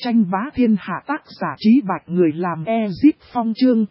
Tranh bá thiên hạ tác giả Trí Bạch người làm Ezip Phong chương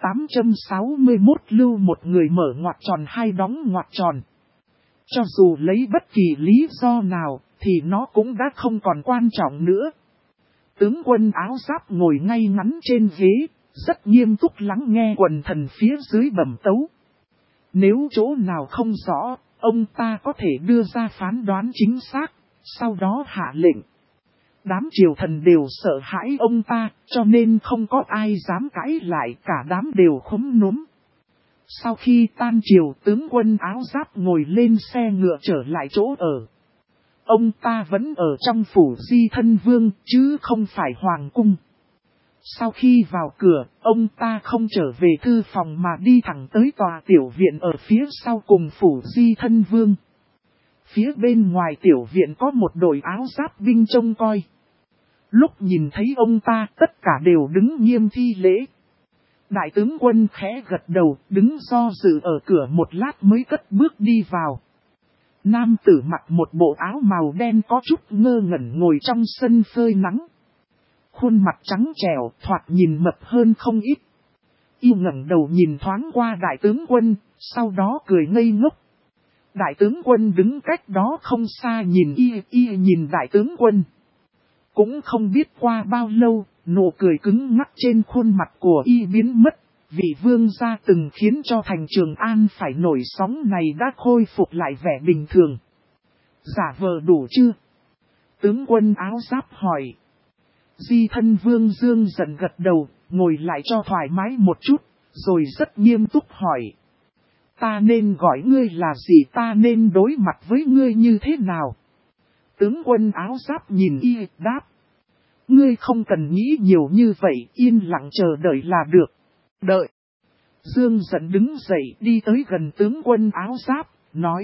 861 lưu một người mở ngoặc tròn hay đóng ngoặc tròn. Cho dù lấy bất kỳ lý do nào thì nó cũng đã không còn quan trọng nữa. Tướng quân áo giáp ngồi ngay ngắn trên ghế, rất nghiêm túc lắng nghe quần thần phía dưới bẩm tấu. Nếu chỗ nào không rõ, ông ta có thể đưa ra phán đoán chính xác, sau đó hạ lệnh. Đám triều thần đều sợ hãi ông ta, cho nên không có ai dám cãi lại, cả đám đều khúm núm. Sau khi tan triều, tướng quân áo giáp ngồi lên xe ngựa trở lại chỗ ở. Ông ta vẫn ở trong phủ Di Thân Vương, chứ không phải hoàng cung. Sau khi vào cửa, ông ta không trở về thư phòng mà đi thẳng tới tòa tiểu viện ở phía sau cùng phủ Di Thân Vương. Phía bên ngoài tiểu viện có một đội áo giáp binh trông coi. Lúc nhìn thấy ông ta, tất cả đều đứng nghiêm thi lễ. Đại tướng quân khẽ gật đầu, đứng do dự ở cửa một lát mới cất bước đi vào. Nam tử mặc một bộ áo màu đen có chút ngơ ngẩn ngồi trong sân phơi nắng. Khuôn mặt trắng trẻo, thoạt nhìn mập hơn không ít. Y ngẩng đầu nhìn thoáng qua đại tướng quân, sau đó cười ngây ngốc. Đại tướng quân đứng cách đó không xa nhìn y nhìn đại tướng quân. Cũng không biết qua bao lâu, nụ cười cứng ngắc trên khuôn mặt của y biến mất. Vị vương gia từng khiến cho thành Trường An phải nổi sóng này đã khôi phục lại vẻ bình thường. Giả vờ đủ chưa? Tướng quân áo giáp hỏi. Di Thân Vương Dương dần gật đầu, ngồi lại cho thoải mái một chút, rồi rất nghiêm túc hỏi. Ta nên gọi ngươi là gì, ta nên đối mặt với ngươi như thế nào? Tướng quân áo giáp nhìn y, đáp. Ngươi không cần nghĩ nhiều như vậy, yên lặng chờ đợi là được. Đợi. Dương dần đứng dậy đi tới gần tướng quân áo giáp, nói.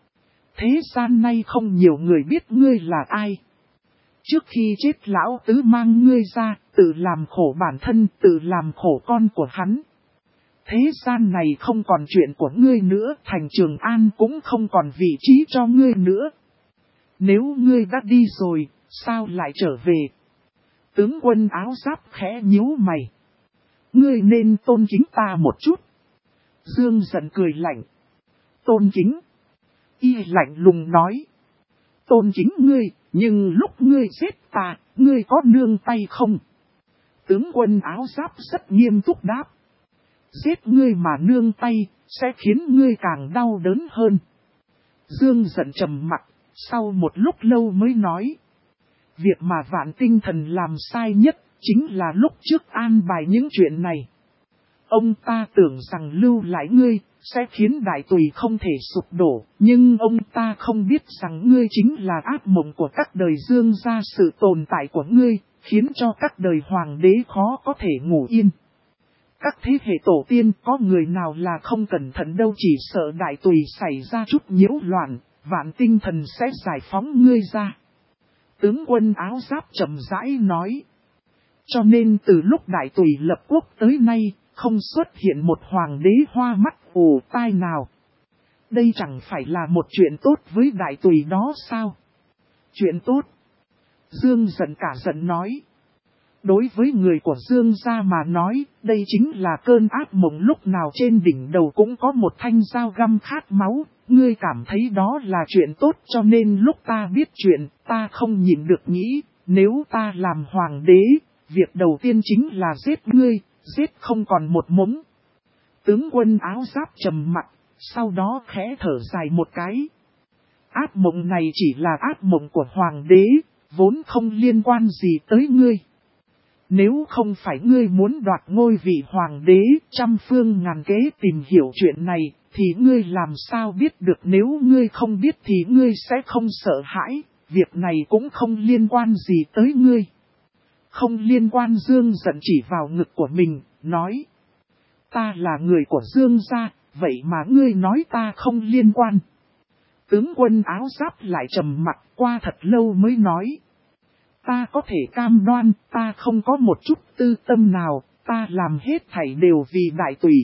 Thế gian nay không nhiều người biết ngươi là ai. Trước khi chết lão tứ mang ngươi ra, tự làm khổ bản thân, tự làm khổ con của hắn. Thế gian này không còn chuyện của ngươi nữa, thành Trường An cũng không còn vị trí cho ngươi nữa. Nếu ngươi đã đi rồi, sao lại trở về? Tướng quân áo giáp khẽ nhíu mày. Ngươi nên tôn kính ta một chút. Dương dần cười lạnh. Tôn kính. Y lạnh lùng nói. Tôn kính ngươi, nhưng lúc ngươi giết ta, ngươi có nương tay không? Tướng quân áo giáp rất nghiêm túc đáp. Giết ngươi mà nương tay, sẽ khiến ngươi càng đau đớn hơn. Dương dần trầm mặc, sau một lúc lâu mới nói. Việc mà Vạn Tinh Thần làm sai nhất, chính là lúc trước an bài những chuyện này. Ông ta tưởng rằng lưu lại ngươi, sẽ khiến đại tùy không thể sụp đổ, nhưng ông ta không biết rằng ngươi chính là ác mộng của các đời Dương gia, sự tồn tại của ngươi, khiến cho các đời hoàng đế khó có thể ngủ yên. Các thế hệ tổ tiên có người nào là không cẩn thận đâu, chỉ sợ đại tùy xảy ra chút nhiễu loạn, Vạn Tinh Thần sẽ giải phóng ngươi ra. Tướng quân áo giáp chậm rãi nói. Cho nên từ lúc đại tùy lập quốc tới nay, không xuất hiện một hoàng đế hoa mắt ù tai nào. Đây chẳng phải là một chuyện tốt với đại tùy đó sao? Chuyện tốt. Dương giận cả giận nói. Đối với người của Dương gia mà nói, đây chính là cơn ác mộng, lúc nào trên đỉnh đầu cũng có một thanh dao găm khát máu. Ngươi cảm thấy đó là chuyện tốt, cho nên lúc ta biết chuyện, ta không nhịn được nghĩ, nếu ta làm hoàng đế, việc đầu tiên chính là giết ngươi, giết không còn một mống. Tướng quân áo giáp trầm mặc, sau đó khẽ thở dài một cái. Ác mộng này chỉ là ác mộng của hoàng đế, vốn không liên quan gì tới ngươi. Nếu không phải ngươi muốn đoạt ngôi vị hoàng đế, trăm phương ngàn kế tìm hiểu chuyện này, thì ngươi làm sao biết được, nếu ngươi không biết thì ngươi sẽ không sợ hãi, việc này cũng không liên quan gì tới ngươi. Không liên quan. Dương giận chỉ vào ngực của mình, nói. Ta là người của Dương gia, vậy mà ngươi nói ta không liên quan. Tướng quân áo giáp lại trầm mặt qua thật lâu mới nói. Ta có thể cam đoan, ta không có một chút tư tâm nào, ta làm hết thảy đều vì đại tùy.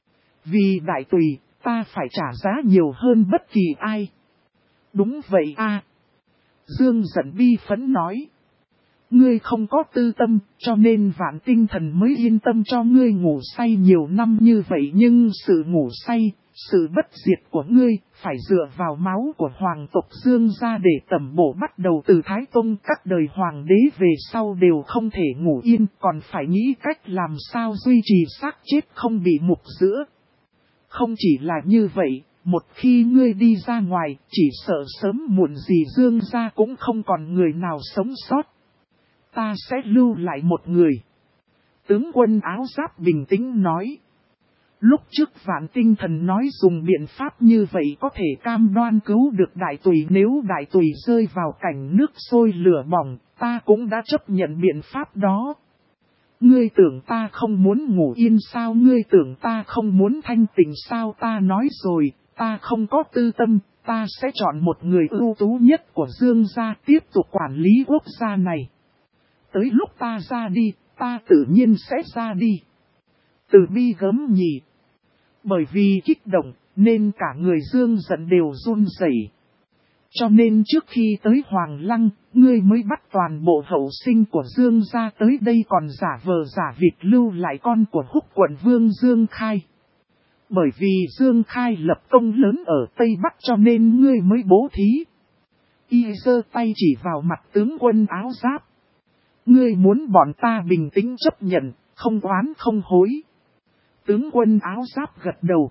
Vì đại tùy, ta phải trả giá nhiều hơn bất kỳ ai. Đúng vậy a. Dương giận bi phấn nói. Ngươi không có tư tâm, cho nên Vạn Tinh Thần mới yên tâm cho ngươi ngủ say nhiều năm như vậy, nhưng sự ngủ say, sự bất diệt của ngươi, phải dựa vào máu của hoàng tộc Dương gia để tẩm bổ, bắt đầu từ Thái Tông các đời hoàng đế về sau đều không thể ngủ yên, còn phải nghĩ cách làm sao duy trì xác chết không bị mục giữa. Không chỉ là như vậy, một khi ngươi đi ra ngoài, chỉ sợ sớm muộn gì Dương gia cũng không còn người nào sống sót. Ta sẽ lưu lại một người. Tướng quân áo giáp bình tĩnh nói. Lúc trước Vạn Tinh Thần nói dùng biện pháp như vậy có thể cam đoan cứu được đại tùy, nếu đại tùy rơi vào cảnh nước sôi lửa bỏng, ta cũng đã chấp nhận biện pháp đó. Ngươi tưởng ta không muốn ngủ yên sao? Ngươi tưởng ta không muốn thanh tịnh sao? Ta nói rồi, ta không có tư tâm, ta sẽ chọn một người ưu tú nhất của Dương gia tiếp tục quản lý quốc gia này. Tới lúc ta ra đi, ta tự nhiên sẽ ra đi. Từ Bi gấm nhì. Bởi vì kích động, nên cả người Dương giận đều run rẩy. Cho nên trước khi tới Hoàng Lăng, ngươi mới bắt toàn bộ hậu sinh của Dương gia tới đây, còn giả vờ giả vịt lưu lại con của Húc quận vương Dương Khai. Bởi vì Dương Khai lập công lớn ở Tây Bắc cho nên ngươi mới bố thí. Y giơ tay chỉ vào mặt tướng quân áo giáp. Ngươi muốn bọn ta bình tĩnh chấp nhận, không oán không hối. Tướng quân áo giáp gật đầu.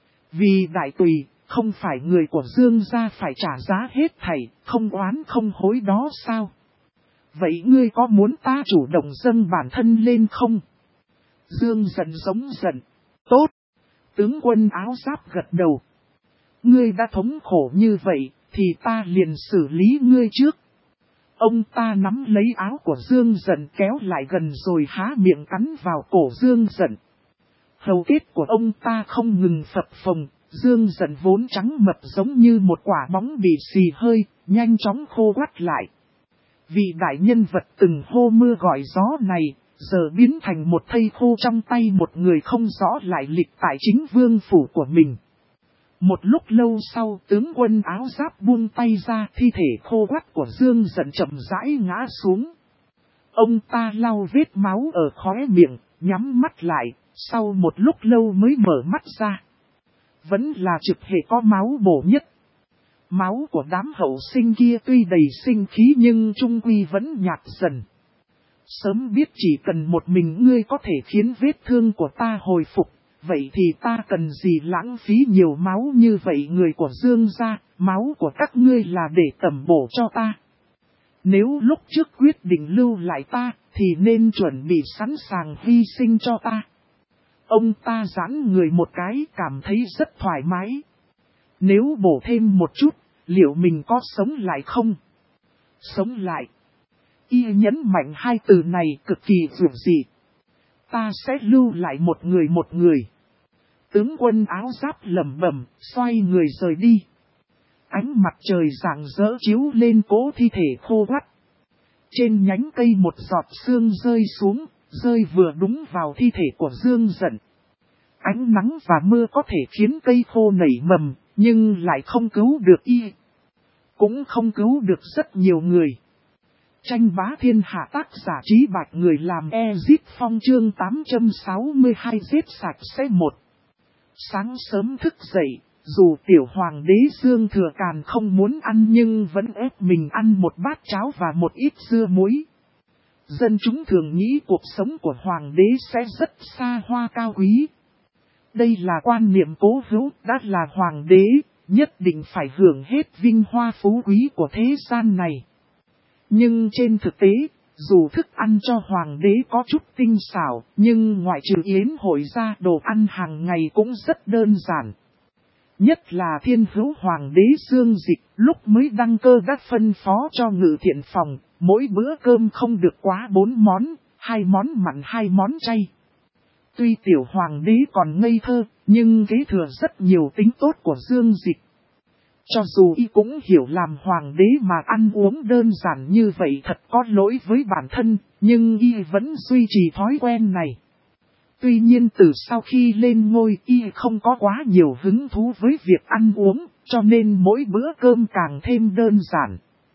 Vì đại tùy, không phải người của Dương gia phải trả giá hết thảy, không oán không hối đó sao? Vậy ngươi có muốn ta chủ động dâng bản thân lên không? Dương giận giống giận. Tốt. Tướng quân áo giáp gật đầu. Ngươi đã thống khổ như vậy, thì ta liền xử lý ngươi trước. Ông ta nắm lấy áo của Dương giận kéo lại gần rồi há miệng cắn vào cổ Dương giận. Hầu kết của ông ta không ngừng phập phồng, Dương giận vốn trắng mập giống như một quả bóng bị xì hơi, nhanh chóng khô quắt lại. Vị đại nhân vật từng hô mưa gọi gió này, giờ biến thành một thây khô trong tay một người không rõ lại lịch tại chính vương phủ của mình. Một lúc lâu sau, tướng quân áo giáp buông tay ra, thi thể khô quắt của Dương giận chậm rãi ngã xuống. Ông ta lau vết máu ở khóe miệng, nhắm mắt lại, sau một lúc lâu mới mở mắt ra. Vẫn là trực hệ có máu bổ nhất. Máu của đám hậu sinh kia tuy đầy sinh khí nhưng trung quy vẫn nhạt dần. Sớm biết chỉ cần một mình ngươi có thể khiến vết thương của ta hồi phục, vậy thì ta cần gì lãng phí nhiều máu như vậy? Người của Dương gia, máu của các ngươi là để tẩm bổ cho ta. Nếu lúc trước quyết định lưu lại ta, thì nên chuẩn bị sẵn sàng hy sinh cho ta. Ông ta giãn người một cái, cảm thấy rất thoải mái. Nếu bổ thêm một chút, liệu mình có sống lại không? Sống lại. Y nhấn mạnh hai từ này cực kỳ dường dị. Ta sẽ lưu lại một người. Tướng quân áo giáp lẩm bẩm, xoay người rời đi. Ánh mặt trời rạng rỡ chiếu lên cỗ thi thể khô quắt. Trên nhánh cây một giọt sương rơi xuống, rơi vừa đúng vào thi thể của Dương giận. Ánh nắng và mưa có thể khiến cây khô nảy mầm, nhưng lại không cứu được y. Cũng không cứu được rất nhiều người. Tranh bá thiên hạ tác giả Trí Bạch người làm Ezip Phong chương 862 giết sạch sẽ một. Sáng sớm thức dậy, dù tiểu hoàng đế Dương Thừa Càn không muốn ăn nhưng vẫn ép mình ăn một bát cháo và một ít dưa muối. Dân chúng thường nghĩ cuộc sống của hoàng đế sẽ rất xa hoa cao quý. Đây là quan niệm cố hữu, đã là hoàng đế, nhất định phải hưởng hết vinh hoa phú quý của thế gian này. Nhưng trên thực tế, dù thức ăn cho hoàng đế có chút tinh xảo, nhưng ngoại trừ yến hội ra đồ ăn hàng ngày cũng rất đơn giản. Nhất là thiên hữu hoàng đế Dương Dịch, lúc mới đăng cơ đã phân phó cho ngự thiện phòng, mỗi bữa cơm không được quá 4 món, 2 món mặn 2 món chay. Tuy tiểu hoàng đế còn ngây thơ, nhưng kế thừa rất nhiều tính tốt của Dương Dịch. Cho dù y cũng hiểu làm hoàng đế mà ăn uống đơn giản như vậy thật có lỗi với bản thân, nhưng y vẫn duy trì thói quen này. Tuy nhiên từ sau khi lên ngôi y không có quá nhiều hứng thú với việc ăn uống, cho nên mỗi bữa cơm càng thêm đơn giản.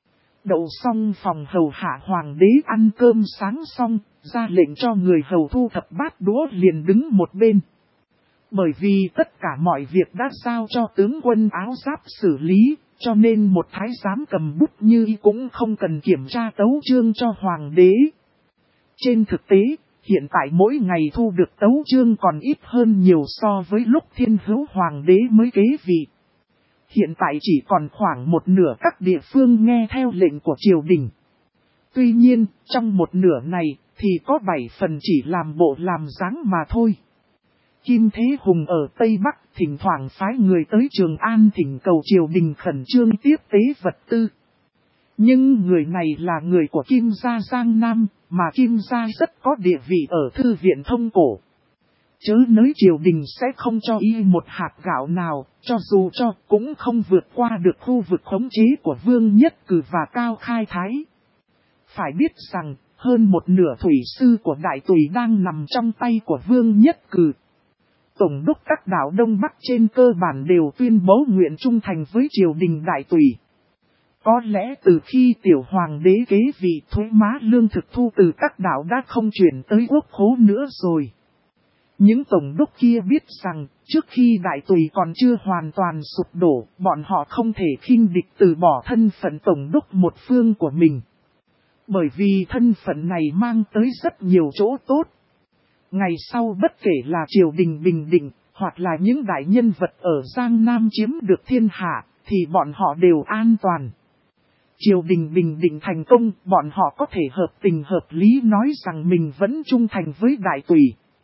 Đậu xong phòng hầu hạ hoàng đế ăn cơm sáng xong, ra lệnh cho người hầu thu thập bát đũa liền đứng một bên. Bởi vì tất cả mọi việc đã giao cho tướng quân áo giáp xử lý, cho nên một thái giám cầm bút như y cũng không cần kiểm tra tấu chương cho hoàng đế. Trên thực tế, hiện tại mỗi ngày thu được tấu chương còn ít hơn nhiều so với lúc Thiên Hữu hoàng đế mới kế vị. Hiện tại chỉ còn khoảng một nửa các địa phương nghe theo lệnh của triều đình. Tuy nhiên, trong một nửa này thì có 7 phần chỉ làm bộ làm dáng mà thôi. Kim Thế Hùng ở Tây Bắc thỉnh thoảng phái người tới Trường An thỉnh cầu triều đình khẩn trương tiếp tế vật tư. Nhưng người này là người của Kim gia Giang Nam, mà Kim gia rất có địa vị ở thư viện thông cổ. Chớ nói triều đình sẽ không cho y một hạt gạo nào, cho dù cho cũng không vượt qua được khu vực khống chế của Vương Nhất Cử và Cao Khai Thái. Phải biết rằng, hơn một nửa thủy sư của Đại Tùy đang nằm trong tay của Vương Nhất Cử. Tổng đốc các đảo Đông Bắc trên cơ bản đều tuyên bố nguyện trung thành với triều đình Đại Tùy. Có lẽ từ khi tiểu hoàng đế kế vị thuế má lương thực thu từ các đảo đã không chuyển tới quốc khố nữa rồi. Những tổng đốc kia biết rằng, trước khi Đại Tùy còn chưa hoàn toàn sụp đổ, bọn họ không thể khinh địch từ bỏ thân phận tổng đốc một phương của mình. Bởi vì thân phận này mang tới rất nhiều chỗ tốt. Ngày sau bất kể là triều đình Bình Định, hoặc là những đại nhân vật ở Giang Nam chiếm được thiên hạ, thì bọn họ đều an toàn. Triều đình Bình Định thành công, bọn họ có thể hợp tình hợp lý nói rằng mình vẫn trung thành với Đại Tùy.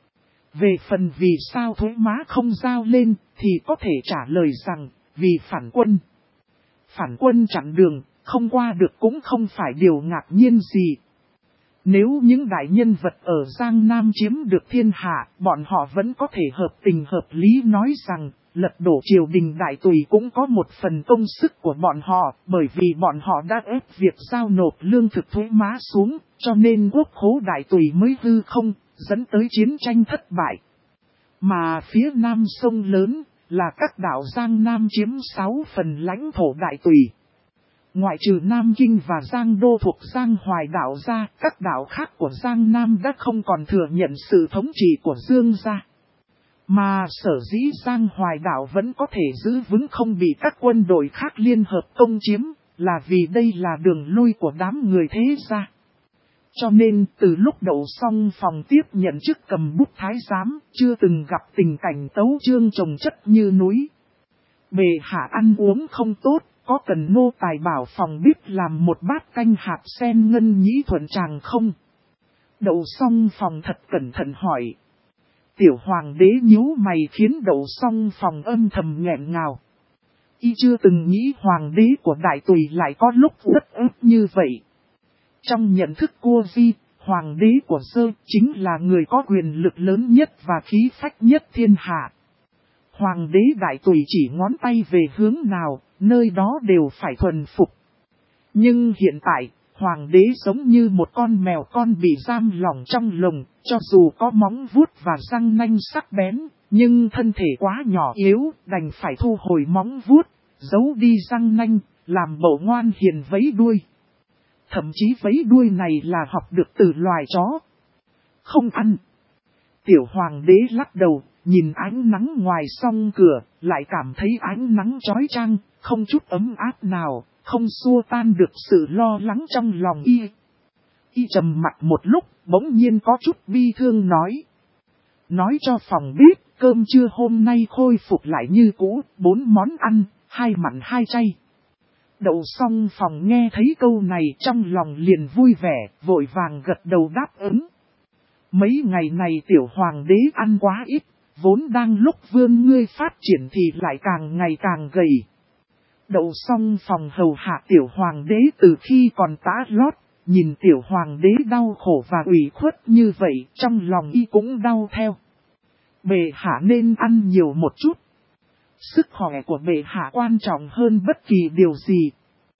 Về phần vì sao thuế má không giao lên, thì có thể trả lời rằng, vì phản quân. Phản quân chặn đường, không qua được cũng không phải điều ngạc nhiên gì. Nếu những đại nhân vật ở Giang Nam chiếm được thiên hạ, bọn họ vẫn có thể hợp tình hợp lý nói rằng, lật đổ triều đình Đại Tùy cũng có một phần công sức của bọn họ, bởi vì bọn họ đã ép việc giao nộp lương thực thuế má xuống, cho nên quốc khố Đại Tùy mới hư không, dẫn tới chiến tranh thất bại. Mà phía nam sông lớn, là các đảo Giang Nam chiếm 6 phần lãnh thổ Đại Tùy. Ngoại trừ Nam Kinh và Giang Đô thuộc Giang Hoài đảo ra, các đảo khác của Giang Nam đã không còn thừa nhận sự thống trị của Dương gia. Mà sở dĩ Giang Hoài đảo vẫn có thể giữ vững không bị các quân đội khác liên hợp công chiếm, là vì đây là đường lui của đám người thế gia. Cho nên từ lúc Đậu xong phòng tiếp nhận chức cầm bút thái giám, chưa từng gặp tình cảnh tấu chương trồng chất như núi. Bệ hạ ăn uống không tốt, có cần nô tài bảo phòng bếp làm một bát canh hạt sen ngân nhĩ thuận tràng không? Đậu xong phòng thật cẩn thận hỏi. Tiểu hoàng đế nhíu mày khiến Đậu xong phòng âm thầm nghẹn ngào. Y chưa từng nghĩ hoàng đế của Đại Tùy lại có lúc rất ức như vậy. Trong nhận thức của Vi, hoàng đế của Sơ chính là người có quyền lực lớn nhất và khí phách nhất thiên hạ. Hoàng đế Đại Tùy chỉ ngón tay về hướng nào, nơi đó đều phải thuần phục. Nhưng hiện tại, hoàng đế giống như một con mèo con bị giam lỏng trong lồng, cho dù có móng vuốt và răng nanh sắc bén, nhưng thân thể quá nhỏ yếu, đành phải thu hồi móng vuốt, giấu đi răng nanh, làm bộ ngoan hiền vẫy đuôi. Thậm chí vẫy đuôi này là học được từ loài chó. Không ăn. Tiểu hoàng đế lắc đầu, nhìn ánh nắng ngoài song cửa, lại cảm thấy ánh nắng chói chang, không chút ấm áp nào, không xua tan được sự lo lắng trong lòng y. Y trầm mặt một lúc, bỗng nhiên có chút bi thương nói. Nói cho phòng bếp, cơm trưa hôm nay khôi phục lại như cũ, 4 món ăn, 2 mặn 2 chay. Đậu xong phòng nghe thấy câu này trong lòng liền vui vẻ, vội vàng gật đầu đáp ứng. Mấy ngày này tiểu hoàng đế ăn quá ít, vốn đang lúc vươn ngươi phát triển thì lại càng ngày càng gầy. Đậu xong phòng hầu hạ tiểu hoàng đế từ khi còn tá lót, nhìn tiểu hoàng đế đau khổ và ủy khuất như vậy, trong lòng y cũng đau theo. Bệ hạ nên ăn nhiều một chút. Sức khỏe của bệ hạ quan trọng hơn bất kỳ điều gì.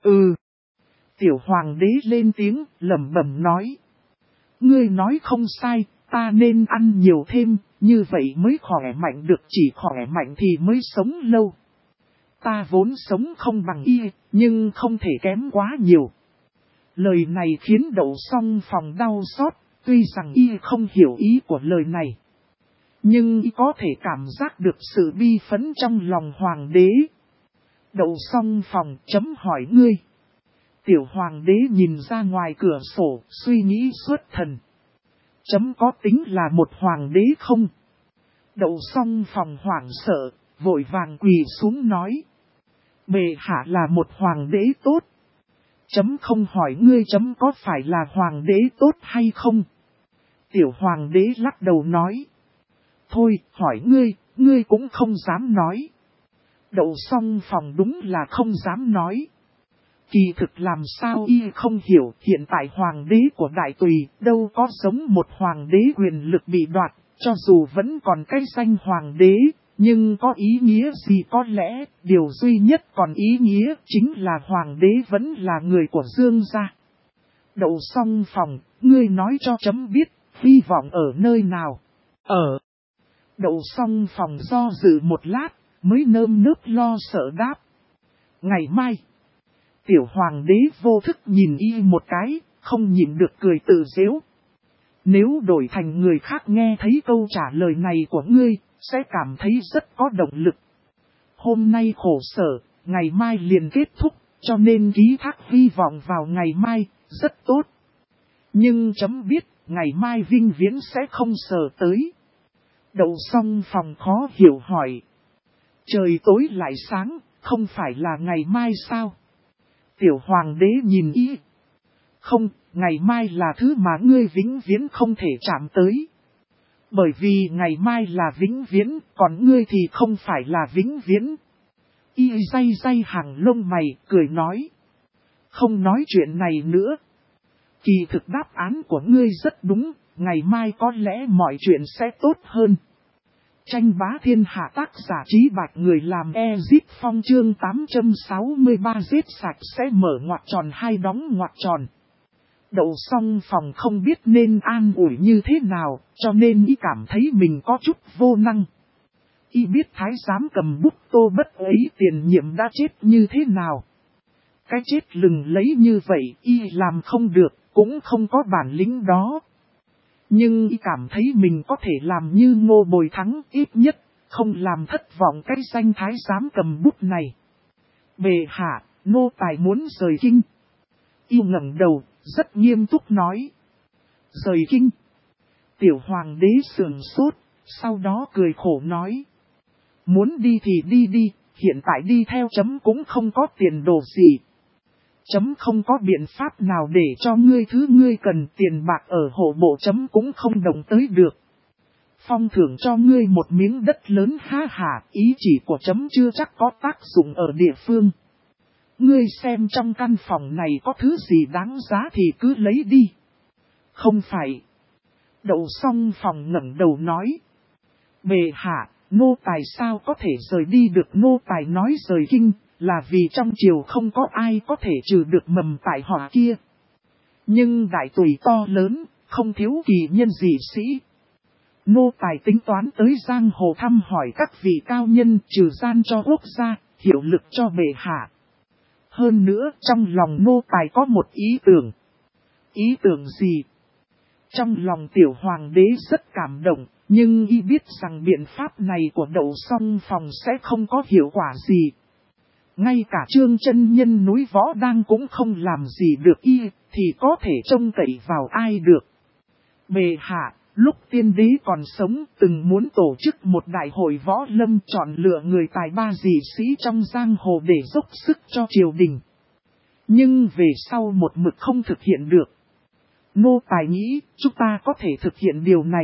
Tiểu hoàng đế lên tiếng, lẩm bẩm nói. Ngươi nói không sai, ta nên ăn nhiều thêm, như vậy mới khỏe mạnh được, chỉ khỏe mạnh thì mới sống lâu. Ta vốn sống không bằng y, nhưng không thể kém quá nhiều. Lời này khiến Đậu Song Phòng đau xót, tuy rằng y không hiểu ý của lời này. Nhưng y có thể cảm giác được sự bi phẫn trong lòng hoàng đế. Đậu Song Phòng chấm hỏi ngươi. Tiểu hoàng đế nhìn ra ngoài cửa sổ, suy nghĩ xuất thần. Chấm có tính là một hoàng đế không? Đậu Song Phòng hoảng sợ, vội vàng quỳ xuống nói. Bệ hạ là một hoàng đế tốt. Chấm không hỏi ngươi chấm có phải là hoàng đế tốt hay không? Tiểu hoàng đế lắc đầu nói. Thôi, hỏi ngươi cũng không dám nói. Đậu Song Phòng đúng là không dám nói. Kỳ thực làm sao y không hiểu, hiện tại hoàng đế của Đại Tùy đâu có giống một hoàng đế quyền lực bị đoạt, cho dù vẫn còn cái danh hoàng đế, nhưng có ý nghĩa gì có lẽ, điều duy nhất còn ý nghĩa chính là hoàng đế vẫn là người của Dương gia. Đậu Song Phòng, ngươi nói cho chấm biết, hy vọng ở nơi nào? Ở. Đậu Song Phòng do dự một lát, mới nơm nớp lo sợ đáp. Ngày mai. Tiểu hoàng đế vô thức nhìn y một cái, không nhìn được cười tự giễu. Nếu đổi thành người khác nghe thấy câu trả lời này của ngươi, sẽ cảm thấy rất có động lực. Hôm nay khổ sở, ngày mai liền kết thúc, cho nên ký thác hy vọng vào ngày mai, rất tốt. Nhưng chấm biết, ngày mai vinh viễn sẽ không sờ tới. Đậu Song Phòng khó hiểu hỏi. Trời tối lại sáng, không phải là ngày mai sao? Tiểu hoàng đế nhìn y. Không, ngày mai là thứ mà ngươi vĩnh viễn không thể chạm tới. Bởi vì ngày mai là vĩnh viễn, còn ngươi thì không phải là vĩnh viễn. Y day hàng lông mày, cười nói. Không nói chuyện này nữa. Kỳ thực đáp án của ngươi rất đúng, ngày mai có lẽ mọi chuyện sẽ tốt hơn. Tranh bá thiên hạ tác giả Trí Bạch người làm Ezip Phong chương 863 giết sạch sẽ mở ngoặc tròn hay đóng ngoặc tròn. Đậu Song Phòng không biết nên an ủi như thế nào, cho nên y cảm thấy mình có chút vô năng. Y biết thái giám cầm bút Tô Bất ấy tiền nhiệm đã chết như thế nào. Cái chết lừng lấy như vậy y làm không được, cũng không có bản lĩnh đó. Nhưng y cảm thấy mình có thể làm như Ngô Bồi Thắng, ít nhất, không làm thất vọng cái danh thái giám cầm bút này. Bệ hạ, nô tài muốn rời kinh. Y ngẩng đầu, rất nghiêm túc nói. Rời kinh. Tiểu hoàng đế sườn sốt, sau đó cười khổ nói. Muốn đi thì đi đi, hiện tại đi theo chấm cũng không có tiền đồ gì. Chấm không có biện pháp nào để cho ngươi thứ ngươi cần, tiền bạc ở hộ bộ chấm cũng không đồng tới được. Phong thưởng cho ngươi một miếng đất lớn ha hả, ý chỉ của chấm chưa chắc có tác dụng ở địa phương. Ngươi xem trong căn phòng này có thứ gì đáng giá thì cứ lấy đi. Không phải. Đậu Song Phòng ngẩng đầu nói. Bệ hạ, nô tài sao có thể rời đi được? Nô tài nói rời kinh là vì trong triều không có ai có thể trừ được mầm tại họa kia. Nhưng Đại Tùy to lớn, không thiếu kỳ nhân dị sĩ. Nô tài tính toán tới giang hồ thăm hỏi các vị cao nhân, trừ gian cho quốc gia, hiệu lực cho bệ hạ. Hơn nữa, trong lòng nô tài có một ý tưởng. Ý tưởng gì? Trong lòng tiểu hoàng đế rất cảm động, nhưng y biết rằng biện pháp này của Đậu Song Phòng sẽ không có hiệu quả gì. Ngay cả Trương chân nhân núi Võ Đang cũng không làm gì được y, thì có thể trông cậy vào ai được. Bệ hạ, lúc tiên đế còn sống từng muốn tổ chức một đại hội võ lâm chọn lựa người tài ba dị sĩ trong giang hồ để dốc sức cho triều đình. Nhưng về sau một mực không thực hiện được. Nô tài nghĩ chúng ta có thể thực hiện điều này.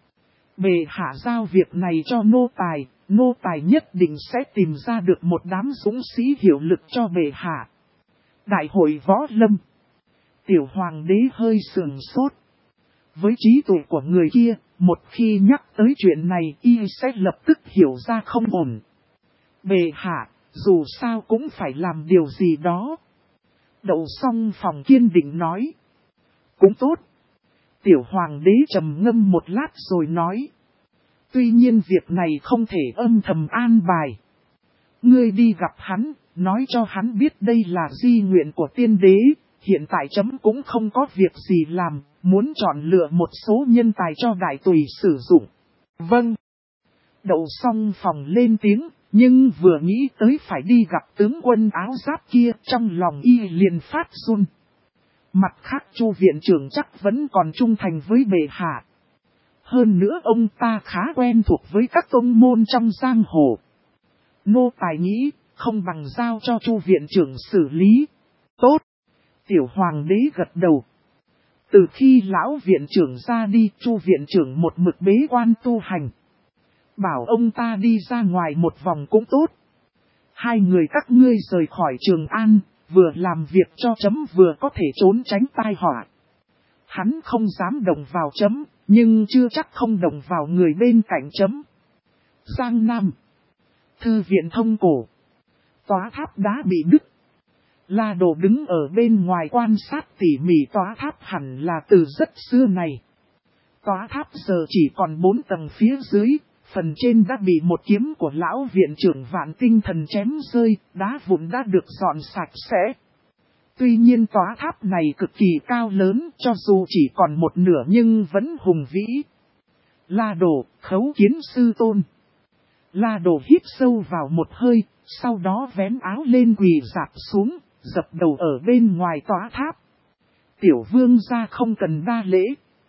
Bệ hạ giao việc này cho nô tài nhất định sẽ tìm ra được một đám dũng sĩ hiệu lực cho bệ hạ. Đại hội võ lâm. Tiểu hoàng đế hơi sườn sốt. Với trí tuệ của người kia, một khi nhắc tới chuyện này y sẽ lập tức hiểu ra không ổn. Bệ hạ, dù sao cũng phải làm điều gì đó. Đậu Song Phòng kiên định nói. Cũng tốt. Tiểu hoàng đế trầm ngâm một lát rồi nói. Tuy nhiên việc này không thể âm thầm an bài. Ngươi đi gặp hắn, nói cho hắn biết đây là di nguyện của tiên đế, Hiện tại chấm cũng không có việc gì làm, muốn chọn lựa một số nhân tài cho đại tùy sử dụng. Vâng. Đậu xong phòng lên tiếng, nhưng vừa nghĩ tới phải đi gặp tướng quân áo giáp kia, trong lòng y liền phát run. Mặt khác Chu viện trưởng chắc vẫn còn trung thành với bệ hạ. Hơn nữa ông ta khá quen thuộc với các tông môn trong giang hồ. Nô tài nghĩ, không bằng giao cho Chu viện trưởng xử lý. Tốt. Tiểu hoàng đế gật đầu. Từ khi lão viện trưởng ra đi, Chu viện trưởng một mực bế quan tu hành. Bảo ông ta đi ra ngoài một vòng cũng tốt. Hai người các ngươi rời khỏi Trường An, vừa làm việc cho chấm vừa có thể trốn tránh tai họa. Hắn không dám động vào chấm, nhưng chưa chắc không động vào người bên cạnh chấm. Giang Nam. Thư viện thông cổ. Tòa tháp đá bị đứt. La Đồ đứng ở bên ngoài quan sát tỉ mỉ tòa tháp hẳn là từ rất xưa này. Tòa tháp giờ chỉ còn 4 tầng phía dưới, phần trên đã bị một kiếm của lão viện trưởng Vạn Tinh Thần chém rơi, đá vụn đã được dọn sạch sẽ. Tuy nhiên tòa tháp này cực kỳ cao lớn, cho dù chỉ còn một nửa nhưng vẫn hùng vĩ. La Đồ, khấu kiến sư tôn. La Đồ hít sâu vào một hơi, sau đó vén áo lên quỳ rạp xuống, dập đầu ở bên ngoài tòa tháp. Tiểu vương gia không cần đa lễ.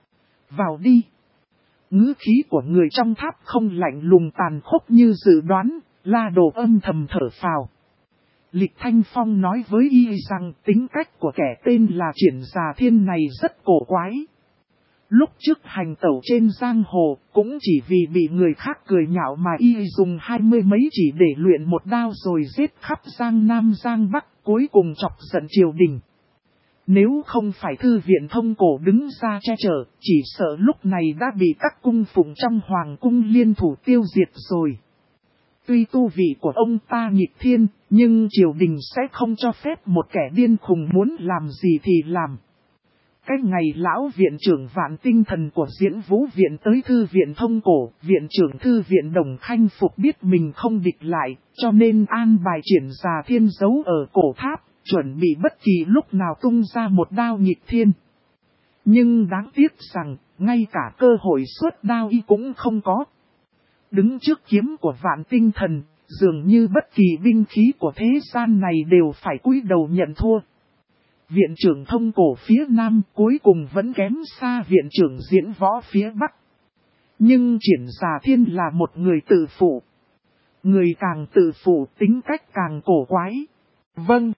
Vào đi. Ngữ khí của người trong tháp không lạnh lùng tàn khốc như dự đoán, La Đồ âm thầm thở phào. Lịch Thanh Phong nói với y rằng tính cách của kẻ tên là Triển Già Thiên này rất cổ quái. Lúc trước hành tẩu trên giang hồ cũng chỉ vì bị người khác cười nhạo mà y dùng 20 mấy chỉ để luyện một đao rồi giết khắp Giang Nam Giang Bắc, cuối cùng chọc giận triều đình. Nếu không phải thư viện thông cổ đứng ra che chở, chỉ sợ lúc này đã bị các cung phụng trong hoàng cung liên thủ tiêu diệt rồi. Tuy tu vị của ông ta nghịch thiên, nhưng triều đình sẽ không cho phép một kẻ điên khùng muốn làm gì thì làm. Cái ngày lão viện trưởng Vạn Tinh Thần của Diễn Vũ Viện tới thư viện thông cổ, viện trưởng thư viện Đồng Khanh Phục biết mình không địch lại, cho nên an bài Triển Già Thiên giấu ở cổ tháp, chuẩn bị bất kỳ lúc nào tung ra một đao nghịch thiên. Nhưng đáng tiếc rằng, ngay cả cơ hội xuất đao y cũng không có. Đứng trước kiếm của Vạn Tinh Thần, dường như bất kỳ binh khí của thế gian này đều phải cúi đầu nhận thua. Viện trưởng thông cổ phía Nam cuối cùng vẫn kém xa viện trưởng diễn võ phía Bắc. Nhưng Triển Già Thiên là một người tự phụ. Người càng tự phụ tính cách càng cổ quái. Vâng.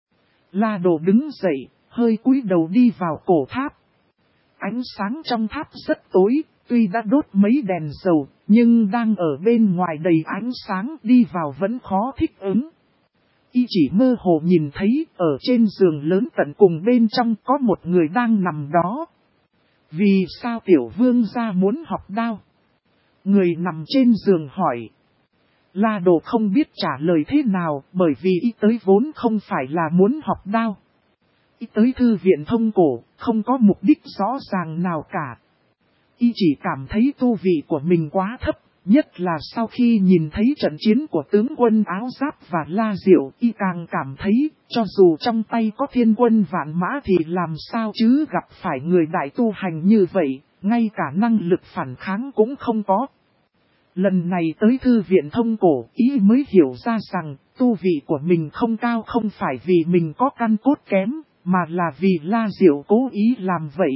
La Đồ đứng dậy, hơi cúi đầu đi vào cổ tháp. Ánh sáng trong tháp rất tối, tuy đã đốt mấy đèn dầu, nhưng đang ở bên ngoài đầy ánh sáng đi vào vẫn khó thích ứng. Y chỉ mơ hồ nhìn thấy ở trên giường lớn tận cùng bên trong có một người đang nằm đó. Vì sao tiểu vương gia muốn học đao? Người nằm trên giường hỏi. La Đồ không biết trả lời thế nào bởi vì y tới vốn không phải là muốn học đao. Y tới thư viện thông cổ, không có mục đích rõ ràng nào cả. Y chỉ cảm thấy tu vị của mình quá thấp, nhất là sau khi nhìn thấy trận chiến của tướng quân áo giáp và La Diệu, y càng cảm thấy, cho dù trong tay có thiên quân vạn mã thì làm sao chứ gặp phải người đại tu hành như vậy, ngay cả năng lực phản kháng cũng không có. Lần này tới thư viện thông cổ, y mới hiểu ra rằng, tu vị của mình không cao không phải vì mình có căn cốt kém, mà là vì La Diệu cố ý làm vậy.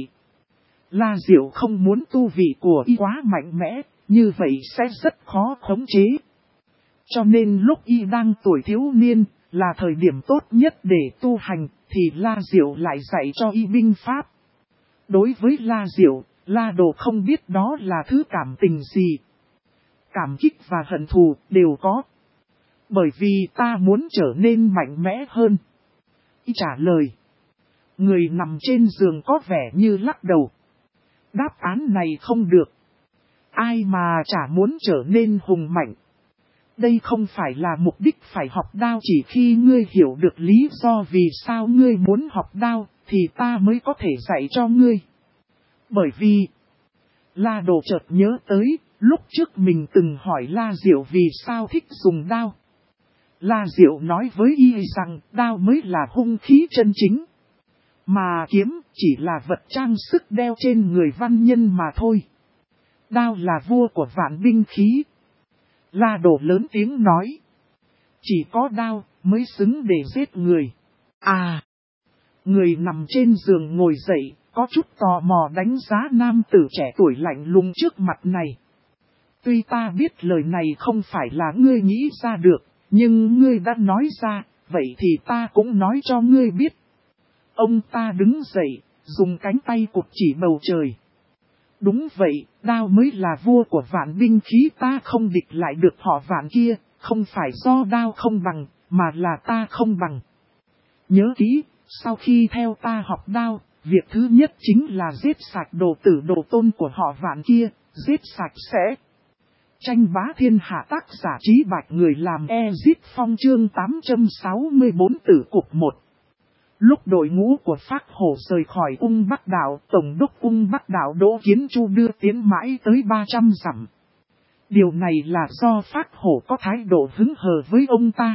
La Diệu không muốn tu vị của y quá mạnh mẽ, như vậy sẽ rất khó khống chế. Cho nên lúc y đang tuổi thiếu niên, là thời điểm tốt nhất để tu hành, thì La Diệu lại dạy cho y binh pháp. Đối với La Diệu, La Đồ không biết đó là thứ cảm tình gì. Cảm kích và hận thù đều có. Bởi vì ta muốn trở nên mạnh mẽ hơn. Y trả lời. Người nằm trên giường có vẻ như lắc đầu. Đáp án này không được. Ai mà chả muốn trở nên hùng mạnh. Đây không phải là mục đích phải học đao, chỉ khi ngươi hiểu được lý do vì sao ngươi muốn học đao, thì ta mới có thể dạy cho ngươi. Bởi vì, La Đồ chợt nhớ tới, lúc trước mình từng hỏi La Diệu vì sao thích dùng đao. La Diệu nói với y rằng đao mới là hung khí chân chính. Mà kiếm chỉ là vật trang sức đeo trên người văn nhân mà thôi. Đao là vua của vạn binh khí. La Đồ lớn tiếng nói. Chỉ có đao mới xứng để giết người. À! Người nằm trên giường ngồi dậy, có chút tò mò đánh giá nam tử trẻ tuổi lạnh lùng trước mặt này. Tuy ta biết lời này không phải là ngươi nghĩ ra được, nhưng ngươi đã nói ra, vậy thì ta cũng nói cho ngươi biết. Ông ta đứng dậy, dùng cánh tay cụt chỉ bầu trời. Đúng vậy, đao mới là vua của vạn binh khí, ta không địch lại được họ vạn kia, không phải do đao không bằng, mà là ta không bằng. Nhớ kỹ, sau khi theo ta học đao, việc thứ nhất chính là giết sạch đồ tử đồ tôn của họ vạn kia, giết sạch sẽ. Tranh bá thiên hạ tác giả Trí Bạch, người làm Ezit Phong chương 864 tử cục 1. Lúc đội ngũ của Phác Hổ rời khỏi Ung Bắc Đảo, Tổng đốc Ung Bắc Đảo Đỗ Kiến Chu đưa tiến mãi tới 300 dặm. Điều này là do Phác Hổ có thái độ hứng hờ với ông ta.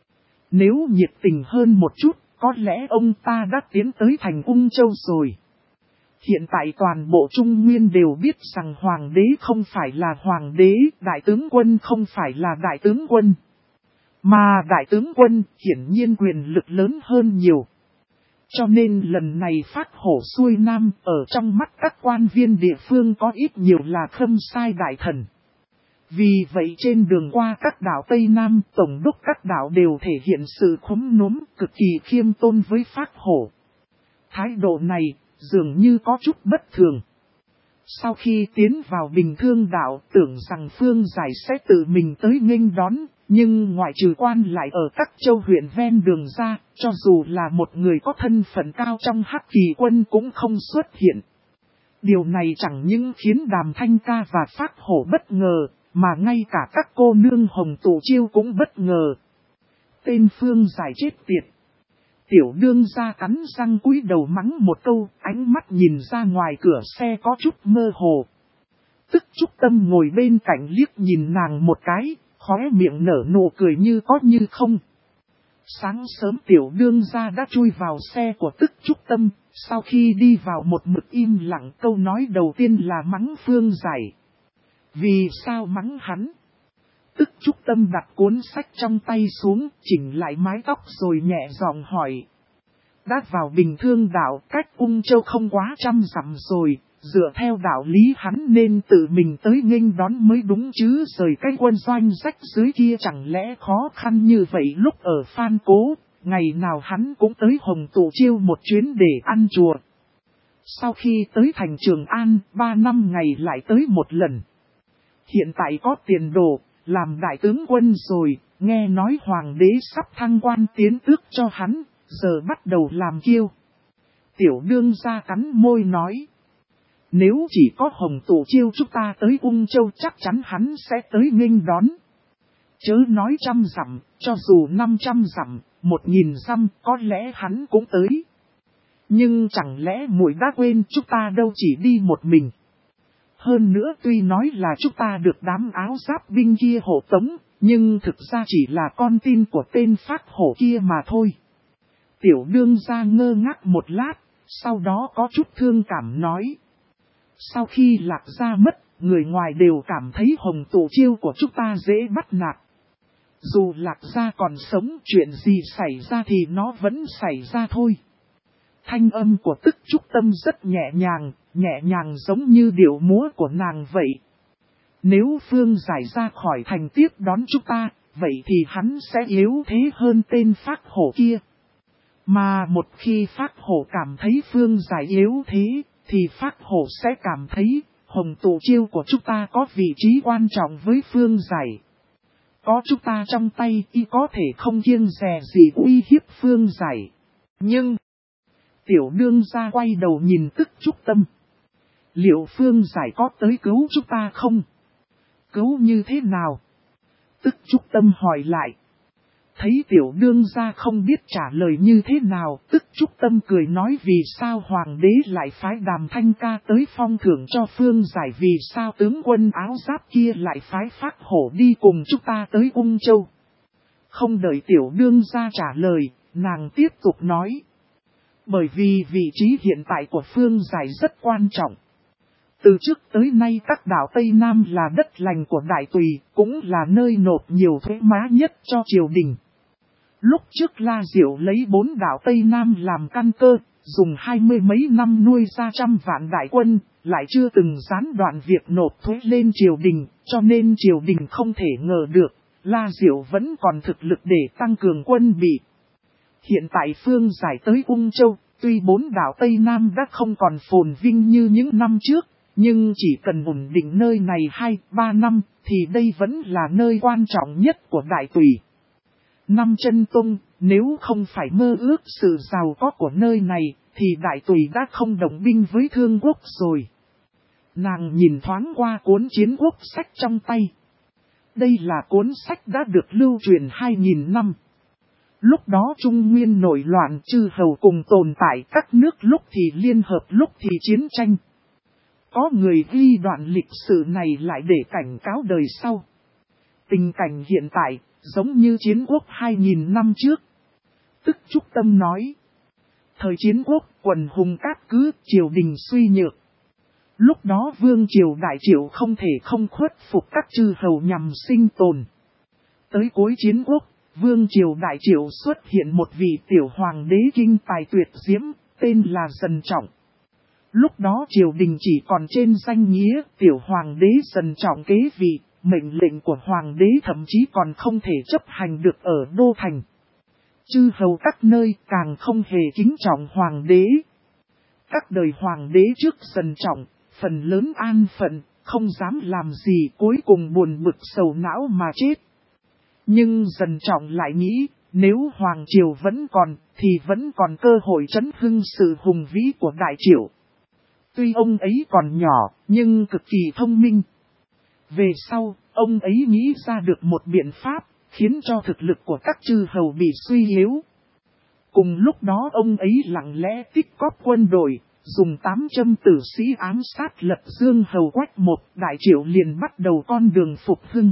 Nếu nhiệt tình hơn một chút, có lẽ ông ta đã tiến tới thành Ung Châu rồi. Hiện tại toàn bộ Trung Nguyên đều biết rằng Hoàng đế không phải là Hoàng đế, Đại tướng quân không phải là Đại tướng quân. Mà Đại tướng quân hiển nhiên quyền lực lớn hơn nhiều. Cho nên lần này Phác Hổ xuôi nam, ở trong mắt các quan viên địa phương có ít nhiều là khâm sai đại thần. Vì vậy trên đường qua các đảo Tây Nam, tổng đốc các đảo đều thể hiện sự khúm núm cực kỳ khiêm tôn với Phác Hổ. Thái độ này dường như có chút bất thường. Sau khi tiến vào Bình Thương đảo, tưởng rằng Phương Giải sẽ tự mình tới nghênh đón, nhưng ngoại trừ quan lại ở các châu huyện ven đường ra, cho dù là một người có thân phận cao trong Hắc Kỳ quân cũng không xuất hiện. Điều này chẳng những khiến Đàm Thanh Ca và Phác Hổ bất ngờ, mà ngay cả các cô nương Hồng Tụ Chiêu cũng bất ngờ. Tên Phương Giải chết tiệt. Tiểu đương gia cắn răng cúi đầu mắng một câu, ánh mắt nhìn ra ngoài cửa xe có chút mơ hồ. Tức Trúc Tâm ngồi bên cạnh liếc nhìn nàng một cái, khóe miệng nở nụ cười như có như không. Sáng sớm tiểu đương gia đã chui vào xe của Tức Trúc Tâm, sau khi đi vào một mực im lặng, câu nói đầu tiên là mắng Phương Giải. Vì sao mắng hắn? Tức Trúc Tâm đặt cuốn sách trong tay xuống, chỉnh lại mái tóc rồi nhẹ giọng hỏi. Đã vào Bình Thương đảo, cách Ung Châu không quá 100 dặm rồi, dựa theo đạo lý hắn nên tự mình tới nghênh đón mới đúng chứ, rời cái quân doanh rách dưới kia chẳng lẽ khó khăn như vậy. Lúc ở Phan Cố, ngày nào hắn cũng tới Hồng Tụ Chiêu một chuyến để ăn chùa. Sau khi tới thành Trường An, 3 năm ngày lại tới một lần. Hiện tại có tiền đồ, làm đại tướng quân rồi, nghe nói hoàng đế sắp thăng quan tiến tước cho hắn, giờ bắt đầu làm kiêu. Tiểu đương gia cắn môi nói. Nếu chỉ có Hồng Tụ Chiêu chúng ta tới Ung Châu chắc chắn hắn sẽ tới nghênh đón. Chớ nói 100 dặm, cho dù 500 dặm, 1000 dặm có lẽ hắn cũng tới. Nhưng chẳng lẽ muội đã quên chúng ta đâu chỉ đi một mình. Hơn nữa tuy nói là chúng ta được đám áo giáp binh kia hộ tống, nhưng thực ra chỉ là con tin của tên Phác Hổ kia mà thôi. Tiểu đương gia ngơ ngác một lát, sau đó có chút thương cảm nói. Sau khi Lạc Gia mất, người ngoài đều cảm thấy Hồng Tụ Chiêu của chúng ta dễ bắt nạt. Dù Lạc Gia còn sống, chuyện gì xảy ra thì nó vẫn xảy ra thôi. Thanh âm của Tức Trúc Tâm rất nhẹ nhàng giống như điệu múa của nàng vậy. Nếu Phương Giải ra khỏi thành tiếp đón chúng ta, vậy thì hắn sẽ yếu thế hơn tên Phác Hổ kia. Mà một khi Phác Hổ cảm thấy Phương Giải yếu thế, thì Phác Hổ sẽ cảm thấy Hồng Tụ Chiêu của chúng ta có vị trí quan trọng với Phương Giải. Có chúng ta trong tay y có thể không kiêng dè gì uy hiếp Phương Giải. Nhưng tiểu đương gia quay đầu nhìn Tức Trúc Tâm. Liệu Phương Giải có tới cứu chúng ta không? Cứu như thế nào? Tức Trúc Tâm hỏi lại. Thấy tiểu đương gia không biết trả lời như thế nào, Tức Trúc Tâm cười nói vì sao hoàng đế lại phái Đàm Thanh Ca tới phong thưởng cho Phương Giải, vì sao tướng quân áo giáp kia lại phái Phác Hổ đi cùng chúng ta tới Ung Châu. Không đợi tiểu đương gia trả lời, nàng tiếp tục nói. Bởi vì vị trí hiện tại của Phương Giải rất quan trọng. Từ trước tới nay các đảo Tây Nam là đất lành của Đại Tùy, cũng là nơi nộp nhiều thuế má nhất cho triều đình. Lúc trước La Diệu lấy 4 đảo Tây Nam làm căn cơ, dùng 20 mấy năm nuôi ra trăm vạn đại quân, lại chưa từng gián đoạn việc nộp thuế lên triều đình, cho nên triều đình không thể ngờ được, La Diệu vẫn còn thực lực để tăng cường quân bị. Hiện tại Phương Giải tới Ung Châu, tuy 4 đảo Tây Nam đã không còn phồn vinh như những năm trước, nhưng chỉ cần ổn định nơi này 2-3 năm, thì đây vẫn là nơi quan trọng nhất của Đại Tùy. Năm Chân Tông, nếu không phải mơ ước sự giàu có của nơi này, thì Đại Tùy đã không đồng binh với Thương Quốc rồi. Nàng nhìn thoáng qua cuốn chiến quốc sách trong tay. Đây là cuốn sách đã được lưu truyền 2.000 năm. Lúc đó Trung Nguyên nổi loạn, chư hầu cùng tồn tại, các nước lúc thì liên hợp lúc thì chiến tranh. Có người ghi đoạn lịch sử này lại để cảnh cáo đời sau. Tình cảnh hiện tại, giống như chiến quốc 2.000 năm trước. Tức Trúc Tâm nói. Thời chiến quốc, quần hùng cát cứ, triều đình suy nhược. Lúc đó vương triều Đại Triệu không thể không khuất phục các chư hầu nhằm sinh tồn. Tới cuối chiến quốc, vương triều Đại Triệu xuất hiện một vị tiểu hoàng đế kinh tài tuyệt diễm, tên là Dần Trọng. Lúc đó triều đình chỉ còn trên danh nghĩa, tiểu hoàng đế Dần Trọng kế vị, mệnh lệnh của hoàng đế thậm chí còn không thể chấp hành được ở đô thành. Chư hầu các nơi càng không hề kính trọng hoàng đế. Các đời hoàng đế trước Dần Trọng, phần lớn an phận, không dám làm gì, cuối cùng buồn bực sầu não mà chết. Nhưng Dần Trọng lại nghĩ, nếu hoàng triều vẫn còn, thì vẫn còn cơ hội trấn hưng sự hùng vĩ của Đại Triệu. Tuy ông ấy còn nhỏ, nhưng cực kỳ thông minh. Về sau, ông ấy nghĩ ra được một biện pháp, khiến cho thực lực của các chư hầu bị suy yếu. Cùng lúc đó ông ấy lặng lẽ tích cóp quân đội, dùng 800 tử sĩ ám sát Lật Dương hầu Quách một, Đại Triệu liền bắt đầu con đường phục hưng.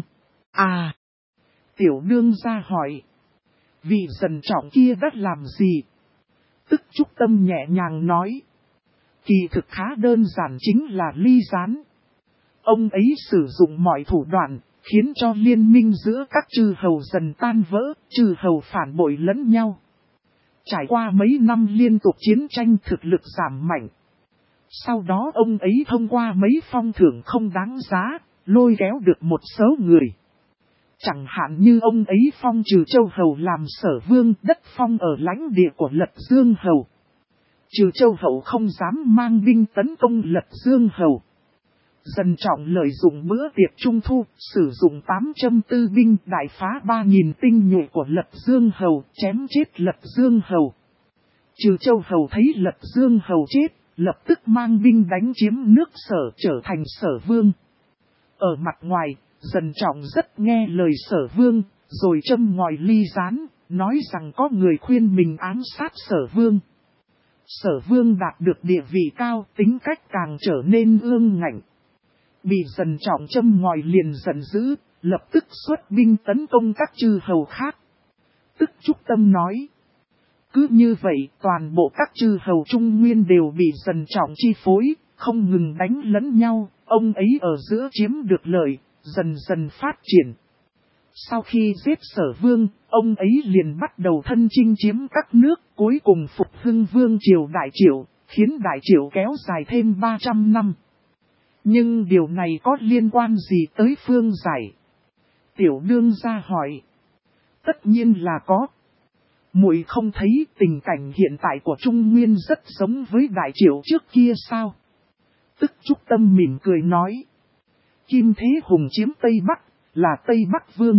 Tiểu đương gia hỏi, vị Dần Trọng kia đã làm gì? Tức Trúc Tâm nhẹ nhàng nói, kỳ thực khá đơn giản, chính là ly gián. Ông ấy sử dụng mọi thủ đoạn, khiến cho liên minh giữa các chư hầu dần tan vỡ, chư hầu phản bội lẫn nhau. Trải qua mấy năm liên tục chiến tranh, thực lực giảm mạnh. Sau đó ông ấy thông qua mấy phong thưởng không đáng giá, lôi kéo được một số người. Chẳng hạn như ông ấy phong Trừ Châu hầu làm sở vương, đất phong ở lãnh địa của Lật Dương hầu. Trừ Châu hầu không dám mang binh tấn công Lật Dương hầu. Dần Trọng lợi dụng bữa tiệc trung thu, sử dụng 800 tư binh đại phá 3.000 tinh nhuệ của Lật Dương hầu, chém chết Lật Dương hầu. Trừ Châu hầu thấy Lật Dương hầu chết, lập tức mang binh đánh chiếm nước Sở, trở thành Sở vương. Ở mặt ngoài, Dần Trọng rất nghe lời Sở vương, rồi châm ngòi ly gián, nói rằng có người khuyên mình ám sát Sở vương. Sở vương đạt được địa vị cao, tính cách càng trở nên ương ngạnh. Bị Dần Trọng châm ngòi liền giận dữ, lập tức xuất binh tấn công các chư hầu khác. Tức Trúc Tâm nói, cứ như vậy toàn bộ các chư hầu Trung Nguyên đều bị Dần Trọng chi phối, không ngừng đánh lẫn nhau, ông ấy ở giữa chiếm được lợi, dần dần phát triển. Sau khi giết Sở vương, ông ấy liền bắt đầu thân chinh chiếm các nước, cuối cùng phục hưng vương triều Đại Triệu, khiến Đại Triệu kéo dài thêm 300 năm. Nhưng điều này có liên quan gì tới Phương Giải? Tiểu đương gia hỏi. Tất nhiên là có. Muội không thấy tình cảnh hiện tại của Trung Nguyên rất giống với Đại Triệu trước kia sao? Tức Trúc Tâm mỉm cười nói. Kim Thế Hùng chiếm Tây Bắc, là Tây Bắc Vương.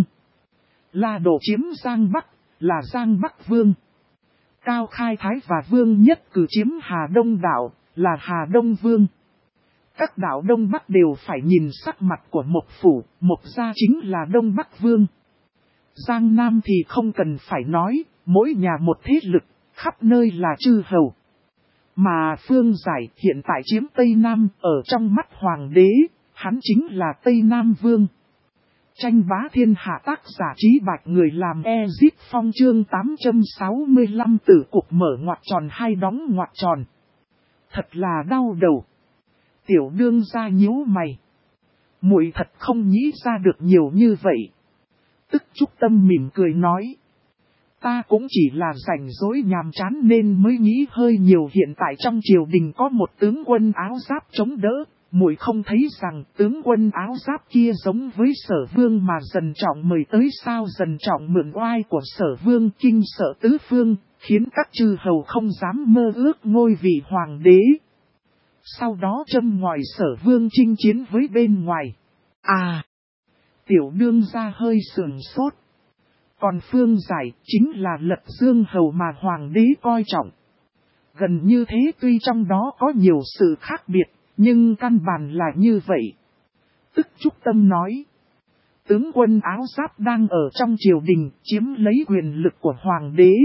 La Độ chiếm Giang Bắc, là Giang Bắc Vương. Cao Khai Thái và Vương Nhất Cử chiếm Hà Đông Đảo, là Hà Đông Vương. Các đảo Đông Bắc đều phải nhìn sắc mặt của Mộc Phủ, Mộc gia chính là Đông Bắc Vương. Giang Nam thì không cần phải nói, mỗi nhà một thế lực, khắp nơi là chư hầu. Mà Phương Giải hiện tại chiếm Tây Nam, ở trong mắt Hoàng đế, hắn chính là Tây Nam Vương. Tranh bá thiên hạ tác giả Trí Bạch, người làm Ezip Phong chương 865 tử cục mở ngoặc tròn hay đóng ngoặc tròn. Thật là đau đầu. Tiểu đương gia nhíu mày. Muội thật không nghĩ ra được nhiều như vậy. Tức Trúc Tâm mỉm cười nói. Ta cũng chỉ là rảnh rỗi nhàm chán nên mới nghĩ hơi nhiều. Hiện tại trong triều đình có một tướng quân áo giáp chống đỡ. Muội không thấy rằng tướng quân áo giáp kia giống với Sở Vương mà Dần Trọng mời tới sao? Dần Trọng mượn oai của Sở Vương kinh sợ tứ phương, khiến các chư hầu không dám mơ ước ngôi vị hoàng đế. Sau đó châm ngòi Sở Vương chinh chiến với bên ngoài. Tiểu đương gia hơi sườn sốt. Còn Phương Giải chính là Lật Dương hầu mà hoàng đế coi trọng. Gần như thế, tuy trong đó có nhiều sự khác biệt, nhưng căn bản là như vậy. Tức Trúc Tâm nói. Tướng quân áo giáp đang ở trong triều đình, chiếm lấy quyền lực của hoàng đế.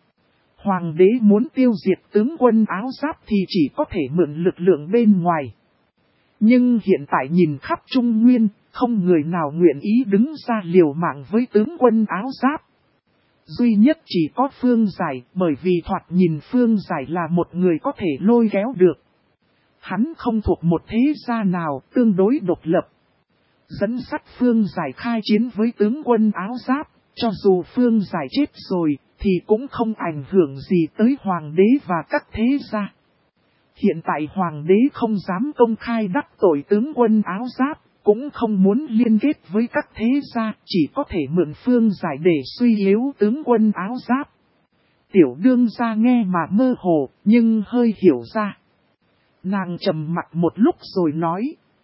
Hoàng đế muốn tiêu diệt tướng quân áo giáp thì chỉ có thể mượn lực lượng bên ngoài. Nhưng hiện tại nhìn khắp Trung Nguyên, không người nào nguyện ý đứng ra liều mạng với tướng quân áo giáp. Duy nhất chỉ có Phương Giải, bởi vì thoạt nhìn Phương Giải là một người có thể lôi kéo được. Hắn không thuộc một thế gia nào, tương đối độc lập. Dẫn dắt Phương Giải khai chiến với tướng quân áo giáp, cho dù Phương Giải chết rồi, thì cũng không ảnh hưởng gì tới hoàng đế và các thế gia. Hiện tại hoàng đế không dám công khai đắc tội tướng quân áo giáp, cũng không muốn liên kết với các thế gia, chỉ có thể mượn Phương Giải để suy yếu tướng quân áo giáp. Tiểu đương gia nghe mà mơ hồ, nhưng hơi hiểu ra. Nàng trầm mặt một lúc rồi nói.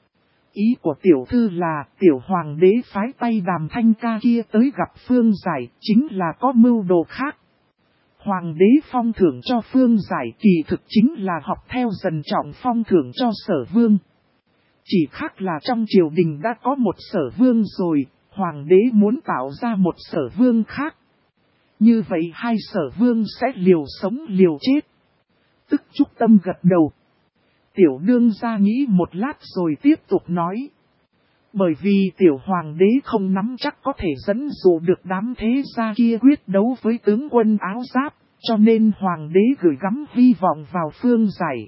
Ý của tiểu thư là tiểu hoàng đế phái tay Đàm Thanh Ca kia tới gặp Phương Giải chính là có mưu đồ khác. Hoàng đế phong thưởng cho Phương Giải kỳ thực chính là học theo Dần Trọng phong thưởng cho Sở Vương. Chỉ khác là trong triều đình đã có một Sở Vương rồi, hoàng đế muốn tạo ra một Sở Vương khác. Như vậy hai Sở Vương sẽ liều sống liều chết. Tức Trúc Tâm gật đầu. Tiểu đương gia nghĩ một lát rồi tiếp tục nói. Bởi vì tiểu hoàng đế không nắm chắc có thể dẫn dụ được đám thế gia kia quyết đấu với tướng quân áo giáp, cho nên hoàng đế gửi gắm hy vọng vào Phương Giải.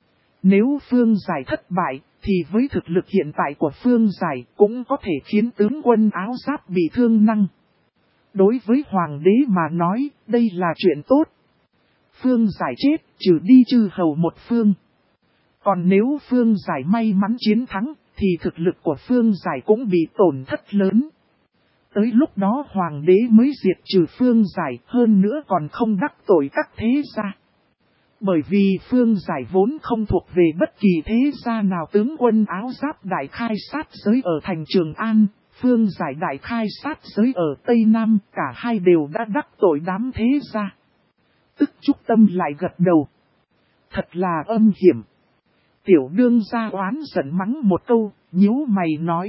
Nếu Phương Giải thất bại, thì với thực lực hiện tại của Phương Giải cũng có thể khiến tướng quân áo giáp bị thương năng. Đối với hoàng đế mà nói, đây là chuyện tốt. Phương Giải chết, trừ đi chư hầu một phương. Còn nếu Phương Giải may mắn chiến thắng, thì thực lực của Phương Giải cũng bị tổn thất lớn. Tới lúc đó hoàng đế mới diệt trừ Phương Giải, hơn nữa còn không đắc tội các thế gia. Bởi vì Phương Giải vốn không thuộc về bất kỳ thế gia nào. Tướng quân áo giáp đại khai sát giới ở thành Trường An, Phương Giải đại khai sát giới ở Tây Nam, cả hai đều đã đắc tội đám thế gia. Tức Trúc Tâm lại gật đầu. Thật là âm hiểm. Tiểu đương gia oán giận mắng một câu, nhíu mày nói.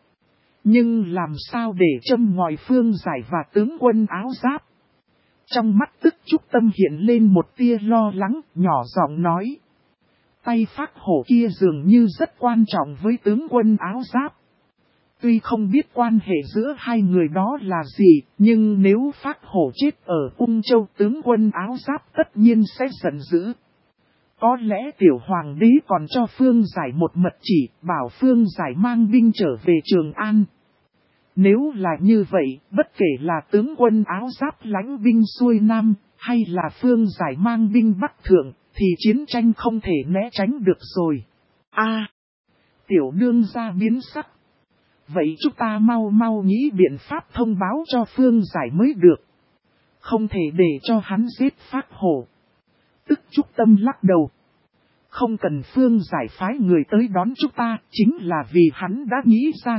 Nhưng làm sao để châm ngòi Phương Giải và tướng quân áo giáp? Trong mắt Tức Trúc Tâm hiện lên một tia lo lắng, nhỏ giọng nói. Tay Phác Hổ kia dường như rất quan trọng với tướng quân áo giáp. Tuy không biết quan hệ giữa hai người đó là gì, nhưng nếu Phác Hổ chết ở Ung Châu, tướng quân áo giáp tất nhiên sẽ giận dữ. Có lẽ tiểu hoàng đế còn cho Phương Giải một mật chỉ, bảo Phương Giải mang binh trở về Trường An. Nếu là như vậy, bất kể là tướng quân áo giáp lãnh binh xuôi Nam, hay là Phương Giải mang binh Bắc Thượng, thì chiến tranh không thể né tránh được rồi. Tiểu đương gia biến sắc. Vậy chúng ta mau nghĩ biện pháp thông báo cho Phương Giải mới được. Không thể để cho hắn giết Phác Hổ. Tức Trúc Tâm lắc đầu. Không cần Phương Giải phái người tới đón chúng ta, chính là vì hắn đã nghĩ ra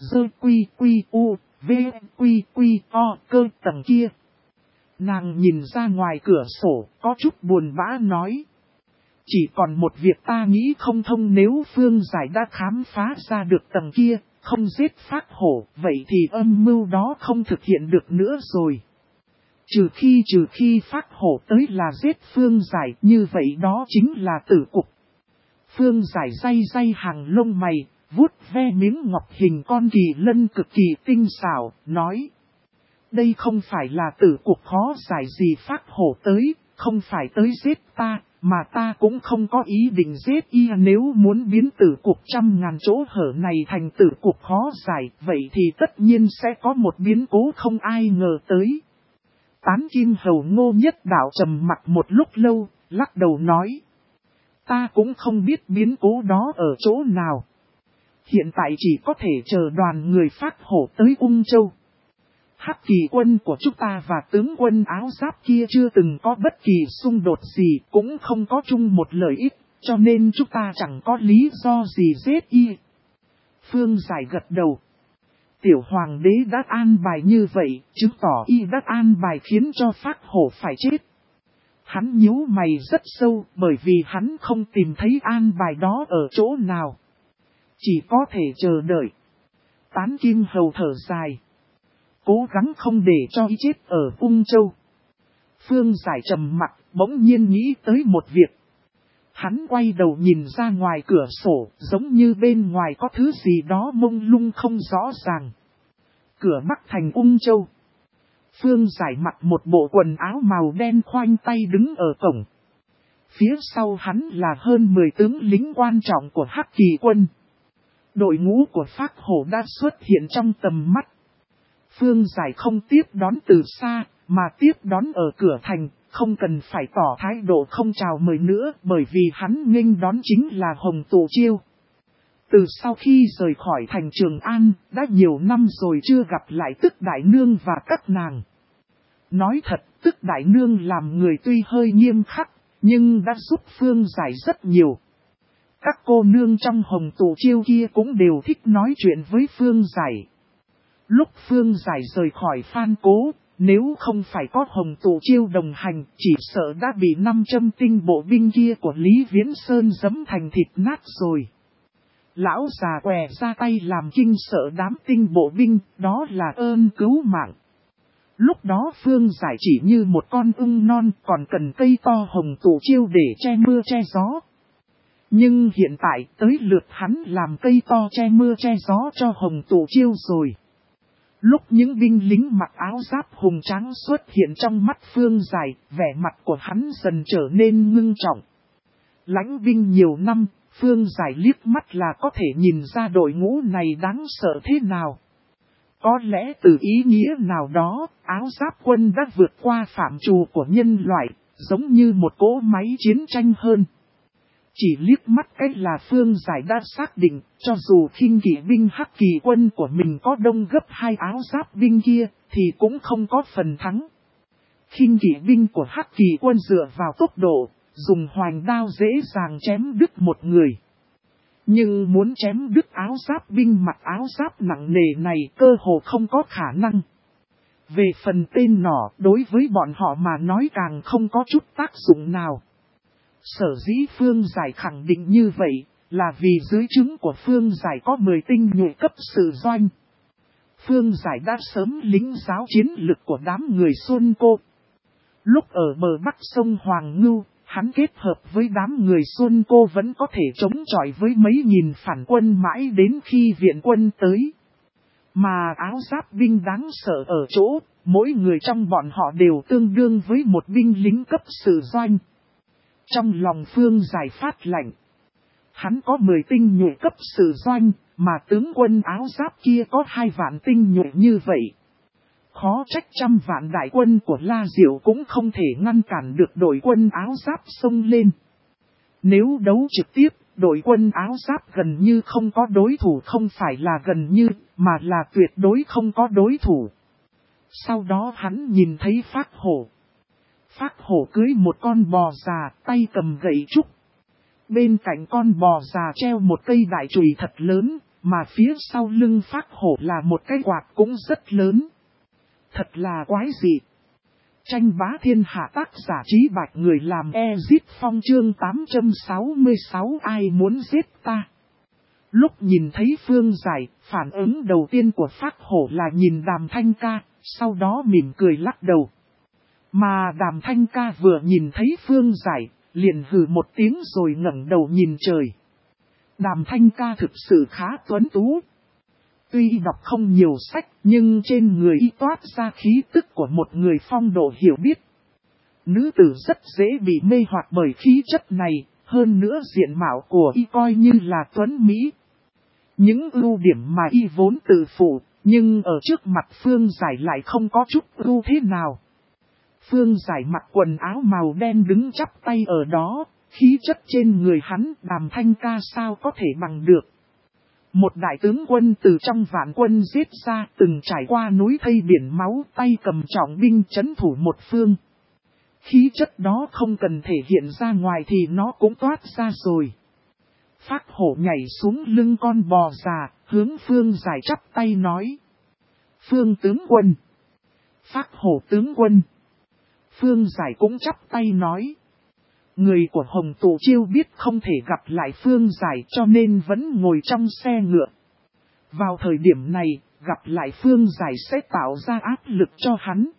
cơ tầng kia. Nàng nhìn ra ngoài cửa sổ, có chút buồn bã nói. Chỉ còn một việc ta nghĩ không thông, nếu Phương Giải đã khám phá ra được tầng kia, không giết Phác Hổ, vậy thì âm mưu đó không thực hiện được nữa rồi. Trừ khi Phác Hổ tới là giết Phương Giải, như vậy đó chính là tử cục. Phương Giải day hàng lông mày, vuốt ve miếng ngọc hình con kỳ lân cực kỳ tinh xảo, nói. Đây không phải là tử cuộc khó giải gì Phác Hổ tới, không phải tới giết ta, mà ta cũng không có ý định giết y. Nếu muốn biến tử cuộc 100.000 chỗ hở này thành tử cuộc khó giải, vậy thì tất nhiên sẽ có một biến cố không ai ngờ tới. Tán Kim Hầu Ngô Nhất Đạo trầm mặt một lúc lâu, lắc đầu nói. Ta cũng không biết biến cố đó ở chỗ nào. Hiện tại chỉ có thể chờ đoàn người Phác Hổ tới Ung Châu. Hắc Kỳ quân của chúng ta và tướng quân áo giáp kia chưa từng có bất kỳ xung đột gì, cũng không có chung một lợi ích, cho nên chúng ta chẳng có lý do gì giết y. Phương Giải gật đầu. Tiểu hoàng đế đã an bài như vậy, chứng tỏ y đã an bài khiến cho Phác Hổ phải chết. Hắn nhíu mày rất sâu bởi vì hắn không tìm thấy an bài đó ở chỗ nào. Chỉ có thể chờ đợi. Tán Kim Hầu thở dài. Cố gắng không để cho y chết ở Ung Châu. Phương Giải trầm mặt, bỗng nhiên nghĩ tới một việc. Hắn quay đầu nhìn ra ngoài cửa sổ, giống như bên ngoài có thứ gì đó mông lung không rõ ràng. Cửa Bắc thành Ung Châu. Phương Giải mặc một bộ quần áo màu đen khoanh tay đứng ở cổng. Phía sau hắn là hơn 10 tướng lính quan trọng của Hắc Kỳ quân. Đội ngũ của Phác Hổ đã xuất hiện trong tầm mắt. Phương Giải không tiếp đón từ xa, mà tiếp đón ở cửa thành, không cần phải tỏ thái độ không chào mời nữa, bởi vì hắn nghênh đón chính là Hồng Tụ Chiêu. Từ sau khi rời khỏi thành Trường An, đã nhiều năm rồi chưa gặp lại Tức Đại Nương và các nàng. Nói thật, Tức Đại Nương làm người tuy hơi nghiêm khắc, nhưng đã giúp Phương Giải rất nhiều. Các cô nương trong Hồng Tụ Chiêu kia cũng đều thích nói chuyện với Phương Giải. Lúc Phương Giải rời khỏi Phan Cố, nếu không phải có Hồng Tụ Chiêu đồng hành, chỉ sợ đã bị 500 tinh bộ binh kia của Lý Viễn Sơn giẫm thành thịt nát rồi. Lão già què ra tay làm kinh sợ đám tinh bộ binh, đó là ơn cứu mạng. Lúc đó Phương Giải chỉ như một con ưng non, còn cần cây to Hồng Tụ Chiêu để che mưa che gió. Nhưng hiện tại tới lượt hắn làm cây to che mưa che gió cho Hồng Tụ Chiêu rồi. Lúc những binh lính mặc áo giáp hùng tráng xuất hiện trong mắt Phương Giải, vẻ mặt của hắn dần trở nên ngưng trọng. Lãnh binh nhiều năm, Phương Giải liếc mắt là có thể nhìn ra đội ngũ này đáng sợ thế nào. Có lẽ từ ý nghĩa nào đó, áo giáp quân đã vượt qua phạm trù của nhân loại, giống như một cỗ máy chiến tranh hơn. Chỉ liếc mắt cách là Phương Giải đã xác định, cho dù khinh kỵ binh Hắc Kỳ quân của mình có đông gấp 2 áo giáp binh kia, thì cũng không có phần thắng. Khinh kỵ binh của Hắc Kỳ quân dựa vào tốc độ, dùng hoành đao dễ dàng chém đứt một người. Nhưng muốn chém đứt áo giáp binh mặc áo giáp nặng nề này cơ hồ không có khả năng. Về phần tên nỏ, đối với bọn họ mà nói càng không có chút tác dụng nào. Sở dĩ Phương Giải khẳng định như vậy, là vì dưới trướng của Phương Giải có 10 tinh nhuệ cấp sự doanh. Phương Giải đã sớm lĩnh giáo chiến lực của đám người Xuân Cô. Lúc ở bờ bắc sông Hoàng Ngưu, hắn kết hợp với đám người Xuân Cô vẫn có thể chống chọi với mấy nghìn phản quân mãi đến khi viện quân tới. Mà áo giáp binh đáng sợ ở chỗ, mỗi người trong bọn họ đều tương đương với một binh lính cấp sự doanh. Trong lòng Phương Giải phát lạnh. Hắn có 10 tinh nhuệ cấp sự doanh, mà tướng quân áo giáp kia có 2 vạn tinh nhuệ như vậy. Khó trách 100 vạn đại quân của La Diệu cũng không thể ngăn cản được đội quân áo giáp xông lên. Nếu đấu trực tiếp, đội quân áo giáp gần như không có đối thủ, không phải là gần như, mà là tuyệt đối không có đối thủ. Sau đó hắn nhìn thấy Phác Hổ. Phác Hổ cưới một con bò già, tay cầm gậy trúc. Bên cạnh con bò già treo một cây đại chùy thật lớn, mà phía sau lưng Phác Hổ là một cái quạt cũng rất lớn. Thật là quái dị. Tranh bá thiên hạ tác giả Trí Bạch người làm Ezip Phong chương 866 ai muốn giết ta. Lúc nhìn thấy Phương Giải, phản ứng đầu tiên của Phác Hổ là nhìn Đàm Thanh Ca, sau đó mỉm cười lắc đầu. Mà Đàm Thanh Ca vừa nhìn thấy Phương Giải, liền hừ một tiếng rồi ngẩng đầu nhìn trời. Đàm Thanh Ca thực sự khá tuấn tú. Tuy đọc không nhiều sách, nhưng trên người y toát ra khí tức của một người phong độ hiểu biết. Nữ tử rất dễ bị mê hoặc bởi khí chất này, hơn nữa diện mạo của y coi như là tuấn mỹ. Những ưu điểm mà y vốn tự phụ, nhưng ở trước mặt Phương Giải lại không có chút ưu thế nào. Phương Giải mặc quần áo màu đen đứng chắp tay ở đó, khí chất trên người hắn Đàm Thanh Ca sao có thể bằng được. Một đại tướng quân từ trong vạn quân giết ra, từng trải qua núi thây biển máu, tay cầm trọng binh trấn thủ một phương. Khí chất đó không cần thể hiện ra ngoài thì nó cũng toát ra rồi. Phác Hổ nhảy xuống lưng con bò già, hướng Phương Giải chắp tay nói. Phương tướng quân. Phác Hổ tướng quân. Phương Giải cũng chắp tay nói. Người của Hồng Tụ Chiêu biết không thể gặp lại Phương Giải cho nên vẫn ngồi trong xe ngựa. Vào thời điểm này, gặp lại Phương Giải sẽ tạo ra áp lực cho hắn.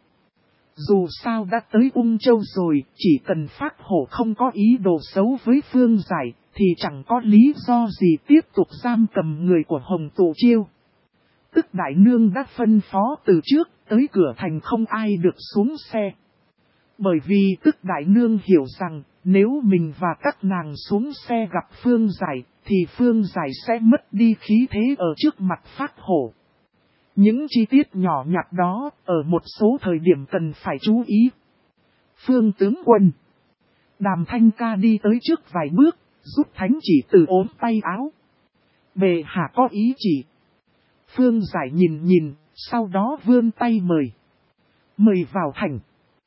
Dù sao đã tới Ung Châu rồi, chỉ cần Phác Hổ không có ý đồ xấu với Phương Giải, thì chẳng có lý do gì tiếp tục giam cầm người của Hồng Tụ Chiêu. Tức Đại Nương đã phân phó từ trước, tới cửa thành không ai được xuống xe. Bởi vì Tức Đại Nương hiểu rằng, nếu mình và các nàng xuống xe gặp Phương Giải, thì Phương Giải sẽ mất đi khí thế ở trước mặt Phác Hổ. Những chi tiết nhỏ nhặt đó, ở một số thời điểm cần phải chú ý. Phương tướng quân. Đàm Thanh Ca đi tới trước vài bước, rút thánh chỉ từ ốm tay áo. Bệ hạ có ý chỉ. Phương Giải nhìn nhìn, sau đó vươn tay mời. Mời vào thành.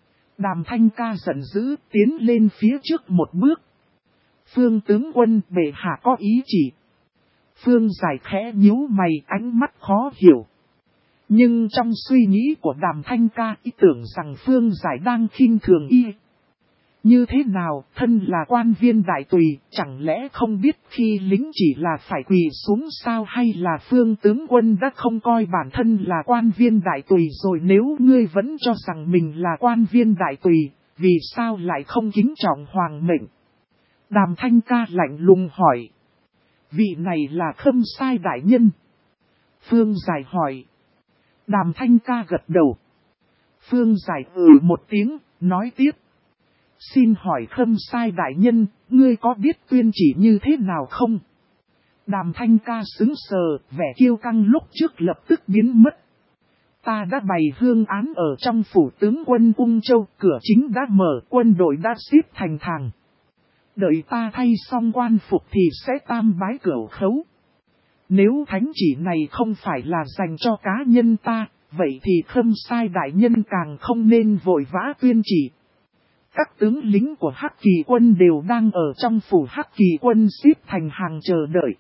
Đàm Thanh Ca giận dữ tiến lên phía trước một bước. Phương tướng quân bệ hạ có ý chỉ. Phương Giải khẽ nhíu mày ánh mắt khó hiểu. Nhưng trong suy nghĩ của Đàm Thanh Ca ý tưởng rằng Phương Giải đang khinh thường y. Như thế nào, thân là quan viên đại tùy, chẳng lẽ không biết khi lính chỉ là phải quỳ xuống sao, hay là Phương tướng quân đã không coi bản thân là quan viên đại tùy rồi, nếu ngươi vẫn cho rằng mình là quan viên đại tùy, vì sao lại không kính trọng hoàng mệnh? Đàm Thanh Ca lạnh lùng hỏi. Vị này là Khâm Sai đại nhân. Phương Giải hỏi. Đàm Thanh Ca gật đầu. Phương Giải một tiếng, nói tiếp. Xin hỏi Khâm Sai đại nhân, ngươi có biết tuyên chỉ như thế nào không? Đàm Thanh Ca sững sờ, vẻ kiêu căng lúc trước lập tức biến mất. Ta đã bày hương án ở trong phủ tướng quân Ung Châu, cửa chính đã mở, quân đội đã xếp thành hàng. Đợi ta thay xong quan phục thì sẽ tam bái cửu khấu. Nếu thánh chỉ này không phải là dành cho cá nhân ta, vậy thì Khâm Sai đại nhân càng không nên vội vã tuyên chỉ. Các tướng lính của Hắc Kỳ quân đều đang ở trong phủ Hắc Kỳ quân xếp thành hàng chờ đợi.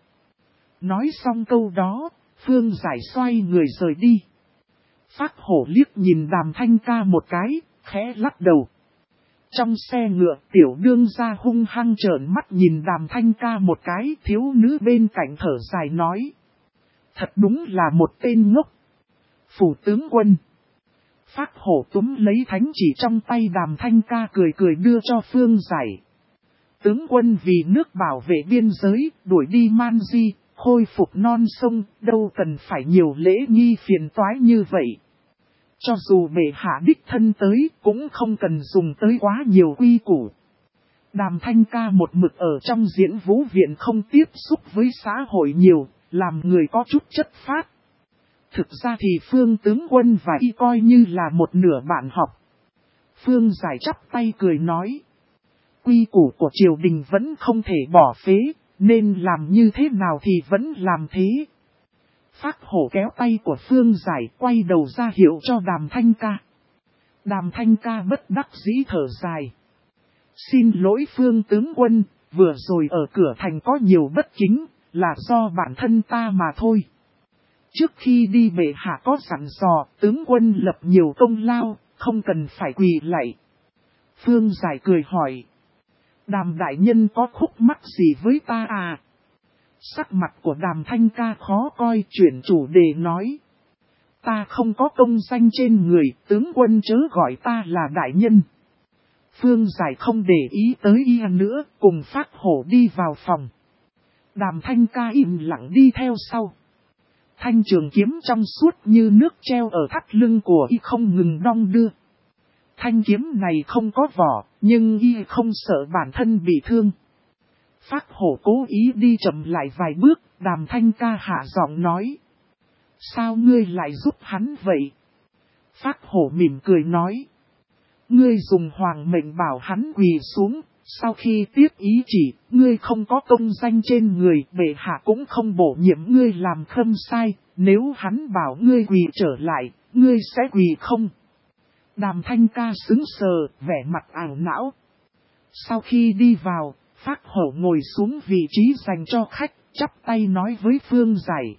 Nói xong câu đó, Phương Giải xoay người rời đi. Phác Hổ liếc nhìn Đàm Thanh Ca một cái, khẽ lắc đầu. Trong xe ngựa, Tiểu Đương gia hung hăng trợn mắt nhìn Đàm Thanh Ca một cái, thiếu nữ bên cạnh thở dài nói. Thật đúng là một tên ngốc. Phủ tướng quân. Phác Hổ túm lấy thánh chỉ trong tay Đàm Thanh Ca cười cười đưa cho Phương Giải. Tướng quân vì nước bảo vệ biên giới, đuổi đi man di, khôi phục non sông, đâu cần phải nhiều lễ nghi phiền toái như vậy. Cho dù bệ hạ đích thân tới, cũng không cần dùng tới quá nhiều quy củ. Đàm Thanh Ca một mực ở trong diễn vũ viện không tiếp xúc với xã hội nhiều, làm người có chút chất phát. Thực ra thì Phương tướng quân và y coi như là một nửa bạn học. Phương Giải chắp tay cười nói. Quy củ của triều đình vẫn không thể bỏ phế, nên làm như thế nào thì vẫn làm thế. Phác Hổ kéo tay của Phương Giải quay đầu ra hiệu cho Đàm Thanh Ca. Đàm Thanh Ca bất đắc dĩ thở dài. Xin lỗi Phương tướng quân, vừa rồi ở cửa thành có nhiều bất kính, là do bản thân ta mà thôi. Trước khi đi bệ hạ có dặn dò, tướng quân lập nhiều công lao, không cần phải quỳ lạy. Phương Giải cười hỏi. Đàm đại nhân có khúc mắc gì với ta à? Sắc mặt của Đàm Thanh Ca khó coi, chuyển chủ đề nói. Ta không có công danh trên người, tướng quân chớ gọi ta là đại nhân. Phương Giải không để ý tới y nữa, cùng Phác Hổ đi vào phòng. Đàm Thanh Ca im lặng đi theo sau. Thanh trường kiếm trong suốt như nước treo ở thắt lưng của y không ngừng đong đưa. Thanh kiếm này không có vỏ, nhưng y không sợ bản thân bị thương. Phác Hổ cố ý đi chậm lại vài bước, Đàm Thanh Ca hạ giọng nói. Sao ngươi lại giúp hắn vậy? Phác Hổ mỉm cười nói. Ngươi dùng hoàng mệnh bảo hắn quỳ xuống, sau khi tiếp ý chỉ, ngươi không có công danh trên người, bệ hạ cũng không bổ nhiệm ngươi làm khâm sai, nếu hắn bảo ngươi quỳ trở lại, ngươi sẽ quỳ không? Đàm Thanh Ca sững sờ, vẻ mặt ảo não. Sau khi đi vào, Phác Hổ ngồi xuống vị trí dành cho khách, chắp tay nói với Phương Giải.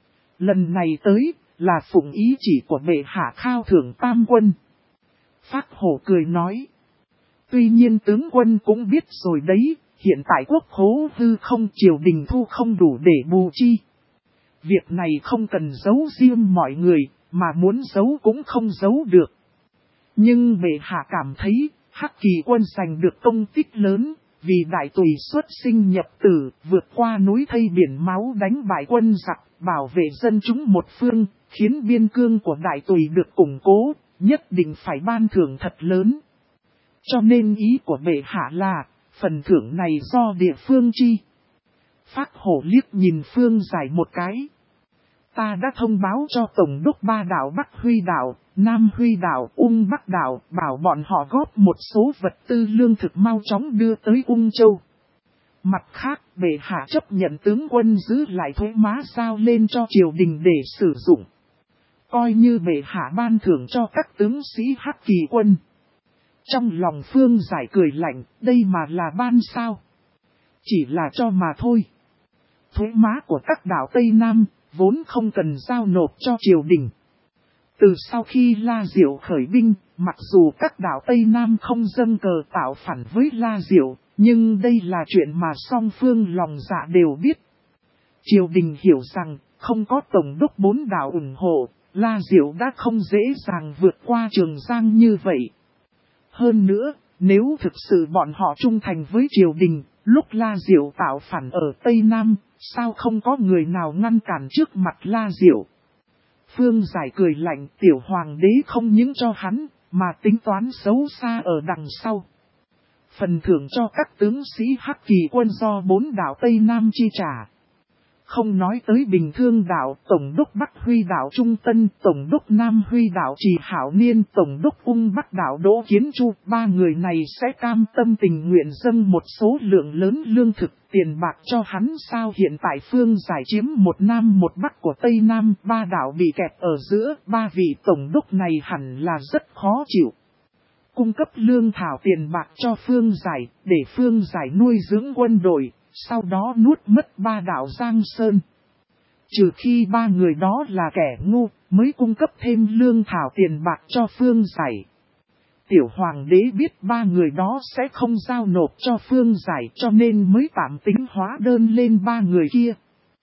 Lần này tới, là phụng ý chỉ của bệ hạ khao thưởng tam quân. Phác Hổ cười nói. Tuy nhiên tướng quân cũng biết rồi đấy, hiện tại quốc khố hư không, triều đình thu không đủ để bù chi. Việc này không cần giấu riêng mọi người, mà muốn giấu cũng không giấu được. Nhưng bệ hạ cảm thấy, Hắc Kỳ quân giành được công tích lớn, vì đại tùy xuất sinh nhập tử, vượt qua núi thây biển máu đánh bại quân giặc, bảo vệ dân chúng một phương, khiến biên cương của đại tùy được củng cố, nhất định phải ban thưởng thật lớn. Cho nên ý của bệ hạ là, phần thưởng này do địa phương chi. Phác Hổ liếc nhìn Phương Giải một cái. Ta đã thông báo cho Tổng đốc ba đảo Bắc Huy đảo, Nam Huy đảo, Ung Bắc đảo, bảo bọn họ góp một số vật tư lương thực mau chóng đưa tới Ung Châu. Mặt khác, bệ hạ chấp nhận tướng quân giữ lại thuế má giao lên cho triều đình để sử dụng. Coi như bệ hạ ban thưởng cho các tướng sĩ Hắc Kỳ quân. Trong lòng Phương Giải cười lạnh, đây mà là ban sao? Chỉ là cho mà thôi. Thuế má của các đảo Tây Nam, vốn không cần giao nộp cho triều đình. Từ sau khi La Diệu khởi binh, mặc dù các đảo Tây Nam không dâng cờ tạo phản với La Diệu, nhưng đây là chuyện mà song phương lòng dạ đều biết. Triều đình hiểu rằng, không có tổng đốc bốn đảo ủng hộ, La Diệu đã không dễ dàng vượt qua Trường Giang như vậy. Hơn nữa, nếu thực sự bọn họ trung thành với triều đình, lúc La Diệu tạo phản ở Tây Nam, sao không có người nào ngăn cản trước mặt La Diệu? Phương Giải cười lạnh, tiểu hoàng đế không những cho hắn, mà tính toán xấu xa ở đằng sau. Phần thưởng cho các tướng sĩ Hắc Kỳ quân do bốn đảo Tây Nam chi trả. Không nói tới Bình Thương đảo, Tổng đốc Bắc Huy đảo Trung Tân, Tổng đốc Nam Huy đảo Trì Hảo Niên, Tổng đốc Ung Bắc đảo Đỗ Kiến Chu, ba người này sẽ cam tâm tình nguyện dâng một số lượng lớn lương thực, tiền bạc cho hắn sao. Hiện tại Phương Giải chiếm một Nam một Bắc của Tây Nam, ba đảo bị kẹt ở giữa, ba vị Tổng đốc này hẳn là rất khó chịu. Cung cấp lương thảo tiền bạc cho Phương Giải, để Phương Giải nuôi dưỡng quân đội. Sau đó nuốt mất ba đảo Giang Sơn. Trừ khi ba người đó là kẻ ngu, mới cung cấp thêm lương thảo tiền bạc cho Phương Giải. Tiểu hoàng đế biết ba người đó sẽ không giao nộp cho Phương Giải, cho nên mới tạm tính hóa đơn lên ba người kia.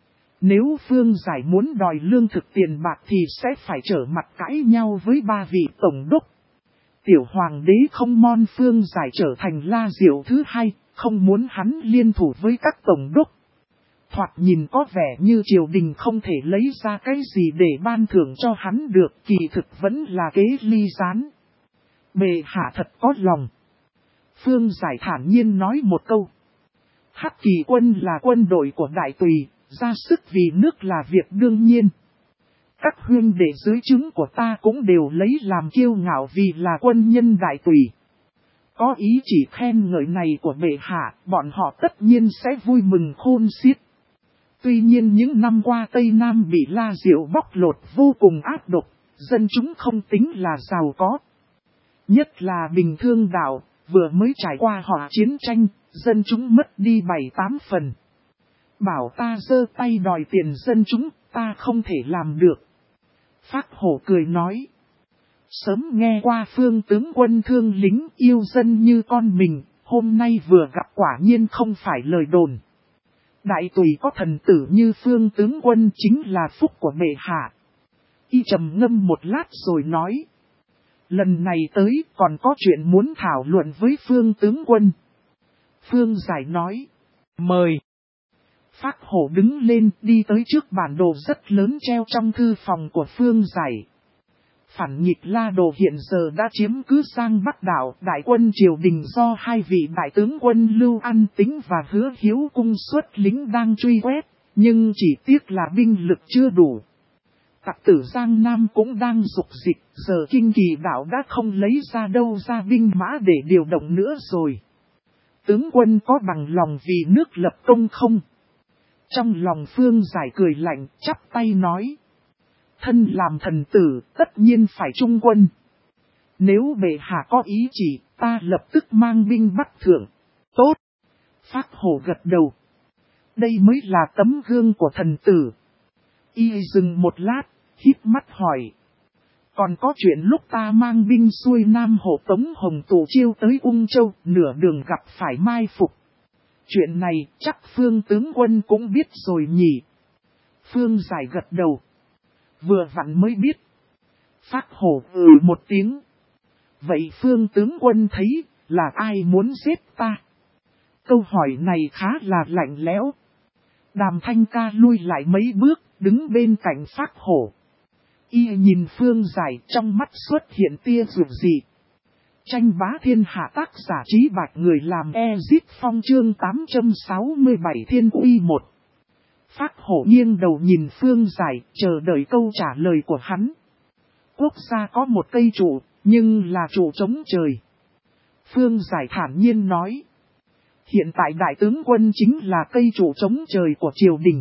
Nếu Phương Giải muốn đòi lương thực tiền bạc thì sẽ phải trở mặt cãi nhau với ba vị tổng đốc. Tiểu hoàng đế không mong Phương Giải trở thành La Diệu thứ hai, không muốn hắn liên thủ với các tổng đốc. Thoạt nhìn có vẻ như triều đình không thể lấy ra cái gì để ban thưởng cho hắn được, kỳ thực vẫn là kế ly gián. Bệ hạ thật có lòng. Phương Giải thản nhiên nói một câu. Hắc Kỳ quân là quân đội của đại tùy, ra sức vì nước là việc đương nhiên. Các huynh đệ dưới trướng của ta cũng đều lấy làm kiêu ngạo vì là quân nhân đại tùy. Có ý chỉ khen ngợi này của bệ hạ, bọn họ tất nhiên sẽ vui mừng khôn xiết. Tuy nhiên những năm qua Tây Nam bị La Diệu bóc lột vô cùng ác độc, dân chúng không tính là giàu có. Nhất là Bình Thương đảo, vừa mới trải qua họa chiến tranh, dân chúng mất đi 7-8 phần. Bảo ta giơ tay đòi tiền dân chúng, ta không thể làm được. Phác Hổ cười nói. Sớm nghe qua Phương tướng quân thương lính yêu dân như con mình, hôm nay vừa gặp quả nhiên không phải lời đồn. Đại tùy có thần tử như Phương tướng quân chính là phúc của bệ hạ. Y trầm ngâm một lát rồi nói. Lần này tới còn có chuyện muốn thảo luận với Phương tướng quân. Phương Giải nói. Mời. Phác Hổ đứng lên đi tới trước bản đồ rất lớn treo trong thư phòng của Phương Giải. Phản nghịch La Đồ hiện giờ đã chiếm cứ Giang Bắc đảo, đại quân triều đình do hai vị đại tướng quân Lưu An Tính và Hứa Hiếu cung xuất lính đang truy quét, nhưng chỉ tiếc là binh lực chưa đủ. Tặc tử Giang Nam cũng đang dục dịch, giờ Kinh Kỳ đảo đã không lấy ra đâu ra binh mã để điều động nữa rồi. Tướng quân có bằng lòng vì nước lập công không? Trong lòng Phương Giải cười lạnh, chắp tay nói. Thân làm thần tử, tất nhiên phải trung quân. Nếu bệ hạ có ý chỉ, ta lập tức mang binh bắt thượng. Tốt. Phác Hổ gật đầu. Đây mới là tấm gương của thần tử. Y dừng một lát, híp mắt hỏi. Còn có chuyện lúc ta mang binh xuôi Nam hộ tống Hồng Tổ Chiêu tới Ung Châu, nửa đường gặp phải mai phục. Chuyện này chắc Phương tướng quân cũng biết rồi nhỉ. Phương Giải gật đầu. Vừa vặn mới biết. Phác Hổ một tiếng. Vậy Phương tướng quân thấy là ai muốn giết ta? Câu hỏi này khá là lạnh lẽo. Đàm Thanh Ca lui lại mấy bước, đứng bên cạnh Phác Hổ. Y nhìn Phương Giải, trong mắt xuất hiện tia rực dị. Tranh bá thiên hạ, tác giả Trí Bạch, người làm Ezip Phong, chương 867 Thiên Uy 1. Phác Hổ nghiêng đầu nhìn Phương Giải, chờ đợi câu trả lời của hắn. Quốc gia có một cây trụ, nhưng là trụ chống trời. Phương Giải thản nhiên nói. Hiện tại đại tướng quân chính là cây trụ chống trời của triều đình.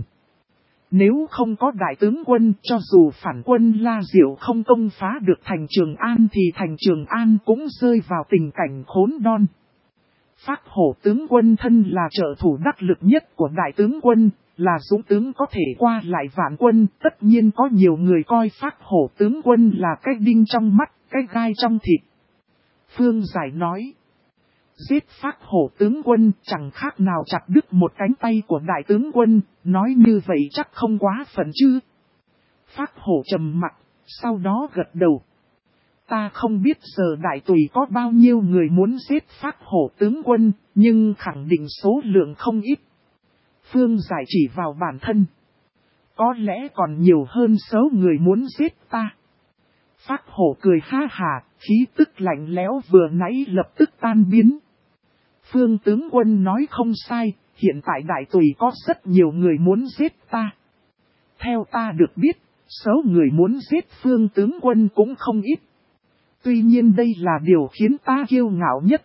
Nếu không có đại tướng quân, cho dù phản quân La Diệu không công phá được thành Trường An thì thành Trường An cũng rơi vào tình cảnh khốn đon. Phác Hổ tướng quân thân là trợ thủ đắc lực nhất của đại tướng quân, là dũng tướng có thể qua lại vạn quân, tất nhiên có nhiều người coi Phác Hổ tướng quân là cái đinh trong mắt, cái gai trong thịt. Phương Giải nói. Giết Phác Hổ tướng quân chẳng khác nào chặt đứt một cánh tay của đại tướng quân, nói như vậy chắc không quá phận chứ. Phác Hổ trầm mặc, sau đó gật đầu. Ta không biết giờ đại tùy có bao nhiêu người muốn giết Phác Hổ tướng quân, nhưng khẳng định số lượng không ít. Phương Giải chỉ vào bản thân. Có lẽ còn nhiều hơn số người muốn giết ta. Phác Hổ cười ha hà, khí tức lạnh lẽo vừa nãy lập tức tan biến. Phương tướng quân nói không sai, hiện tại đại tùy có rất nhiều người muốn giết ta. Theo ta được biết, số người muốn giết Phương tướng quân cũng không ít. Tuy nhiên đây là điều khiến ta kiêu ngạo nhất.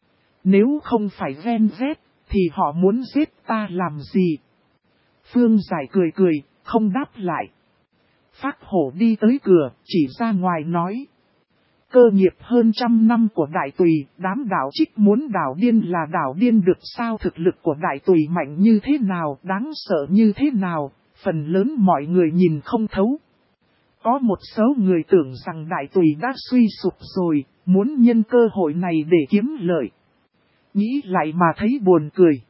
Nếu không phải ghen ghét, thì họ muốn giết ta làm gì? Phương Giải cười cười, không đáp lại. Phác Hổ đi tới cửa, chỉ ra ngoài nói. Cơ nghiệp hơn 100 năm của đại tùy, đám đảo trích muốn đảo điên là đảo điên được sao? Thực lực của đại tùy mạnh như thế nào, đáng sợ như thế nào, phần lớn mọi người nhìn không thấu. Có một số người tưởng rằng đại tùy đã suy sụp rồi, muốn nhân cơ hội này để kiếm lợi. Nghĩ lại mà thấy buồn cười.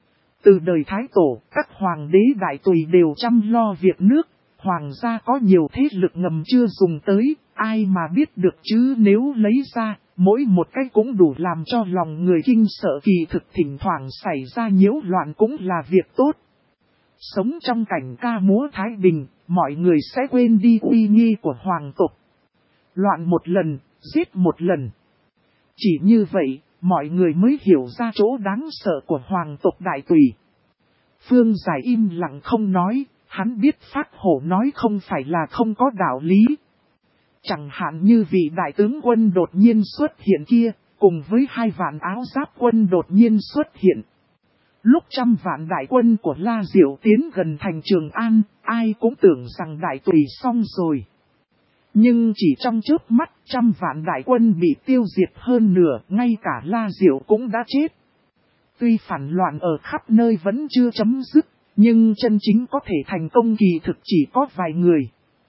Từ đời Thái Tổ, các hoàng đế đại tùy đều chăm lo việc nước, hoàng gia có nhiều thế lực ngầm chưa dùng tới, ai mà biết được chứ nếu lấy ra, mỗi một cái cũng đủ làm cho lòng người kinh sợ. Kỳ thực thỉnh thoảng xảy ra nhiễu loạn cũng là việc tốt. Sống trong cảnh ca múa thái bình, mọi người sẽ quên đi uy nghi của hoàng tộc. Loạn một lần, giết một lần. Chỉ như vậy, mọi người mới hiểu ra chỗ đáng sợ của hoàng tộc đại tùy. Phương Giải im lặng không nói, hắn biết Phác Hổ nói không phải là không có đạo lý. Chẳng hạn như vị đại tướng quân đột nhiên xuất hiện kia, cùng với 2 vạn áo giáp quân đột nhiên xuất hiện. Lúc 100 vạn đại quân của La Diệu tiến gần thành Trường An, ai cũng tưởng rằng đại tùy xong rồi. Nhưng chỉ trong chớp mắt 100 vạn đại quân bị tiêu diệt hơn nửa, ngay cả La Diệu cũng đã chết. Tuy phản loạn ở khắp nơi vẫn chưa chấm dứt, nhưng chân chính có thể thành công kỳ thực chỉ có vài người.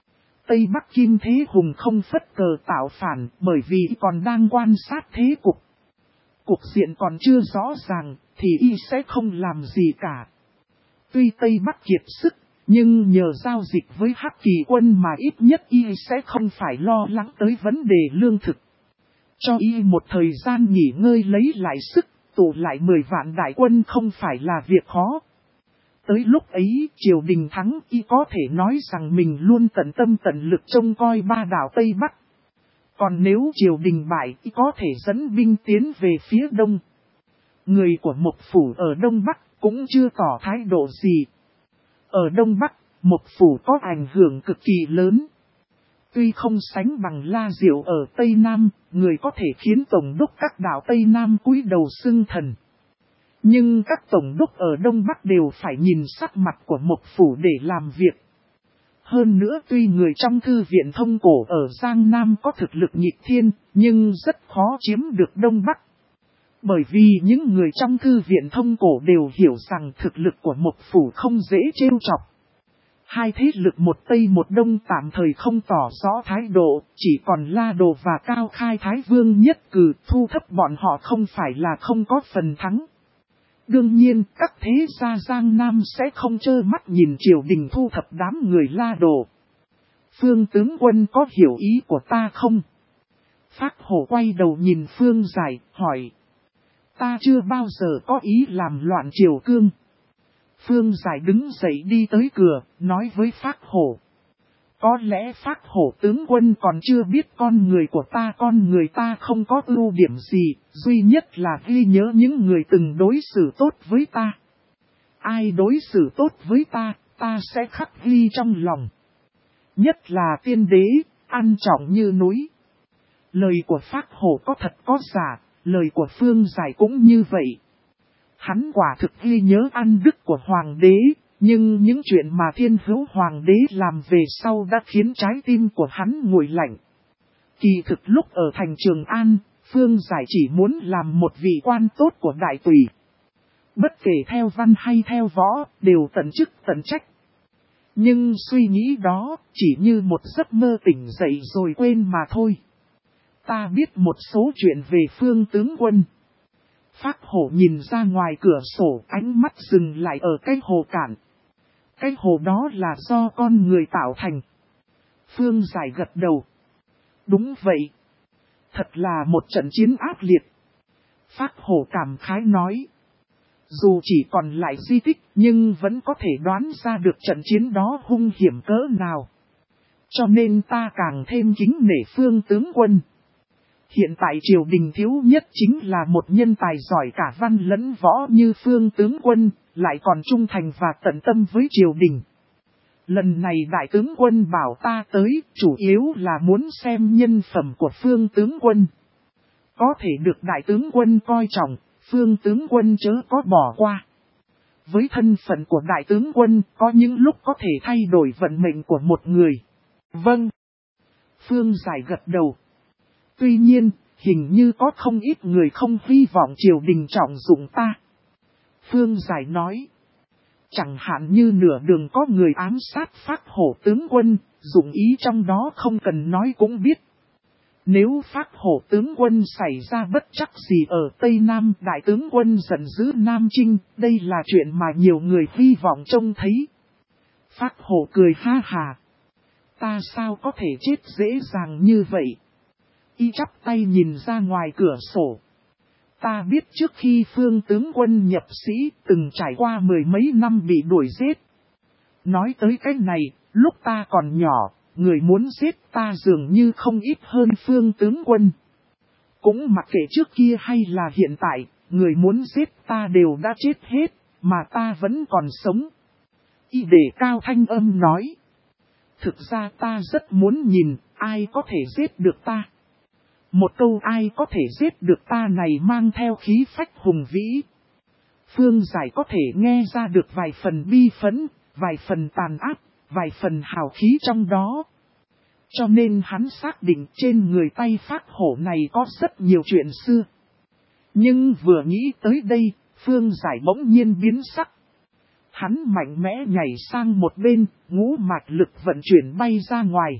Tây Bắc Kim Thế Hùng không phất cờ tạo phản bởi vì còn đang quan sát thế cục. Cục diện còn chưa rõ ràng thì y sẽ không làm gì cả. Tuy Tây Bắc kiệt sức, nhưng nhờ giao dịch với Hắc Kỳ quân mà ít nhất y sẽ không phải lo lắng tới vấn đề lương thực. Cho y một thời gian nghỉ ngơi lấy lại sức, tụ lại 10 vạn đại quân không phải là việc khó. Tới lúc ấy, triều đình thắng y có thể nói rằng mình luôn tận tâm tận lực trông coi ba đảo Tây Bắc. Còn nếu triều đình bại, y có thể dẫn binh tiến về phía đông. Người của Mộc Phủ ở Đông Bắc cũng chưa tỏ thái độ gì. Ở Đông Bắc, Mộc Phủ có ảnh hưởng cực kỳ lớn. Tuy không sánh bằng La Diệu ở Tây Nam, người có thể khiến tổng đốc các đảo Tây Nam cúi đầu xưng thần. Nhưng các tổng đốc ở Đông Bắc đều phải nhìn sắc mặt của Mộc Phủ để làm việc. Hơn nữa tuy người trong thư viện Thông Cổ ở Giang Nam có thực lực nghịch thiên, nhưng rất khó chiếm được Đông Bắc. Bởi vì những người trong thư viện Thông Cổ đều hiểu rằng thực lực của Mộc Phủ không dễ trêu chọc. Hai thế lực một Tây một Đông tạm thời không tỏ rõ thái độ, chỉ còn La Đồ và Cao Khai Thái Vương nhất cử thu thấp bọn họ không phải là không có phần thắng. Đương nhiên, các thế gia Giang Nam sẽ không trơ mắt nhìn triều đình thu thập đám người La Đồ. Phương tướng quân có hiểu ý của ta không? Phác Hổ quay đầu nhìn Phương Giải, hỏi. Ta chưa bao giờ có ý làm loạn triều cương. Phương Giải đứng dậy đi tới cửa, nói với Phác Hổ. Có lẽ Phác Hổ tướng quân còn chưa biết con người ta không có ưu điểm gì, duy nhất là ghi nhớ những người từng đối xử tốt với ta. Ai đối xử tốt với ta, ta sẽ khắc ghi trong lòng. Nhất là tiên đế, ăn trọng như núi. Lời của Phác Hổ có thật có giả, lời của Phương Giải cũng như vậy. Hắn quả thực ghi nhớ ăn đức của Hoàng đế. Nhưng những chuyện mà Thiên Hữu Hoàng đế làm về sau đã khiến trái tim của hắn nguội lạnh. Kỳ thực lúc ở thành Trường An, Phương Giải chỉ muốn làm một vị quan tốt của đại tùy. Bất kể theo văn hay theo võ, đều tận chức tận trách. Nhưng suy nghĩ đó chỉ như một giấc mơ tỉnh dậy rồi quên mà thôi. Ta biết một số chuyện về Phương tướng quân. Phác Hổ nhìn ra ngoài cửa sổ, ánh mắt dừng lại ở cái hồ cạn. Cái hồ đó là do con người tạo thành. Phương Giải gật đầu. Đúng vậy. Thật là một trận chiến ác liệt. Phác Hổ cảm khái nói. Dù chỉ còn lại di tích nhưng vẫn có thể đoán ra được trận chiến đó hung hiểm cỡ nào. Cho nên ta càng thêm kính nể Phương tướng quân. Hiện tại triều đình thiếu nhất chính là một nhân tài giỏi cả văn lẫn võ như Phương tướng quân, lại còn trung thành và tận tâm với triều đình. Lần này đại tướng quân bảo ta tới, chủ yếu là muốn xem nhân phẩm của Phương tướng quân. Có thể được đại tướng quân coi trọng, Phương tướng quân chớ có bỏ qua. Với thân phận của đại tướng quân, có những lúc có thể thay đổi vận mệnh của một người. Vâng. Phương Giải gật đầu. Tuy nhiên, hình như có không ít người không hy vọng triều đình trọng dụng ta. Phương Giải nói. Chẳng hạn như nửa đường có người ám sát Phác Hổ tướng quân, dụng ý trong đó không cần nói cũng biết. Nếu Phác Hổ tướng quân xảy ra bất chắc gì ở Tây Nam, đại tướng quân giận dữ Nam Chinh, đây là chuyện mà nhiều người hy vọng trông thấy. Phác Hổ cười ha hà. Ta sao có thể chết dễ dàng như vậy? Y chắp tay nhìn ra ngoài cửa sổ. Ta biết trước khi Phương tướng quân nhập sĩ từng trải qua mười mấy năm bị đuổi giết. Nói tới cái này, lúc ta còn nhỏ, người muốn giết ta dường như không ít hơn Phương tướng quân. Cũng mặc kệ trước kia hay là hiện tại, người muốn giết ta đều đã chết hết, mà ta vẫn còn sống. Y đề cao thanh âm nói. Thực ra ta rất muốn nhìn, ai có thể giết được ta. Một câu ai có thể giết được ta này mang theo khí phách hùng vĩ. Phương Giải có thể nghe ra được vài phần bi phẫn, vài phần tàn áp, vài phần hào khí trong đó. Cho nên hắn xác định trên người tay Phác Hổ này có rất nhiều chuyện xưa. Nhưng vừa nghĩ tới đây, Phương Giải bỗng nhiên biến sắc. Hắn mạnh mẽ nhảy sang một bên, ngũ mạch lực vận chuyển bay ra ngoài.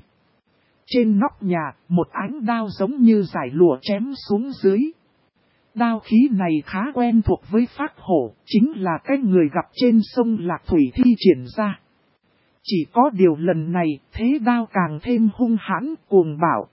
Trên nóc nhà, một ánh đao giống như dải lụa chém xuống dưới. Đao khí này khá quen thuộc với Phác Hổ, chính là cái người gặp trên sông Lạc Thủy thi triển ra. Chỉ có điều lần này, thế đao càng thêm hung hãn, cuồng bạo.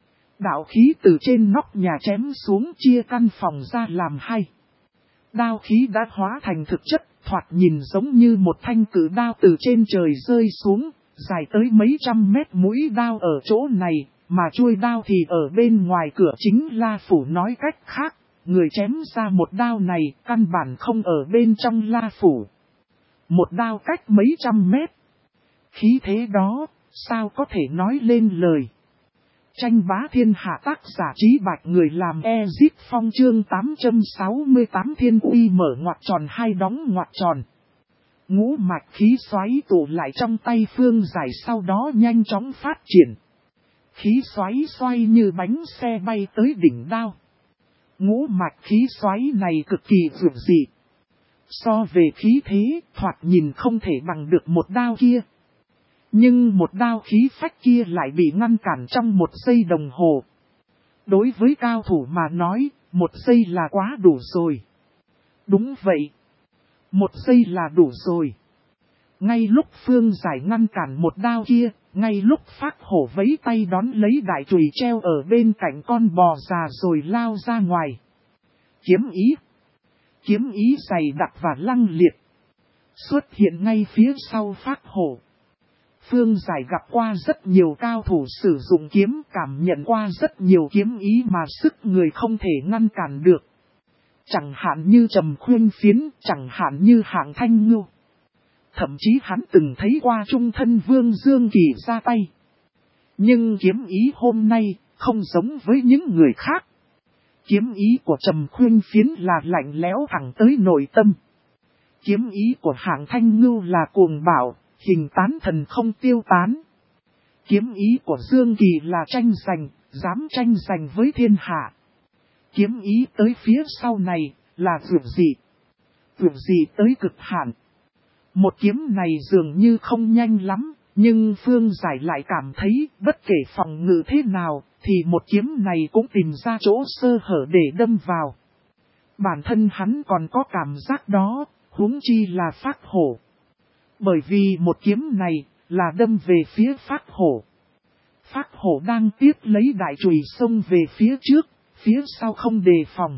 Đạo khí từ trên nóc nhà chém xuống chia căn phòng ra làm hai. Đao khí đã hóa thành thực chất, thoạt nhìn giống như một thanh cử đao từ trên trời rơi xuống, dài tới mấy trăm mét. Mũi đao ở chỗ này, mà chuôi đao thì ở bên ngoài cửa chính La Phủ. Nói cách khác, người chém ra một đao này căn bản không ở bên trong La Phủ. Một đao cách mấy trăm mét. Khí thế đó, sao có thể nói lên lời. Tranh bá thiên hạ, tác giả Trí Bạch, người làm Ezip Phong, chương 868 Thiên Uy mở ngoặc tròn hai đóng ngoặc tròn. Ngũ mạch khí xoáy tụ lại trong tay Phương Giải, sau đó nhanh chóng phát triển. Khí xoáy xoay như bánh xe bay tới đỉnh đao. Ngũ mạch khí xoáy này cực kỳ dường dị. So về khí thế, thoạt nhìn không thể bằng được một đao kia. Nhưng một đao khí phách kia lại bị ngăn cản trong một giây đồng hồ. Đối với cao thủ mà nói, một giây là quá đủ rồi. Đúng vậy. Một giây là đủ rồi. Ngay lúc Phương Giải ngăn cản một đao kia, ngay lúc Phác Hổ vẫy tay đón lấy đại chùy treo ở bên cạnh con bò già rồi lao ra ngoài. Kiếm ý dày đặc và lăng liệt xuất hiện ngay phía sau Phác Hổ. Phương Giải gặp qua rất nhiều cao thủ sử dụng kiếm, cảm nhận qua rất nhiều kiếm ý mà sức người không thể ngăn cản được. Chẳng hạn như Trầm Khuyên Phiến, chẳng hạn như Hạng Thanh Ngưu. Thậm chí hắn từng thấy qua Trung Thân Vương Dương Kỳ ra tay. Nhưng kiếm ý hôm nay không giống với những người khác. Kiếm ý của Trầm Khuyên Phiến là lạnh lẽo thẳng tới nội tâm. Kiếm ý của Hạng Thanh Ngưu là cuồng bạo, hình tán thần không tiêu tán. Kiếm ý của Dương Kỳ là tranh giành, dám tranh giành với thiên hạ. Kiếm ý tới phía sau này là vượt dị tới cực hạn. Một kiếm này dường như không nhanh lắm, nhưng Phương Giải lại cảm thấy bất kể phòng ngự thế nào, thì một kiếm này cũng tìm ra chỗ sơ hở để đâm vào. Bản thân hắn còn có cảm giác đó, huống chi là Phác Hổ. Bởi vì một kiếm này là đâm về phía Phác Hổ. Phác Hổ đang tiếp lấy đại chùy xông về phía trước, phía sau không đề phòng.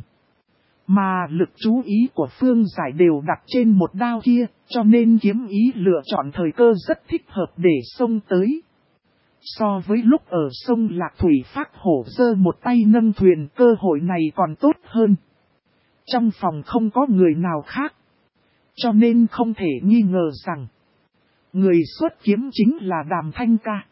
Mà lực chú ý của Phương Giải đều đặt trên một đao kia, cho nên kiếm ý lựa chọn thời cơ rất thích hợp để xông tới. So với lúc ở sông Lạc Thủy, Phác Hổ giơ một tay nâng thuyền, cơ hội này còn tốt hơn. Trong phòng không có người nào khác, cho nên không thể nghi ngờ rằng người xuất kiếm chính là Đàm Thanh Ca.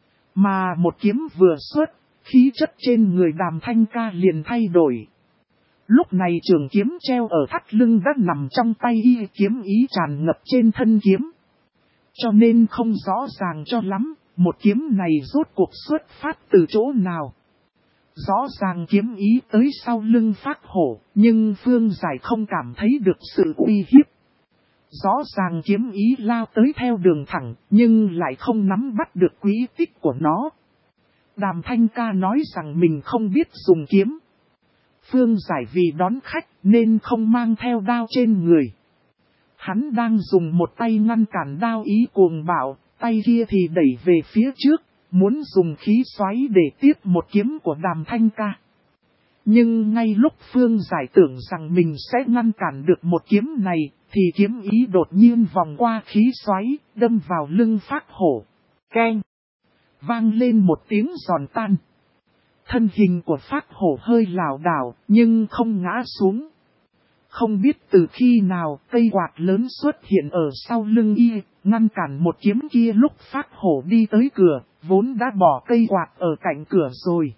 Mà một kiếm vừa xuất, khí chất trên người Đàm Thanh Ca liền thay đổi. Lúc này trường kiếm treo ở thắt lưng đã nằm trong tay y, kiếm ý tràn ngập trên thân kiếm. Cho nên không rõ ràng cho lắm, một kiếm này rốt cuộc xuất phát từ chỗ nào. Rõ ràng kiếm ý tới sau lưng Phác Hổ, nhưng Phương Giải không cảm thấy được sự uy hiếp. Rõ ràng kiếm ý lao tới theo đường thẳng, nhưng lại không nắm bắt được quỹ tích của nó. Đàm Thanh Ca nói rằng mình không biết dùng kiếm. Phương Giải vì đón khách nên không mang theo đao trên người. Hắn đang dùng một tay ngăn cản đao ý cuồng bạo, tay kia thì đẩy về phía trước, muốn dùng khí xoáy để tiếp một kiếm của Đàm Thanh Ca. Nhưng ngay lúc Phương Giải tưởng rằng mình sẽ ngăn cản được một kiếm này, thì kiếm ý đột nhiên vòng qua khí xoáy, đâm vào lưng Phác Hổ. Keng! Vang lên một tiếng giòn tan. Thân hình của Phác Hổ hơi lảo đảo, nhưng không ngã xuống. Không biết từ khi nào, cây quạt lớn xuất hiện ở sau lưng y, ngăn cản một kiếm kia. Lúc Phác Hổ đi tới cửa, vốn đã bỏ cây quạt ở cạnh cửa rồi.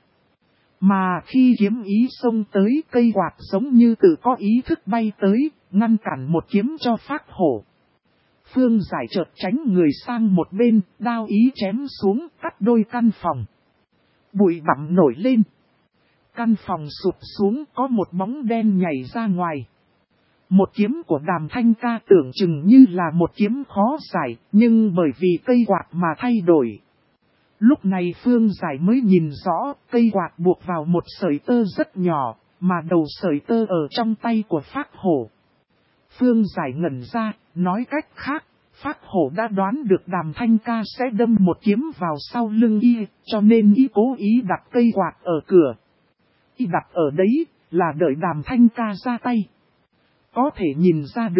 Mà khi kiếm ý xông tới, cây quạt giống như tự có ý thức bay tới, ngăn cản một kiếm cho Phác Hổ. Phương Giải chợt tránh người sang một bên, đao ý chém xuống, cắt đôi căn phòng. Bụi bặm nổi lên. Căn phòng sụp xuống, có một bóng đen nhảy ra ngoài. Một kiếm của Đàm Thanh Ca tưởng chừng như là một kiếm khó giải, nhưng bởi vì cây quạt mà thay đổi. Lúc này Phương Giải mới nhìn rõ, cây quạt buộc vào một sợi tơ rất nhỏ, mà đầu sợi tơ ở trong tay của Phác Hổ. Phương Giải ngẩn ra, nói cách khác, Phác Hổ đã đoán được Đàm Thanh Ca sẽ đâm một kiếm vào sau lưng y, cho nên y cố ý đặt cây quạt ở cửa. Y đặt ở đấy, là đợi Đàm Thanh Ca ra tay. Có thể nhìn ra được,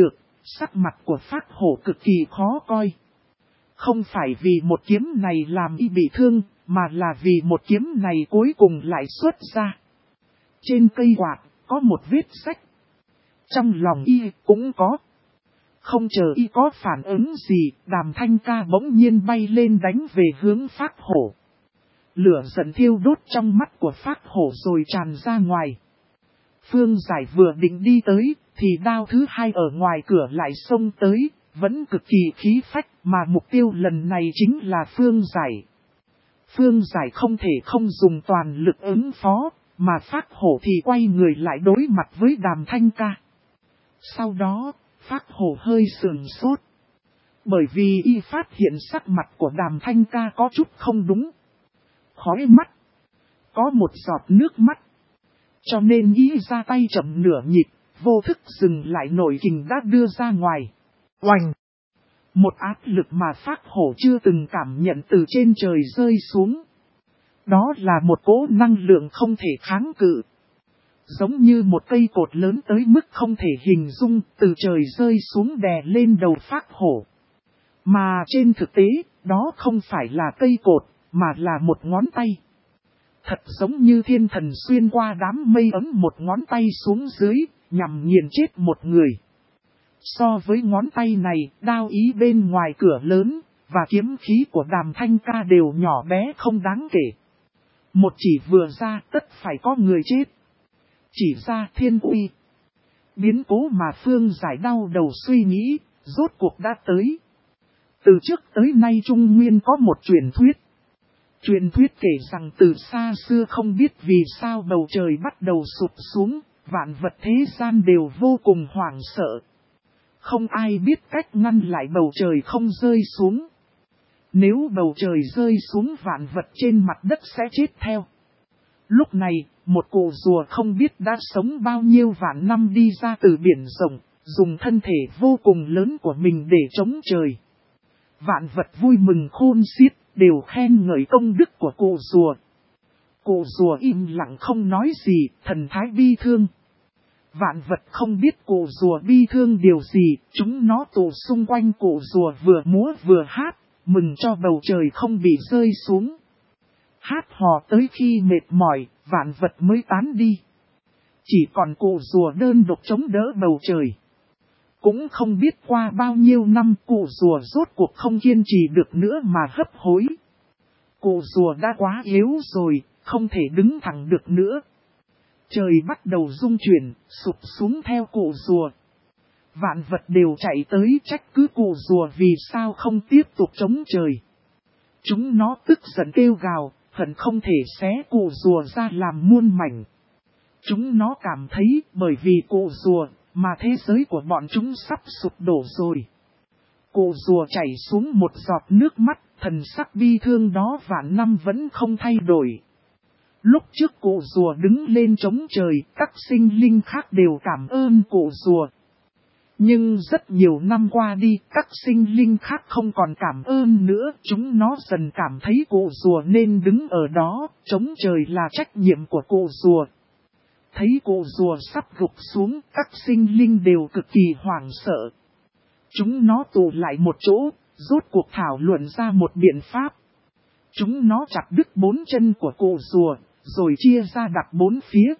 sắc mặt của Phác Hổ cực kỳ khó coi. Không phải vì một kiếm này làm y bị thương, mà là vì một kiếm này cuối cùng lại xuất ra. Trên cây quạt, có một vết rách. Trong lòng y cũng có. Không chờ y có phản ứng gì, Đàm Thanh Ca bỗng nhiên bay lên đánh về hướng Phác Hổ. Lửa giận thiêu đốt trong mắt của Phác Hổ rồi tràn ra ngoài. Phương Giải vừa định đi tới, thì đao thứ hai ở ngoài cửa lại xông tới, vẫn cực kỳ khí phách, mà mục tiêu lần này chính là Phương Giải. Phương Giải không thể không dùng toàn lực ứng phó, mà Phác Hổ thì quay người lại đối mặt với Đàm Thanh Ca. Sau đó, Phác Hổ hơi sườn sốt. Bởi vì y phát hiện sắc mặt của Đàm Thanh Ca có chút không đúng. Khóe mắt, có một giọt nước mắt. Cho nên y ra tay chậm nửa nhịp, vô thức dừng lại nội kình đã đưa ra ngoài. Oành! Một áp lực mà Phác Hổ chưa từng cảm nhận từ trên trời rơi xuống. Đó là một cỗ năng lượng không thể kháng cự. Giống như một cây cột lớn tới mức không thể hình dung, từ trời rơi xuống đè lên đầu Phác Hổ. Mà trên thực tế, đó không phải là cây cột, mà là một ngón tay. Thật giống như thiên thần xuyên qua đám mây ấm một ngón tay xuống dưới, nhằm nghiền chết một người. So với ngón tay này, đao ý bên ngoài cửa lớn, và kiếm khí của Đàm Thanh Ca đều nhỏ bé không đáng kể. Một chỉ vừa ra tất phải có người chết. Chỉ ra thiên uy. Biến cố mà Phương Giải đau đầu suy nghĩ, rốt cuộc đã tới. Từ trước tới nay Trung Nguyên có một truyền thuyết. Truyền thuyết kể rằng từ xa xưa không biết vì sao bầu trời bắt đầu sụp xuống, vạn vật thế gian đều vô cùng hoảng sợ. Không ai biết cách ngăn lại bầu trời không rơi xuống. Nếu bầu trời rơi xuống vạn vật trên mặt đất sẽ chết theo. Lúc này, một cụ rùa không biết đã sống bao nhiêu vạn năm đi ra từ biển rộng, dùng thân thể vô cùng lớn của mình để chống trời. Vạn vật vui mừng khôn xiết, đều khen ngợi công đức của cụ rùa. Cụ rùa im lặng không nói gì, thần thái bi thương. Vạn vật không biết cụ rùa bi thương điều gì, chúng nó tụ xung quanh cụ rùa vừa múa vừa hát, mừng cho bầu trời không bị rơi xuống. Hát hò tới khi mệt mỏi, vạn vật mới tán đi. Chỉ còn cụ rùa đơn độc chống đỡ bầu trời. Cũng không biết qua bao nhiêu năm cụ rùa rốt cuộc không kiên trì được nữa mà hấp hối. Cụ rùa đã quá yếu rồi, không thể đứng thẳng được nữa. Trời bắt đầu rung chuyển, sụp xuống theo cụ rùa. Vạn vật đều chạy tới trách cứ cụ rùa vì sao không tiếp tục chống trời. Chúng nó tức giận kêu gào, hận không thể xé cụ rùa ra làm muôn mảnh. Chúng nó cảm thấy bởi vì cụ rùa mà thế giới của bọn chúng sắp sụp đổ rồi. Cụ rùa chảy xuống một giọt nước mắt, thần sắc bi thương đó vạn năm vẫn không thay đổi. Lúc trước cụ rùa đứng lên chống trời, các sinh linh khác đều cảm ơn cụ rùa. Nhưng rất nhiều năm qua đi, các sinh linh khác không còn cảm ơn nữa, chúng nó dần cảm thấy cụ rùa nên đứng ở đó, chống trời là trách nhiệm của cụ rùa. Thấy cụ rùa sắp gục xuống, các sinh linh đều cực kỳ hoảng sợ. Chúng nó tụ lại một chỗ, rốt cuộc thảo luận ra một biện pháp. Chúng nó chặt đứt 4 chân của cụ rùa, rồi chia ra đặt 4 phía.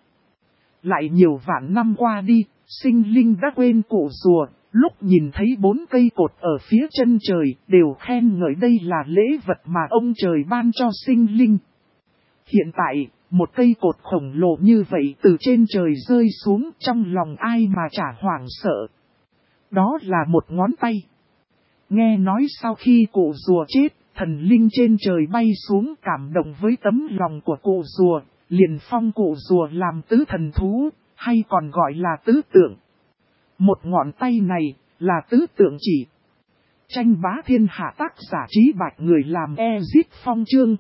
Lại nhiều vạn năm qua đi, sinh linh đã quên cụ rùa, lúc nhìn thấy 4 cây cột ở phía chân trời, đều khen ngợi đây là lễ vật mà ông trời ban cho sinh linh. Hiện tại, một cây cột khổng lồ như vậy từ trên trời rơi xuống, trong lòng ai mà chả hoảng sợ. Đó là một ngón tay. Nghe nói sau khi cụ rùa chết, thần linh trên trời bay xuống cảm động với tấm lòng của cụ rùa, liền phong cụ rùa làm tứ thần thú, hay còn gọi là tứ tượng. Một ngón tay này là tứ tượng chỉ. Tranh bá thiên hạ tác giả Trí Bạch người làm Ezip Phong chương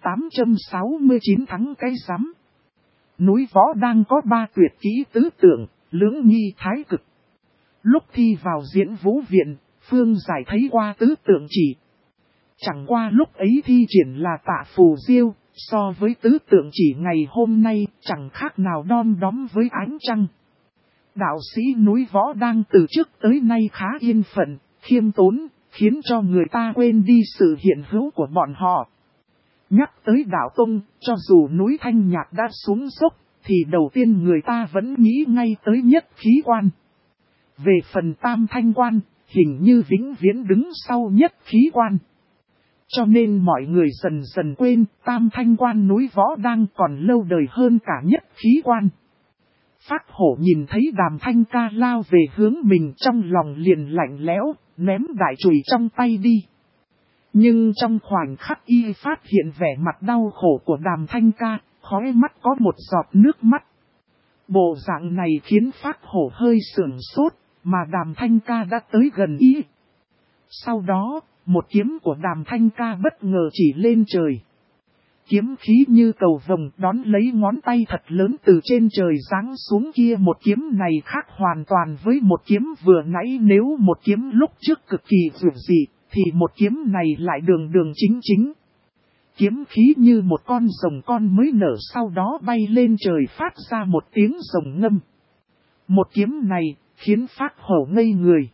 869 thắng cái rắm. Núi Võ đang có 3 tuyệt kỹ tứ tượng, lưỡng nghi thái cực. Lúc thi vào diễn vũ viện, Phương Giải thấy qua tứ tượng chỉ. Chẳng qua lúc ấy thi triển là Tạ Phù Diêu, so với tứ tượng chỉ ngày hôm nay chẳng khác nào đom đóm với ánh trăng. Đạo sĩ núi Võ đang từ trước tới nay khá yên phận, khiêm tốn, khiến cho người ta quên đi sự hiện hữu của bọn họ. Nhắc tới đạo tông, cho dù núi Thanh Nhạc đã xuống dốc, thì đầu tiên người ta vẫn nghĩ ngay tới Nhất Khí Quan. Về phần Tam Thanh Quan, hình như vĩnh viễn đứng sau Nhất Khí Quan. Cho nên mọi người dần dần quên Tam Thanh Quan núi Võ đang còn lâu đời hơn cả Nhất Khí Quan. Phác Hổ nhìn thấy Đàm Thanh Ca lao về hướng mình, trong lòng liền lạnh lẽo, ném đại chùy trong tay đi. Nhưng trong khoảnh khắc y phát hiện vẻ mặt đau khổ của Đàm Thanh Ca, khóe mắt có một giọt nước mắt. Bộ dạng này khiến Phác Hổ hơi sửng sốt, mà Đàm Thanh Ca đã tới gần y. Sau đó, một kiếm của Đàm Thanh Ca bất ngờ chỉ lên trời. Kiếm khí như cầu vồng đón lấy ngón tay thật lớn từ trên trời giáng xuống kia. Một kiếm này khác hoàn toàn với một kiếm vừa nãy. Nếu một kiếm lúc trước cực kỳ dường dị, thì một kiếm này lại đường đường chính chính. Kiếm khí như một con rồng con mới nở, sau đó bay lên trời phát ra một tiếng rồng ngâm. Một kiếm này khiến Phác Hổ ngây người.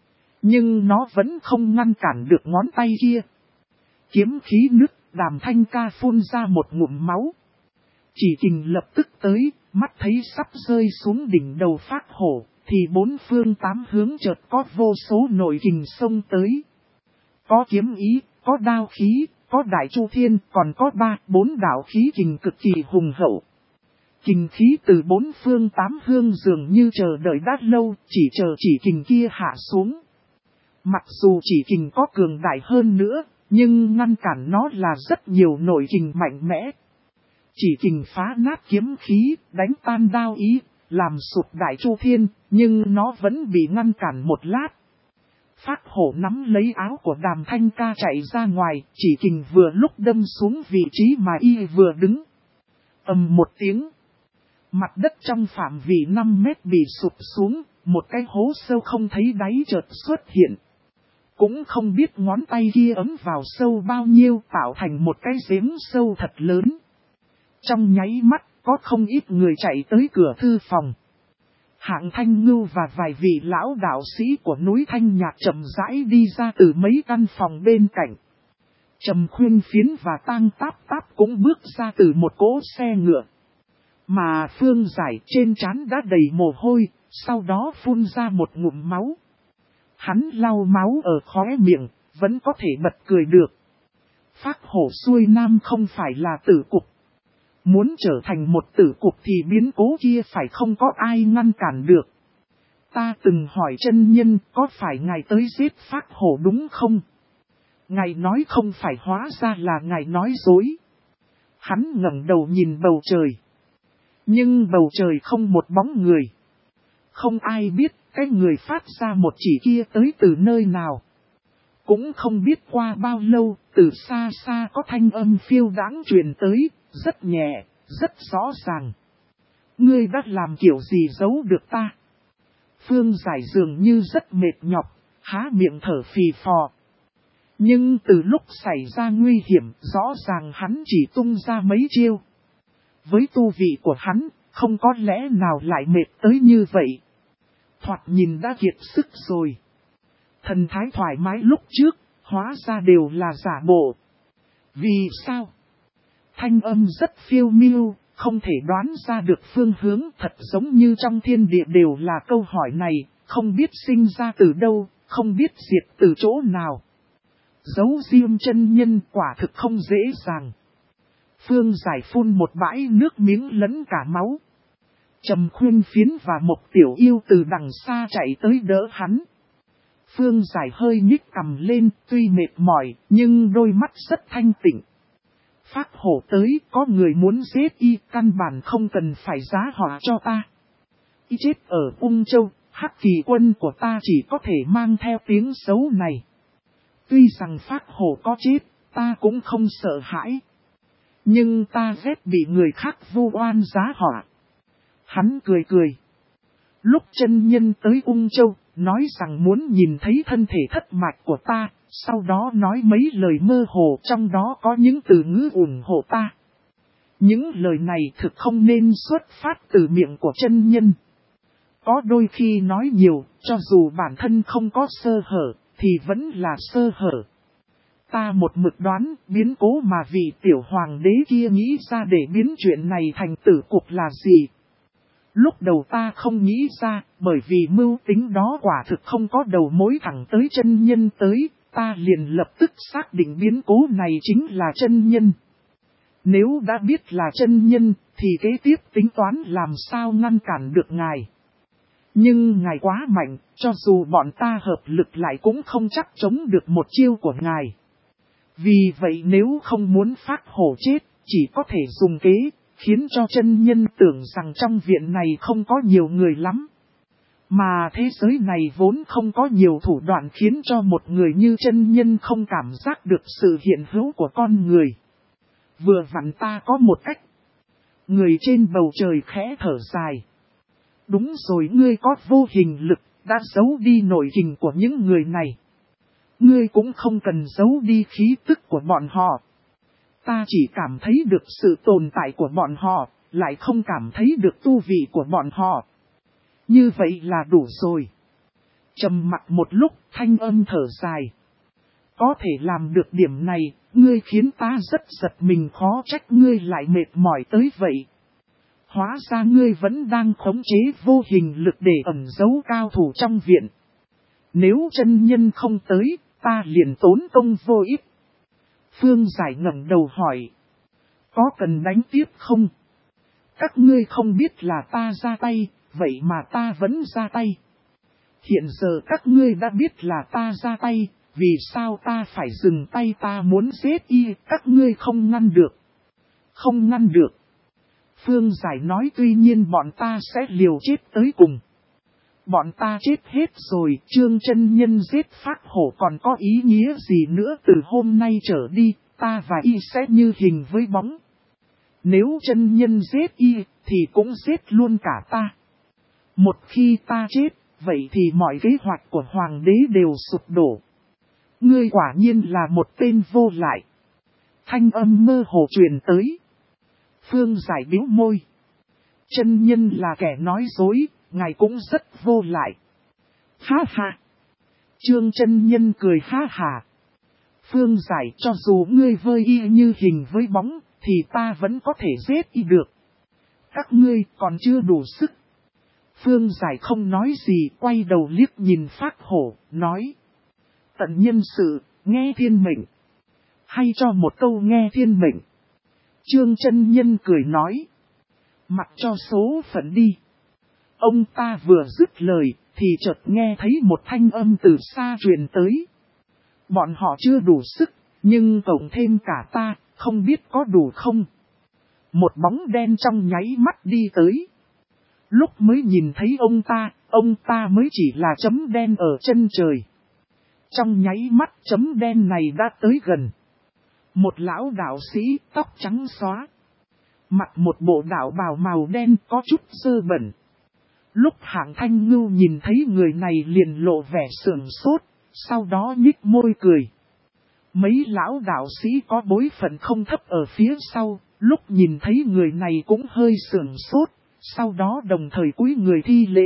Nhưng nó vẫn không ngăn cản được ngón tay kia. Kiếm khí nứt, Đàm Thanh Ca phun ra một ngụm máu. Chỉ Kình lập tức tới, mắt thấy sắp rơi xuống đỉnh đầu Phác Hổ, thì bốn phương tám hướng chợt có vô số nội kình xông tới. Có kiếm ý, có đao khí, có đại chu thiên, còn có 3-4 đạo khí kình cực kỳ hùng hậu. Kình khí từ bốn phương tám hướng dường như chờ đợi đã lâu, chỉ chờ chỉ kình kia hạ xuống. Mặc dù chỉ kình có cường đại hơn nữa, nhưng ngăn cản nó là rất nhiều nội kình mạnh mẽ. Chỉ kình phá nát kiếm khí, đánh tan đao ý, làm sụp đại chu thiên, nhưng nó vẫn bị ngăn cản một lát. Phác Hổ nắm lấy áo của Đàm Thanh Ca chạy ra ngoài, chỉ kình vừa lúc đâm xuống vị trí mà y vừa đứng. Ầm một tiếng. Mặt đất trong phạm vi 5 mét bị sụp xuống, một cái hố sâu không thấy đáy chợt xuất hiện. Cũng không biết ngón tay kia ấm vào sâu bao nhiêu, tạo thành một cái giếng sâu thật lớn. Trong nháy mắt, có không ít người chạy tới cửa thư phòng. Hạng Thanh Ngưu và vài vị lão đạo sĩ của núi Thanh Nhạc chậm rãi đi ra từ mấy căn phòng bên cạnh. Trầm Khuyên Phiến và Tang Táp Táp cũng bước ra từ một cỗ xe ngựa. Mà Phương Giải trên trán đã đầy mồ hôi, sau đó phun ra một ngụm máu. Hắn lau máu ở khóe miệng, vẫn có thể bật cười được. Phác Hổ xuôi nam không phải là tử cục. Muốn trở thành một tử cục thì biến cố kia phải không có ai ngăn cản được. Ta từng hỏi chân nhân có phải ngài tới giết Phác Hổ đúng không? Ngài nói không phải, hóa ra là ngài nói dối. Hắn ngẩng đầu nhìn bầu trời. Nhưng bầu trời không một bóng người. Không ai biết cái người phát ra một chỉ kia tới từ nơi nào. Cũng không biết qua bao lâu, từ xa xa có thanh âm phiêu đãng truyền tới, rất nhẹ, rất rõ ràng. Ngươi đã làm kiểu gì giấu được ta? Phương Giải dường như rất mệt nhọc, há miệng thở phì phò. Nhưng từ lúc xảy ra nguy hiểm, rõ ràng hắn chỉ tung ra mấy chiêu. Với tu vị của hắn, không có lẽ nào lại mệt tới như vậy. Thoạt nhìn đã kiệt sức rồi. Thần thái thoải mái lúc trước, hóa ra đều là giả bộ. Vì sao? Thanh âm rất phiêu miêu, không thể đoán ra được phương hướng, thật giống như trong thiên địa đều là câu hỏi này, không biết sinh ra từ đâu, không biết diệt từ chỗ nào. Giấu riêng chân nhân quả thực không dễ dàng. Phương Giải phun một bãi nước miếng lẫn cả máu. Trầm Khuyên Phiến và Mộc Tiểu Yêu từ đằng xa chạy tới đỡ hắn. Phương Giải hơi nhích cằm lên, tuy mệt mỏi, nhưng đôi mắt rất thanh tịnh. Phác Hổ tới, có người muốn giết y, căn bản không cần phải giá họa cho ta. Y chết ở Ung Châu, Hắc Kỳ quân của ta chỉ có thể mang theo tiếng xấu này. Tuy rằng Phác Hổ có chết, ta cũng không sợ hãi. Nhưng ta ghét bị người khác vu oan giá họa. Hắn cười cười. Lúc chân nhân tới Ung Châu, nói rằng muốn nhìn thấy thân thể thất mạch của ta, sau đó nói mấy lời mơ hồ, trong đó có những từ ngữ ủng hộ ta. Những lời này thực không nên xuất phát từ miệng của chân nhân. Có đôi khi nói nhiều, cho dù bản thân không có sơ hở, thì vẫn là sơ hở. Ta một mực đoán biến cố mà vị tiểu hoàng đế kia nghĩ ra để biến chuyện này thành tử cục là gì. Lúc đầu ta không nghĩ ra, bởi vì mưu tính đó quả thực không có đầu mối thẳng tới chân nhân tới, ta liền lập tức xác định biến cố này chính là chân nhân. Nếu đã biết là chân nhân, thì kế tiếp tính toán làm sao ngăn cản được ngài. Nhưng ngài quá mạnh, cho dù bọn ta hợp lực lại cũng không chắc chống được một chiêu của ngài. Vì vậy nếu không muốn phát hổ chết, chỉ có thể dùng kế, khiến cho chân nhân tưởng rằng trong viện này không có nhiều người lắm. Mà thế giới này vốn không có nhiều thủ đoạn khiến cho một người như chân nhân không cảm giác được sự hiện hữu của con người. Vừa vặn ta có một cách. Người trên bầu trời khẽ thở dài. Đúng rồi, ngươi có vô hình lực, đã giấu đi nội hình của những người này. Ngươi cũng không cần giấu đi khí tức của bọn họ. Ta chỉ cảm thấy được sự tồn tại của bọn họ, lại không cảm thấy được tu vị của bọn họ. Như vậy là đủ rồi. Trầm mặc một lúc, thanh âm thở dài. Có thể làm được điểm này, ngươi khiến ta rất giật mình, khó trách ngươi lại mệt mỏi tới vậy. Hóa ra ngươi vẫn đang khống chế vô hình lực để ẩn giấu cao thủ trong viện. Nếu chân nhân không tới, ta liền tốn công vô ích. Phương Giải ngẩng đầu hỏi. Có cần đánh tiếp không? Các ngươi không biết là ta ra tay, vậy mà ta vẫn ra tay. Hiện giờ các ngươi đã biết là ta ra tay, vì sao ta phải dừng tay? Ta muốn giết y, các ngươi không ngăn được. Không ngăn được. Phương Giải nói, tuy nhiên bọn ta sẽ liều chết tới cùng. Bọn ta chết hết rồi, Trương chân nhân giết Phác Hổ còn có ý nghĩa gì nữa? Từ hôm nay trở đi, ta và y sẽ như hình với bóng. Nếu chân nhân giết y, thì cũng giết luôn cả ta. Một khi ta chết, vậy thì mọi kế hoạch của hoàng đế đều sụp đổ. Ngươi quả nhiên là một tên vô lại. Thanh âm mơ hồ truyền tới. Phương Giải bĩu môi. Chân nhân là kẻ nói dối, ngài cũng rất vô lại. Ha ha. Trương chân nhân cười ha ha. Phương Giải, cho dù ngươi vơi y như hình với bóng, thì ta vẫn có thể giết y được. Các ngươi còn chưa đủ sức. Phương Giải không nói gì, quay đầu liếc nhìn Phác Hổ, nói. Tận nhân sự, nghe thiên mệnh. Hay cho một câu nghe thiên mệnh. Trương chân nhân cười nói. Mặc cho số phận đi. Ông ta vừa dứt lời, thì chợt nghe thấy một thanh âm từ xa truyền tới. Bọn họ chưa đủ sức, nhưng cộng thêm cả ta, không biết có đủ không? Một bóng đen trong nháy mắt đi tới. Lúc mới nhìn thấy ông ta mới chỉ là chấm đen ở chân trời. Trong nháy mắt chấm đen này đã tới gần. Một lão đạo sĩ tóc trắng xóa. Mặc một bộ đạo bào màu đen có chút dơ bẩn. Lúc Hạng Thanh Ngưu nhìn thấy người này liền lộ vẻ sườn sốt, sau đó nhích môi cười. Mấy lão đạo sĩ có bối phận không thấp ở phía sau, lúc nhìn thấy người này cũng hơi sườn sốt, sau đó đồng thời cúi người thi lễ.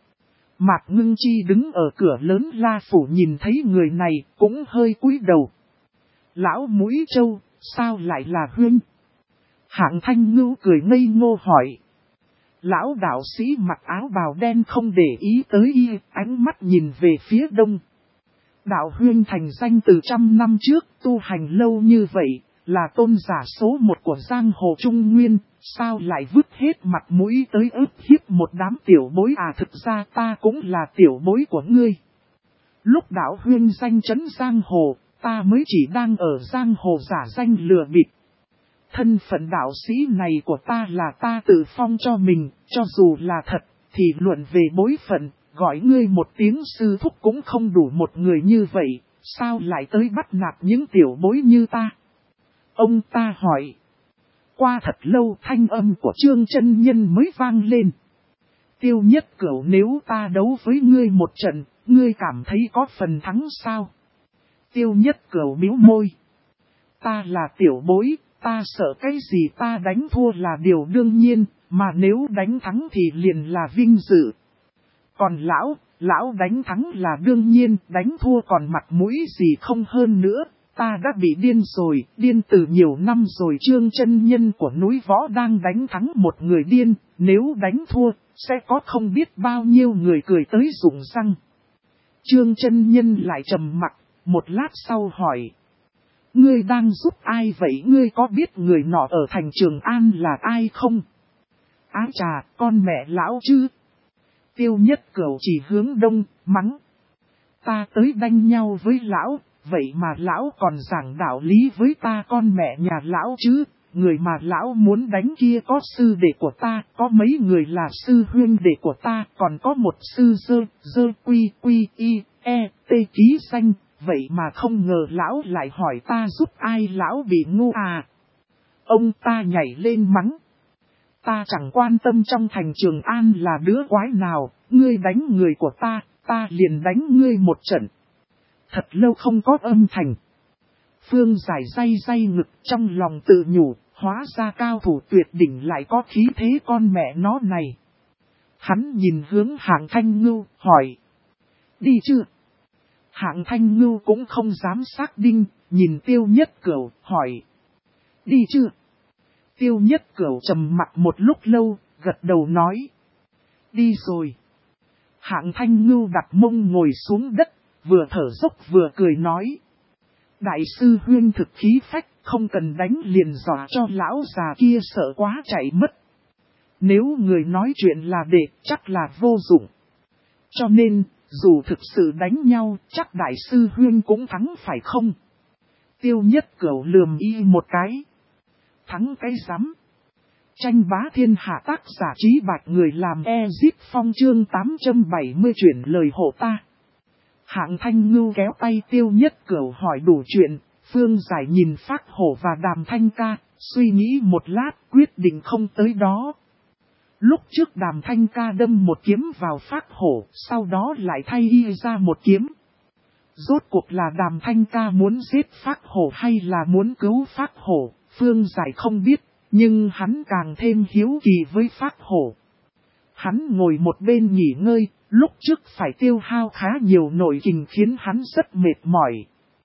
Mạc Ngưng Chi đứng ở cửa lớn La Phủ nhìn thấy người này cũng hơi cúi đầu. Lão Mũi Châu, sao lại là huynh? Hạng Thanh Ngưu cười ngây ngô hỏi. Lão đạo sĩ mặc áo bào đen không để ý tới y, ánh mắt nhìn về phía đông. Đạo huynh thành danh từ trăm năm trước, tu hành lâu như vậy, là tôn giả số một của giang hồ Trung Nguyên, sao lại vứt hết mặt mũi tới ức hiếp một đám tiểu bối? À, thực ra ta cũng là tiểu bối của ngươi. Lúc đạo huynh danh chấn giang hồ, ta mới chỉ đang ở giang hồ giả danh lừa bịp. Thân phận đạo sĩ này của ta là ta tự phong cho mình, cho dù là thật, thì luận về bối phận, gọi ngươi một tiếng sư thúc cũng không đủ. Một người như vậy, sao lại tới bắt nạt những tiểu bối như ta? Ông ta hỏi. Qua thật lâu thanh âm của Trương chân nhân mới vang lên. Tiêu Nhất Cửu, nếu ta đấu với ngươi một trận, ngươi cảm thấy có phần thắng sao? Tiêu Nhất Cửu bĩu môi. Ta là tiểu bối, ta sợ cái gì? Ta đánh thua là điều đương nhiên, mà nếu đánh thắng thì liền là vinh dự. Còn lão đánh thắng là đương nhiên, đánh thua còn mặt mũi gì không hơn nữa. Ta đã bị điên rồi, điên từ nhiều năm rồi. Trương chân nhân của núi Võ đang đánh thắng một người điên, nếu đánh thua, sẽ có không biết bao nhiêu người cười tới rụng răng. Trương chân nhân lại trầm mặc, một lát sau hỏi. Ngươi đang giúp ai vậy? Ngươi có biết người nọ ở thành Trường An là ai không? Ái chà, con mẹ lão chứ. Tiêu Nhất Cửu chỉ hướng đông, mắng. Ta tới đánh nhau với lão, vậy mà lão còn giảng đạo lý với ta, con mẹ nhà lão chứ. Người mà lão muốn đánh kia có sư đệ của ta, có mấy người là sư huynh đệ của ta, còn có một sư dơ quy y e tê ký danh. Vậy mà không ngờ lão lại hỏi ta giúp ai, lão bị ngu à. Ông ta nhảy lên mắng. Ta chẳng quan tâm trong thành Trường An là đứa quái nào, ngươi đánh người của ta, ta liền đánh ngươi một trận. Thật lâu không có âm thanh. Phương Giải day ngực trong lòng tự nhủ, hóa ra cao thủ tuyệt đỉnh lại có khí thế con mẹ nó này. Hắn nhìn hướng Hạng Thanh Ngưu, hỏi. Đi chưa? Hạng Thanh Ngưu cũng không dám xác định, nhìn Tiêu Nhất Cửu, hỏi. Đi chưa? Tiêu Nhất Cửu trầm mặc một lúc lâu, gật đầu nói. Đi rồi. Hạng Thanh Ngưu đặt mông ngồi xuống đất, vừa thở dốc vừa cười nói. Đại sư huynh thực khí phách, không cần đánh liền dọa cho lão già kia sợ quá chạy mất. Nếu người nói chuyện là để chắc là vô dụng. Cho nên, dù thực sự đánh nhau, chắc đại sư huynh cũng thắng phải không? Tiêu Nhất Cửu lườm y một cái. Thắng cái rắm. Tranh bá thiên hạ, tác giả Trí Bạch, người làm Ezip Phong, chương 870 chuyển lời hộ ta. Hạng Thanh Ngưu kéo tay Tiêu Nhất Cửu hỏi đủ chuyện. Phương Giải nhìn Phác Hổ và Đàm Thanh Ca, suy nghĩ một lát quyết định không tới đó. Lúc trước Đàm Thanh Ca đâm một kiếm vào Phác Hổ, sau đó lại thay y ra một kiếm. Rốt cuộc là Đàm Thanh Ca muốn giết Phác Hổ hay là muốn cứu Phác Hổ, Phương Giải không biết, nhưng hắn càng thêm hiếu kỳ với Phác Hổ. Hắn ngồi một bên nghỉ ngơi, lúc trước phải tiêu hao khá nhiều nội kình khiến hắn rất mệt mỏi.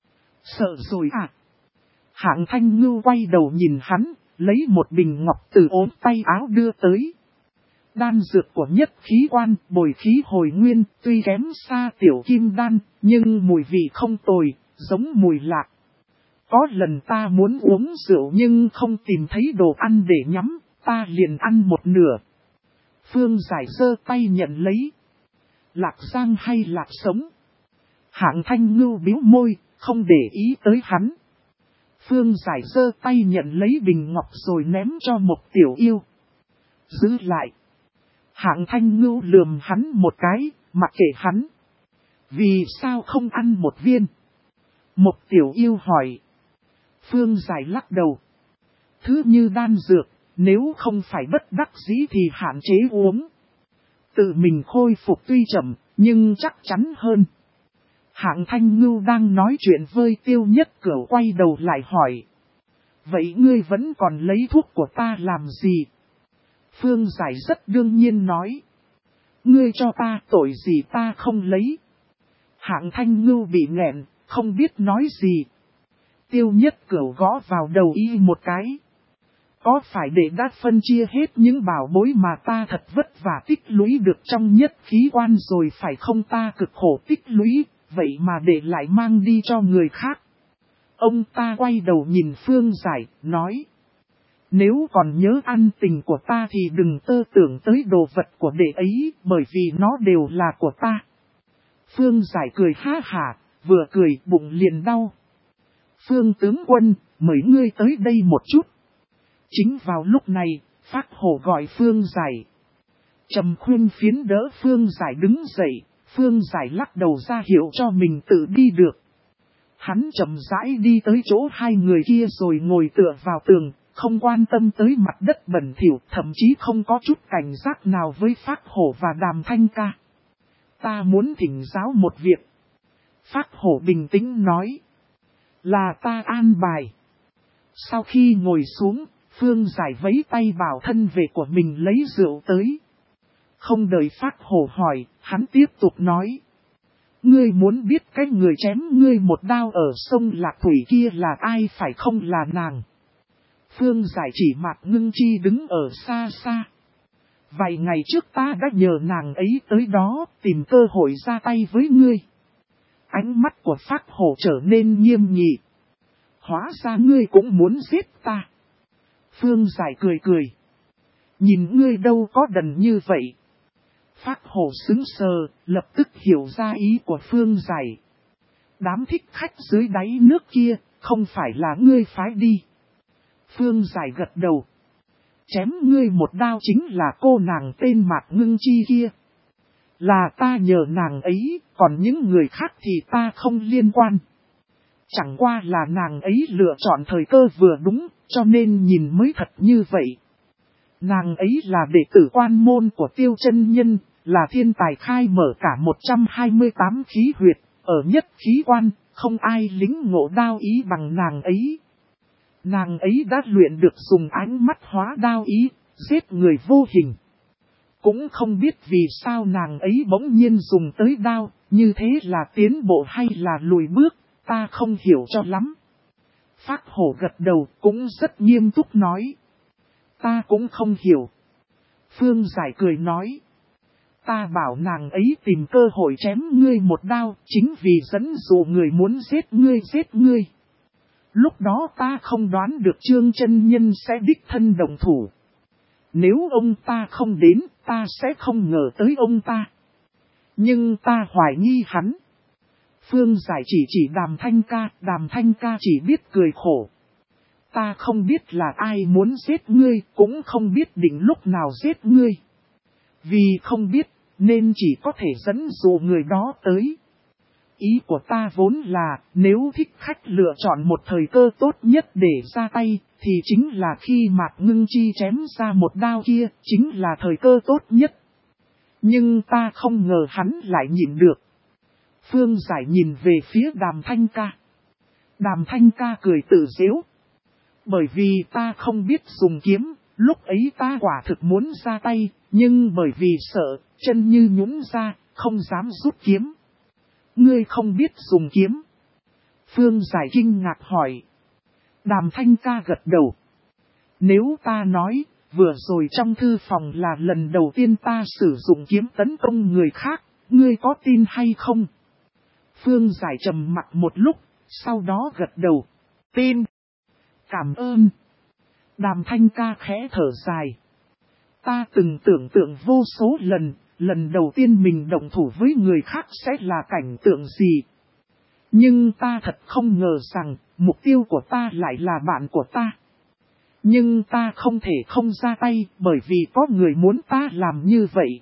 Sợ rồi à? Hạng Thanh Ngưu quay đầu nhìn hắn, lấy một bình ngọc từ ốm tay áo đưa tới. Đan dược của Nhất Khí Quan, bồi khí hồi nguyên, tuy kém xa tiểu kim đan, nhưng mùi vị không tồi, giống mùi lạc. Có lần ta muốn uống rượu nhưng không tìm thấy đồ ăn để nhắm, ta liền ăn một nửa. Phương Giải giơ tay nhận lấy. Lạc giang hay lạc sống? Hạng Thanh Ngưu bĩu môi, không để ý tới hắn. Phương Giải giơ tay nhận lấy bình ngọc rồi ném cho một tiểu yêu. Giữ lại. Hạng Thanh Ngưu lườm hắn một cái, mặc kệ hắn. Vì sao không ăn một viên? Một tiểu yêu hỏi. Phương Giải lắc đầu. Thứ như đan dược, nếu không phải bất đắc dĩ thì hạn chế uống. Tự mình khôi phục tuy chậm, nhưng chắc chắn hơn. Hạng Thanh Ngưu đang nói chuyện với Tiêu Nhất Cửu, quay đầu lại hỏi. Vậy ngươi vẫn còn lấy thuốc của ta làm gì? Phương Giải rất đương nhiên nói. Ngươi cho ta, tội gì ta không lấy. Hạng Thanh Ngưu bị nghẹn, không biết nói gì. Tiêu Nhất Cửu gõ vào đầu y một cái. Có phải để đã phân chia hết những bảo bối mà ta thật vất vả tích lũy được trong Nhất Khí Quan rồi phải không? Ta cực khổ tích lũy, vậy mà để lại mang đi cho người khác. Ông ta quay đầu nhìn Phương Giải, nói. Nếu còn nhớ ăn tình của ta thì đừng tơ tưởng tới đồ vật của đệ ấy, bởi vì nó đều là của ta. Phương Giải cười ha hả, vừa cười bụng liền đau. Phương tướng quân, mời ngươi tới đây một chút. Chính vào lúc này, Phác Hổ gọi Phương Giải. Trầm Khuyên phiến đỡ Phương Giải đứng dậy, Phương Giải lắc đầu ra hiệu cho mình tự đi được. Hắn chậm rãi đi tới chỗ hai người kia rồi ngồi tựa vào tường, không quan tâm tới mặt đất bẩn thỉu, thậm chí không có chút cảnh giác nào với Phác Hổ và Đàm Thanh Ca. Ta muốn thỉnh giáo một việc. Phác Hổ bình tĩnh nói. Là ta an bài. Sau khi ngồi xuống, Phương Giải vẫy tay bảo thân vệ của mình lấy rượu tới. Không đợi Phác Hổ hỏi, hắn tiếp tục nói. Ngươi muốn biết cái người chém ngươi một đao ở sông Lạc Thủy kia là ai phải không, là nàng. Phương Giải chỉ Mạc Ngưng Chi đứng ở xa xa. Vài ngày trước ta đã nhờ nàng ấy tới đó tìm cơ hội ra tay với ngươi. Ánh mắt của Phác Hổ trở nên nghiêm nghị. Hóa ra ngươi cũng muốn giết ta. Phương Giải cười cười. Nhìn ngươi đâu có đần như vậy. Phác Hổ sững sờ, lập tức hiểu ra ý của Phương Giải. Đám thích khách dưới đáy nước kia, không phải là ngươi phái đi. Phương Giải gật đầu. Chém ngươi một đao chính là cô nàng tên Mạc Ngưng Chi kia. Là ta nhờ nàng ấy, còn những người khác thì ta không liên quan. Chẳng qua là nàng ấy lựa chọn thời cơ vừa đúng, cho nên nhìn mới thật như vậy. Nàng ấy là đệ tử quan môn của Tiêu Chân Nhân, là thiên tài khai mở cả 128 khí huyệt, ở nhất khí quan, không ai lính ngộ đao ý bằng nàng ấy. Nàng ấy đã luyện được dùng ánh mắt hóa đao ý, giết người vô hình. Cũng không biết vì sao nàng ấy bỗng nhiên dùng tới đao, như thế là tiến bộ hay là lùi bước, ta không hiểu cho lắm. Phác Hổ gật đầu cũng rất nghiêm túc nói. Ta cũng không hiểu. Phương Giải cười nói. Ta bảo nàng ấy tìm cơ hội chém ngươi một đao, chính vì dẫn dụ người muốn giết ngươi. Lúc đó ta không đoán được Trương chân nhân sẽ đích thân động thủ. Nếu ông ta không đến, ta sẽ không ngờ tới ông ta. Nhưng ta hoài nghi hắn. Phương Giải chỉ Đàm Thanh Ca chỉ biết cười khổ. Ta không biết là ai muốn giết ngươi, cũng không biết định lúc nào giết ngươi. Vì không biết, nên chỉ có thể dẫn dụ người đó tới. Ý của ta vốn là, nếu thích khách lựa chọn một thời cơ tốt nhất để ra tay, thì chính là khi Mạc Ngưng Chi chém ra một đao kia, chính là thời cơ tốt nhất. Nhưng ta không ngờ hắn lại nhịn được. Phương Giải nhìn về phía Đàm Thanh Ca. Đàm Thanh Ca cười tự giễu. Bởi vì ta không biết dùng kiếm, lúc ấy ta quả thực muốn ra tay, nhưng bởi vì sợ, chân như nhũn ra, không dám rút kiếm. Ngươi không biết dùng kiếm. Phương Giải kinh ngạc hỏi. Đàm Thanh Ca gật đầu. Nếu ta nói, vừa rồi trong thư phòng là lần đầu tiên ta sử dụng kiếm tấn công người khác, ngươi có tin hay không? Phương Giải trầm mặc một lúc, sau đó gật đầu. Tin. Cảm ơn. Đàm Thanh Ca khẽ thở dài. Ta từng tưởng tượng vô số lần đầu tiên mình động thủ với người khác sẽ là cảnh tượng gì. Nhưng ta thật không ngờ rằng, mục tiêu của ta lại là bạn của ta. Nhưng ta không thể không ra tay, bởi vì có người muốn ta làm như vậy.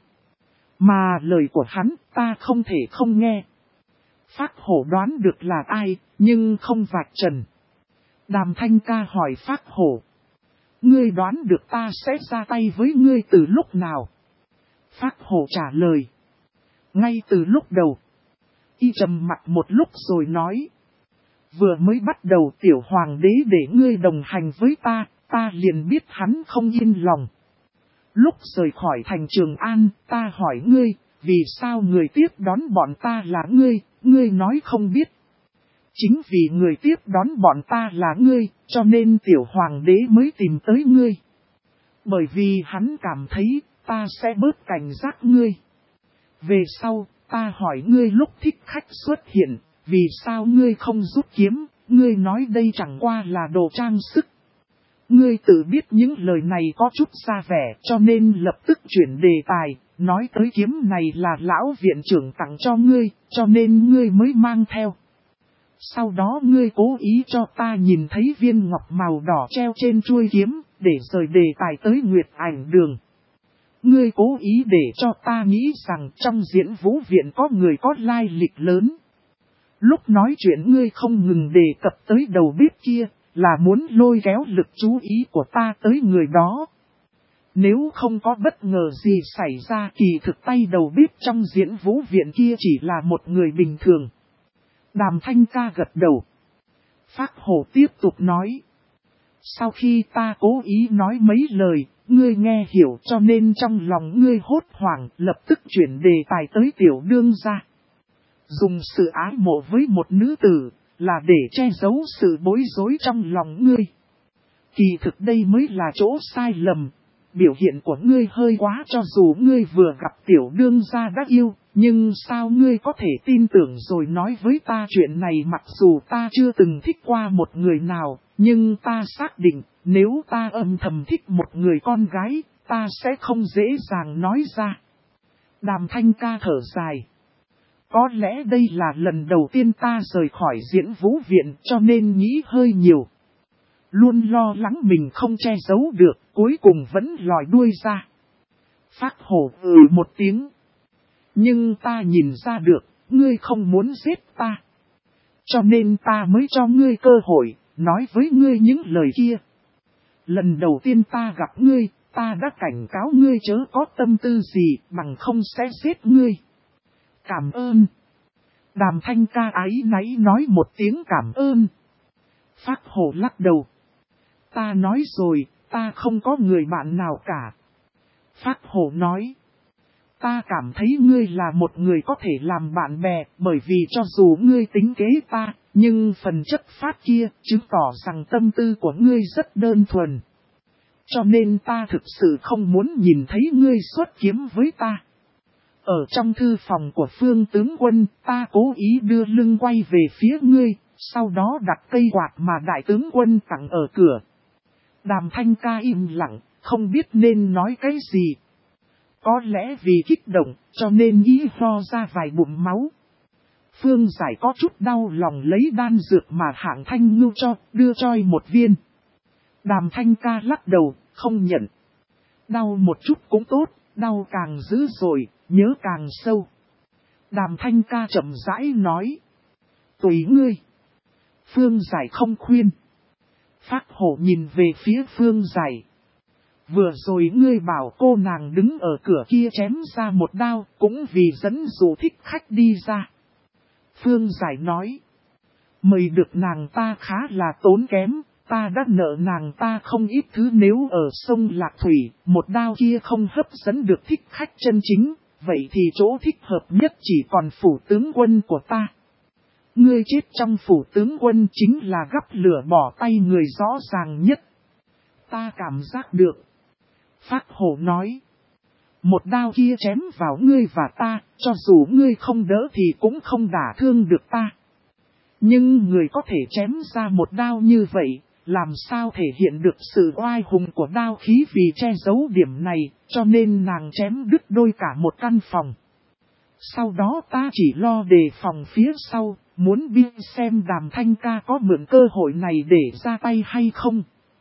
Mà lời của hắn, ta không thể không nghe. Phác Hổ đoán được là ai, nhưng không vạch trần. Đàm Thanh Ca hỏi Phác Hổ. Ngươi đoán được ta sẽ ra tay với ngươi từ lúc nào? Phác Hổ trả lời. Ngay từ lúc đầu. Y trầm mặt một lúc rồi nói. Vừa mới bắt đầu tiểu hoàng đế để ngươi đồng hành với ta liền biết hắn không yên lòng. Lúc rời khỏi thành Trường An, ta hỏi ngươi, vì sao người tiếp đón bọn ta là ngươi nói không biết. Chính vì người tiếp đón bọn ta là ngươi, cho nên tiểu hoàng đế mới tìm tới ngươi. Bởi vì hắn cảm thấy, ta sẽ bớt cảnh giác ngươi. Về sau, ta hỏi ngươi lúc thích khách xuất hiện, vì sao ngươi không rút kiếm, ngươi nói đây chẳng qua là đồ trang sức. Ngươi tự biết những lời này có chút xa vẻ, cho nên lập tức chuyển đề tài, nói tới kiếm này là lão viện trưởng tặng cho ngươi, cho nên ngươi mới mang theo. Sau đó ngươi cố ý cho ta nhìn thấy viên ngọc màu đỏ treo trên chuôi kiếm, để rời đề tài tới Nguyệt Ảnh Đường. Ngươi cố ý để cho ta nghĩ rằng trong Diễn Vũ Viện có người có lai lịch lớn. Lúc nói chuyện ngươi không ngừng đề cập tới đầu bếp kia, là muốn lôi kéo lực chú ý của ta tới người đó. Nếu không có bất ngờ gì xảy ra, kỳ thực tay đầu bếp trong Diễn Vũ Viện kia chỉ là một người bình thường. Đàm Thanh Ca gật đầu. Phác Hổ tiếp tục nói. Sau khi ta cố ý nói mấy lời, ngươi nghe hiểu cho nên trong lòng ngươi hốt hoảng lập tức chuyển đề tài tới tiểu đương gia. Dùng sự ái mộ với một nữ tử là để che giấu sự bối rối trong lòng ngươi. Kỳ thực đây mới là chỗ sai lầm. Biểu hiện của ngươi hơi quá, cho dù ngươi vừa gặp tiểu đương gia đã yêu, nhưng sao ngươi có thể tin tưởng rồi nói với ta chuyện này? Mặc dù ta chưa từng thích qua một người nào, nhưng ta xác định nếu ta âm thầm thích một người con gái, ta sẽ không dễ dàng nói ra. Đàm Thanh Ca thở dài. Có lẽ đây là lần đầu tiên ta rời khỏi diễn vũ viện cho nên nghĩ hơi nhiều. Luôn lo lắng mình không che giấu được, cuối cùng vẫn lòi đuôi ra. Phác Hổ một tiếng. Nhưng ta nhìn ra được, ngươi không muốn giết ta. Cho nên ta mới cho ngươi cơ hội, nói với ngươi những lời kia. Lần đầu tiên ta gặp ngươi, ta đã cảnh cáo ngươi chớ có tâm tư gì, bằng không sẽ giết ngươi. Cảm ơn. Đàm Thanh Ca áy náy nói một tiếng cảm ơn. Phác Hổ lắc đầu. Ta nói rồi, ta không có người bạn nào cả. Phác Hổ nói. Ta cảm thấy ngươi là một người có thể làm bạn bè, bởi vì cho dù ngươi tính kế ta, nhưng phần chất phát kia chứng tỏ rằng tâm tư của ngươi rất đơn thuần. Cho nên ta thực sự không muốn nhìn thấy ngươi xuất kiếm với ta. Ở trong thư phòng của Phương tướng quân, ta cố ý đưa lưng quay về phía ngươi, sau đó đặt cây quạt mà đại tướng quân tặng ở cửa. Đàm Thanh Ca im lặng, không biết nên nói cái gì. Có lẽ vì kích động, cho nên ý ho ra vài bụng máu. Phương Giải có chút đau lòng lấy đan dược mà Hạng Thanh Ngưu cho, đưa choi một viên. Đàm Thanh Ca lắc đầu, không nhận. Đau một chút cũng tốt, đau càng dữ rồi, nhớ càng sâu. Đàm Thanh Ca chậm rãi nói. Tùy ngươi. Phương Giải không khuyên. Phác Hổ nhìn về phía Phương Giải. Vừa rồi ngươi bảo cô nàng đứng ở cửa kia chém ra một đao, cũng vì dẫn dụ thích khách đi ra. Phương Giải nói. Mời được nàng ta khá là tốn kém, ta đã nợ nàng ta không ít thứ, nếu ở sông Lạc Thủy, một đao kia không hấp dẫn được thích khách chân chính, vậy thì chỗ thích hợp nhất chỉ còn phủ tướng quân của ta. Ngươi chết trong phủ tướng quân chính là gắp lửa bỏ tay người rõ ràng nhất. Ta cảm giác được. Phác Hổ nói. Một đao kia chém vào ngươi và ta, cho dù ngươi không đỡ thì cũng không đả thương được ta. Nhưng người có thể chém ra một đao như vậy, làm sao thể hiện được sự oai hùng của đao khí? Vì che giấu điểm này, cho nên nàng chém đứt đôi cả một căn phòng. Sau đó ta chỉ lo đề phòng phía sau, muốn biết xem Đàm Thanh Ca có mượn cơ hội này để ra tay hay không.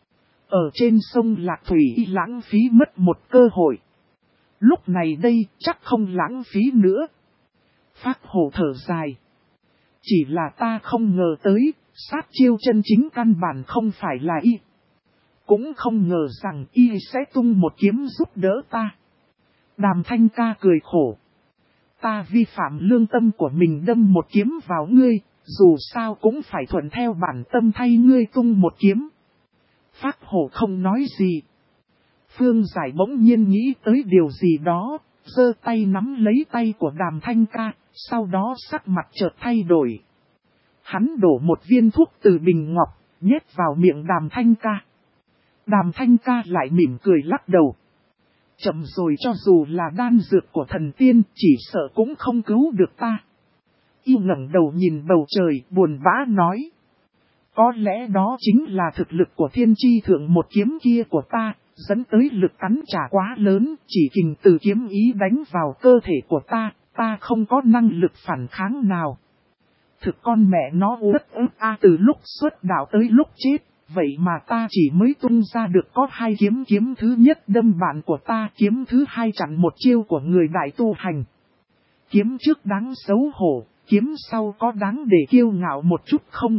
Ở trên sông Lạc Thủy lãng phí mất một cơ hội. Lúc này đây chắc không lãng phí nữa. Phác Hổ thở dài. Chỉ là ta không ngờ tới, sát chiêu chân chính căn bản không phải là y. Cũng không ngờ rằng y sẽ tung một kiếm giúp đỡ ta. Đàm Thanh Ca cười khổ. Ta vi phạm lương tâm của mình đâm một kiếm vào ngươi, dù sao cũng phải thuận theo bản tâm thay ngươi tung một kiếm. Phác Hổ không nói gì. Phương Giải bỗng nhiên nghĩ tới điều gì đó, giơ tay nắm lấy tay của Đàm Thanh Ca, sau đó sắc mặt chợt thay đổi. Hắn đổ một viên thuốc từ bình ngọc, nhét vào miệng Đàm Thanh Ca. Đàm Thanh Ca lại mỉm cười lắc đầu. Chậm rồi, cho dù là đan dược của thần tiên, chỉ sợ cũng không cứu được ta. Y ngẩng đầu nhìn bầu trời, buồn bã nói. Có lẽ đó chính là thực lực của thiên chi thượng một kiếm kia của ta, dẫn tới lực cắn trả quá lớn, chỉ kình từ kiếm ý đánh vào cơ thể của ta không có năng lực phản kháng nào. Thực con mẹ nó uất ức từ lúc xuất đạo tới lúc chết, vậy mà ta chỉ mới tung ra được có 2 kiếm, kiếm thứ nhất đâm bạn của ta, kiếm thứ 2 chặn một chiêu của người đại tu hành. Kiếm trước đáng xấu hổ, kiếm sau có đáng để kiêu ngạo một chút không?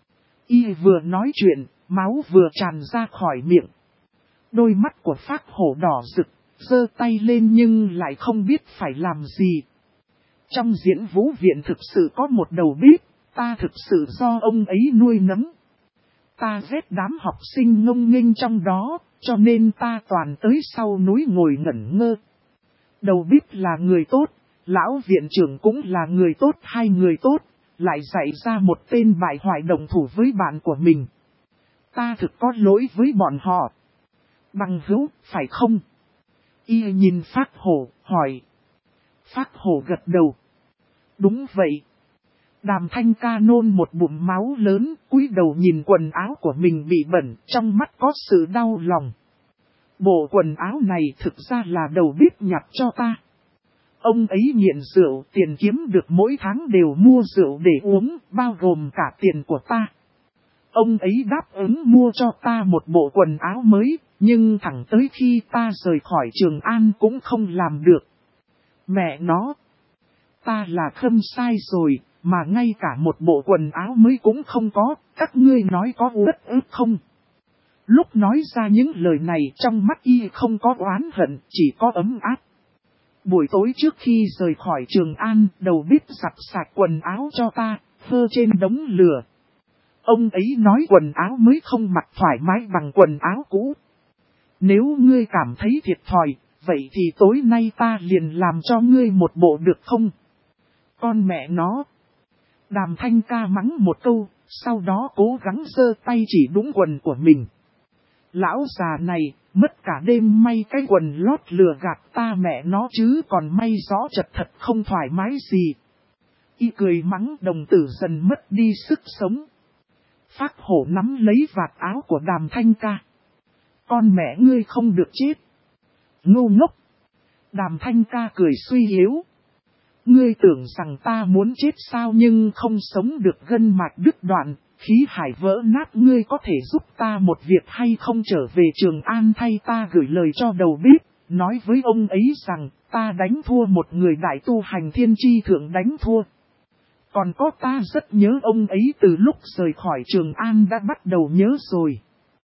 Y vừa nói chuyện, máu vừa tràn ra khỏi miệng. Đôi mắt của Phác Hổ đỏ rực, giơ tay lên nhưng lại không biết phải làm gì. Trong diễn vũ viện thực sự có một đầu bếp, ta thực sự do ông ấy nuôi nấng. Ta ghét đám học sinh ngông nghênh trong đó, cho nên ta toàn tới sau núi ngồi ngẩn ngơ. Đầu bếp là người tốt, lão viện trưởng cũng là người tốt, hai người tốt, lại dạy ra một tên bại hoại đồng thủ với bạn của mình. Ta thực có lỗi với bọn họ. Bằng hữu, phải không? Y nhìn Phác Hổ, hỏi. Phác Hổ gật đầu. Đúng vậy. Đàm Thanh Ca nôn một bụng máu lớn, cúi đầu nhìn quần áo của mình bị bẩn, trong mắt có sự đau lòng. Bộ quần áo này thực ra là đầu bếp nhặt cho ta. Ông ấy nghiện rượu, tiền kiếm được mỗi tháng đều mua rượu để uống, bao gồm cả tiền của ta. Ông ấy đáp ứng mua cho ta một bộ quần áo mới, nhưng thẳng tới khi ta rời khỏi Trường An cũng không làm được. Mẹ nó! Ta là khâm sai rồi, mà ngay cả một bộ quần áo mới cũng không có, các ngươi nói có uất ức không? Lúc nói ra những lời này trong mắt y không có oán hận, chỉ có ấm áp. Buổi tối trước khi rời khỏi Trường An, đầu bếp giặt sạch quần áo cho ta, phơ trên đống lửa. Ông ấy nói quần áo mới không mặc thoải mái bằng quần áo cũ. Nếu ngươi cảm thấy thiệt thòi, vậy thì tối nay ta liền làm cho ngươi một bộ được không? Con mẹ nó! Đàm Thanh Ca mắng một câu, sau đó cố gắng giơ tay chỉ đúng quần của mình. Lão già này, mất cả đêm may cái quần lót lừa gạt ta mẹ nó chứ còn may gió chật thật không thoải mái gì. Y cười mắng đồng tử dần mất đi sức sống. Phác Hổ nắm lấy vạt áo của Đàm Thanh Ca. Con mẹ ngươi không được chết. Ngu ngốc. Đàm Thanh Ca cười suy yếu. Ngươi tưởng rằng ta muốn chết sao nhưng không sống được gân mạch đứt đoạn, khí hải vỡ nát ngươi có thể giúp ta một việc hay không trở về Trường An thay ta gửi lời cho đầu bếp, nói với ông ấy rằng ta đánh thua một người đại tu hành thiên tri thượng đánh thua. Còn có ta rất nhớ ông ấy từ lúc rời khỏi Trường An đã bắt đầu nhớ rồi.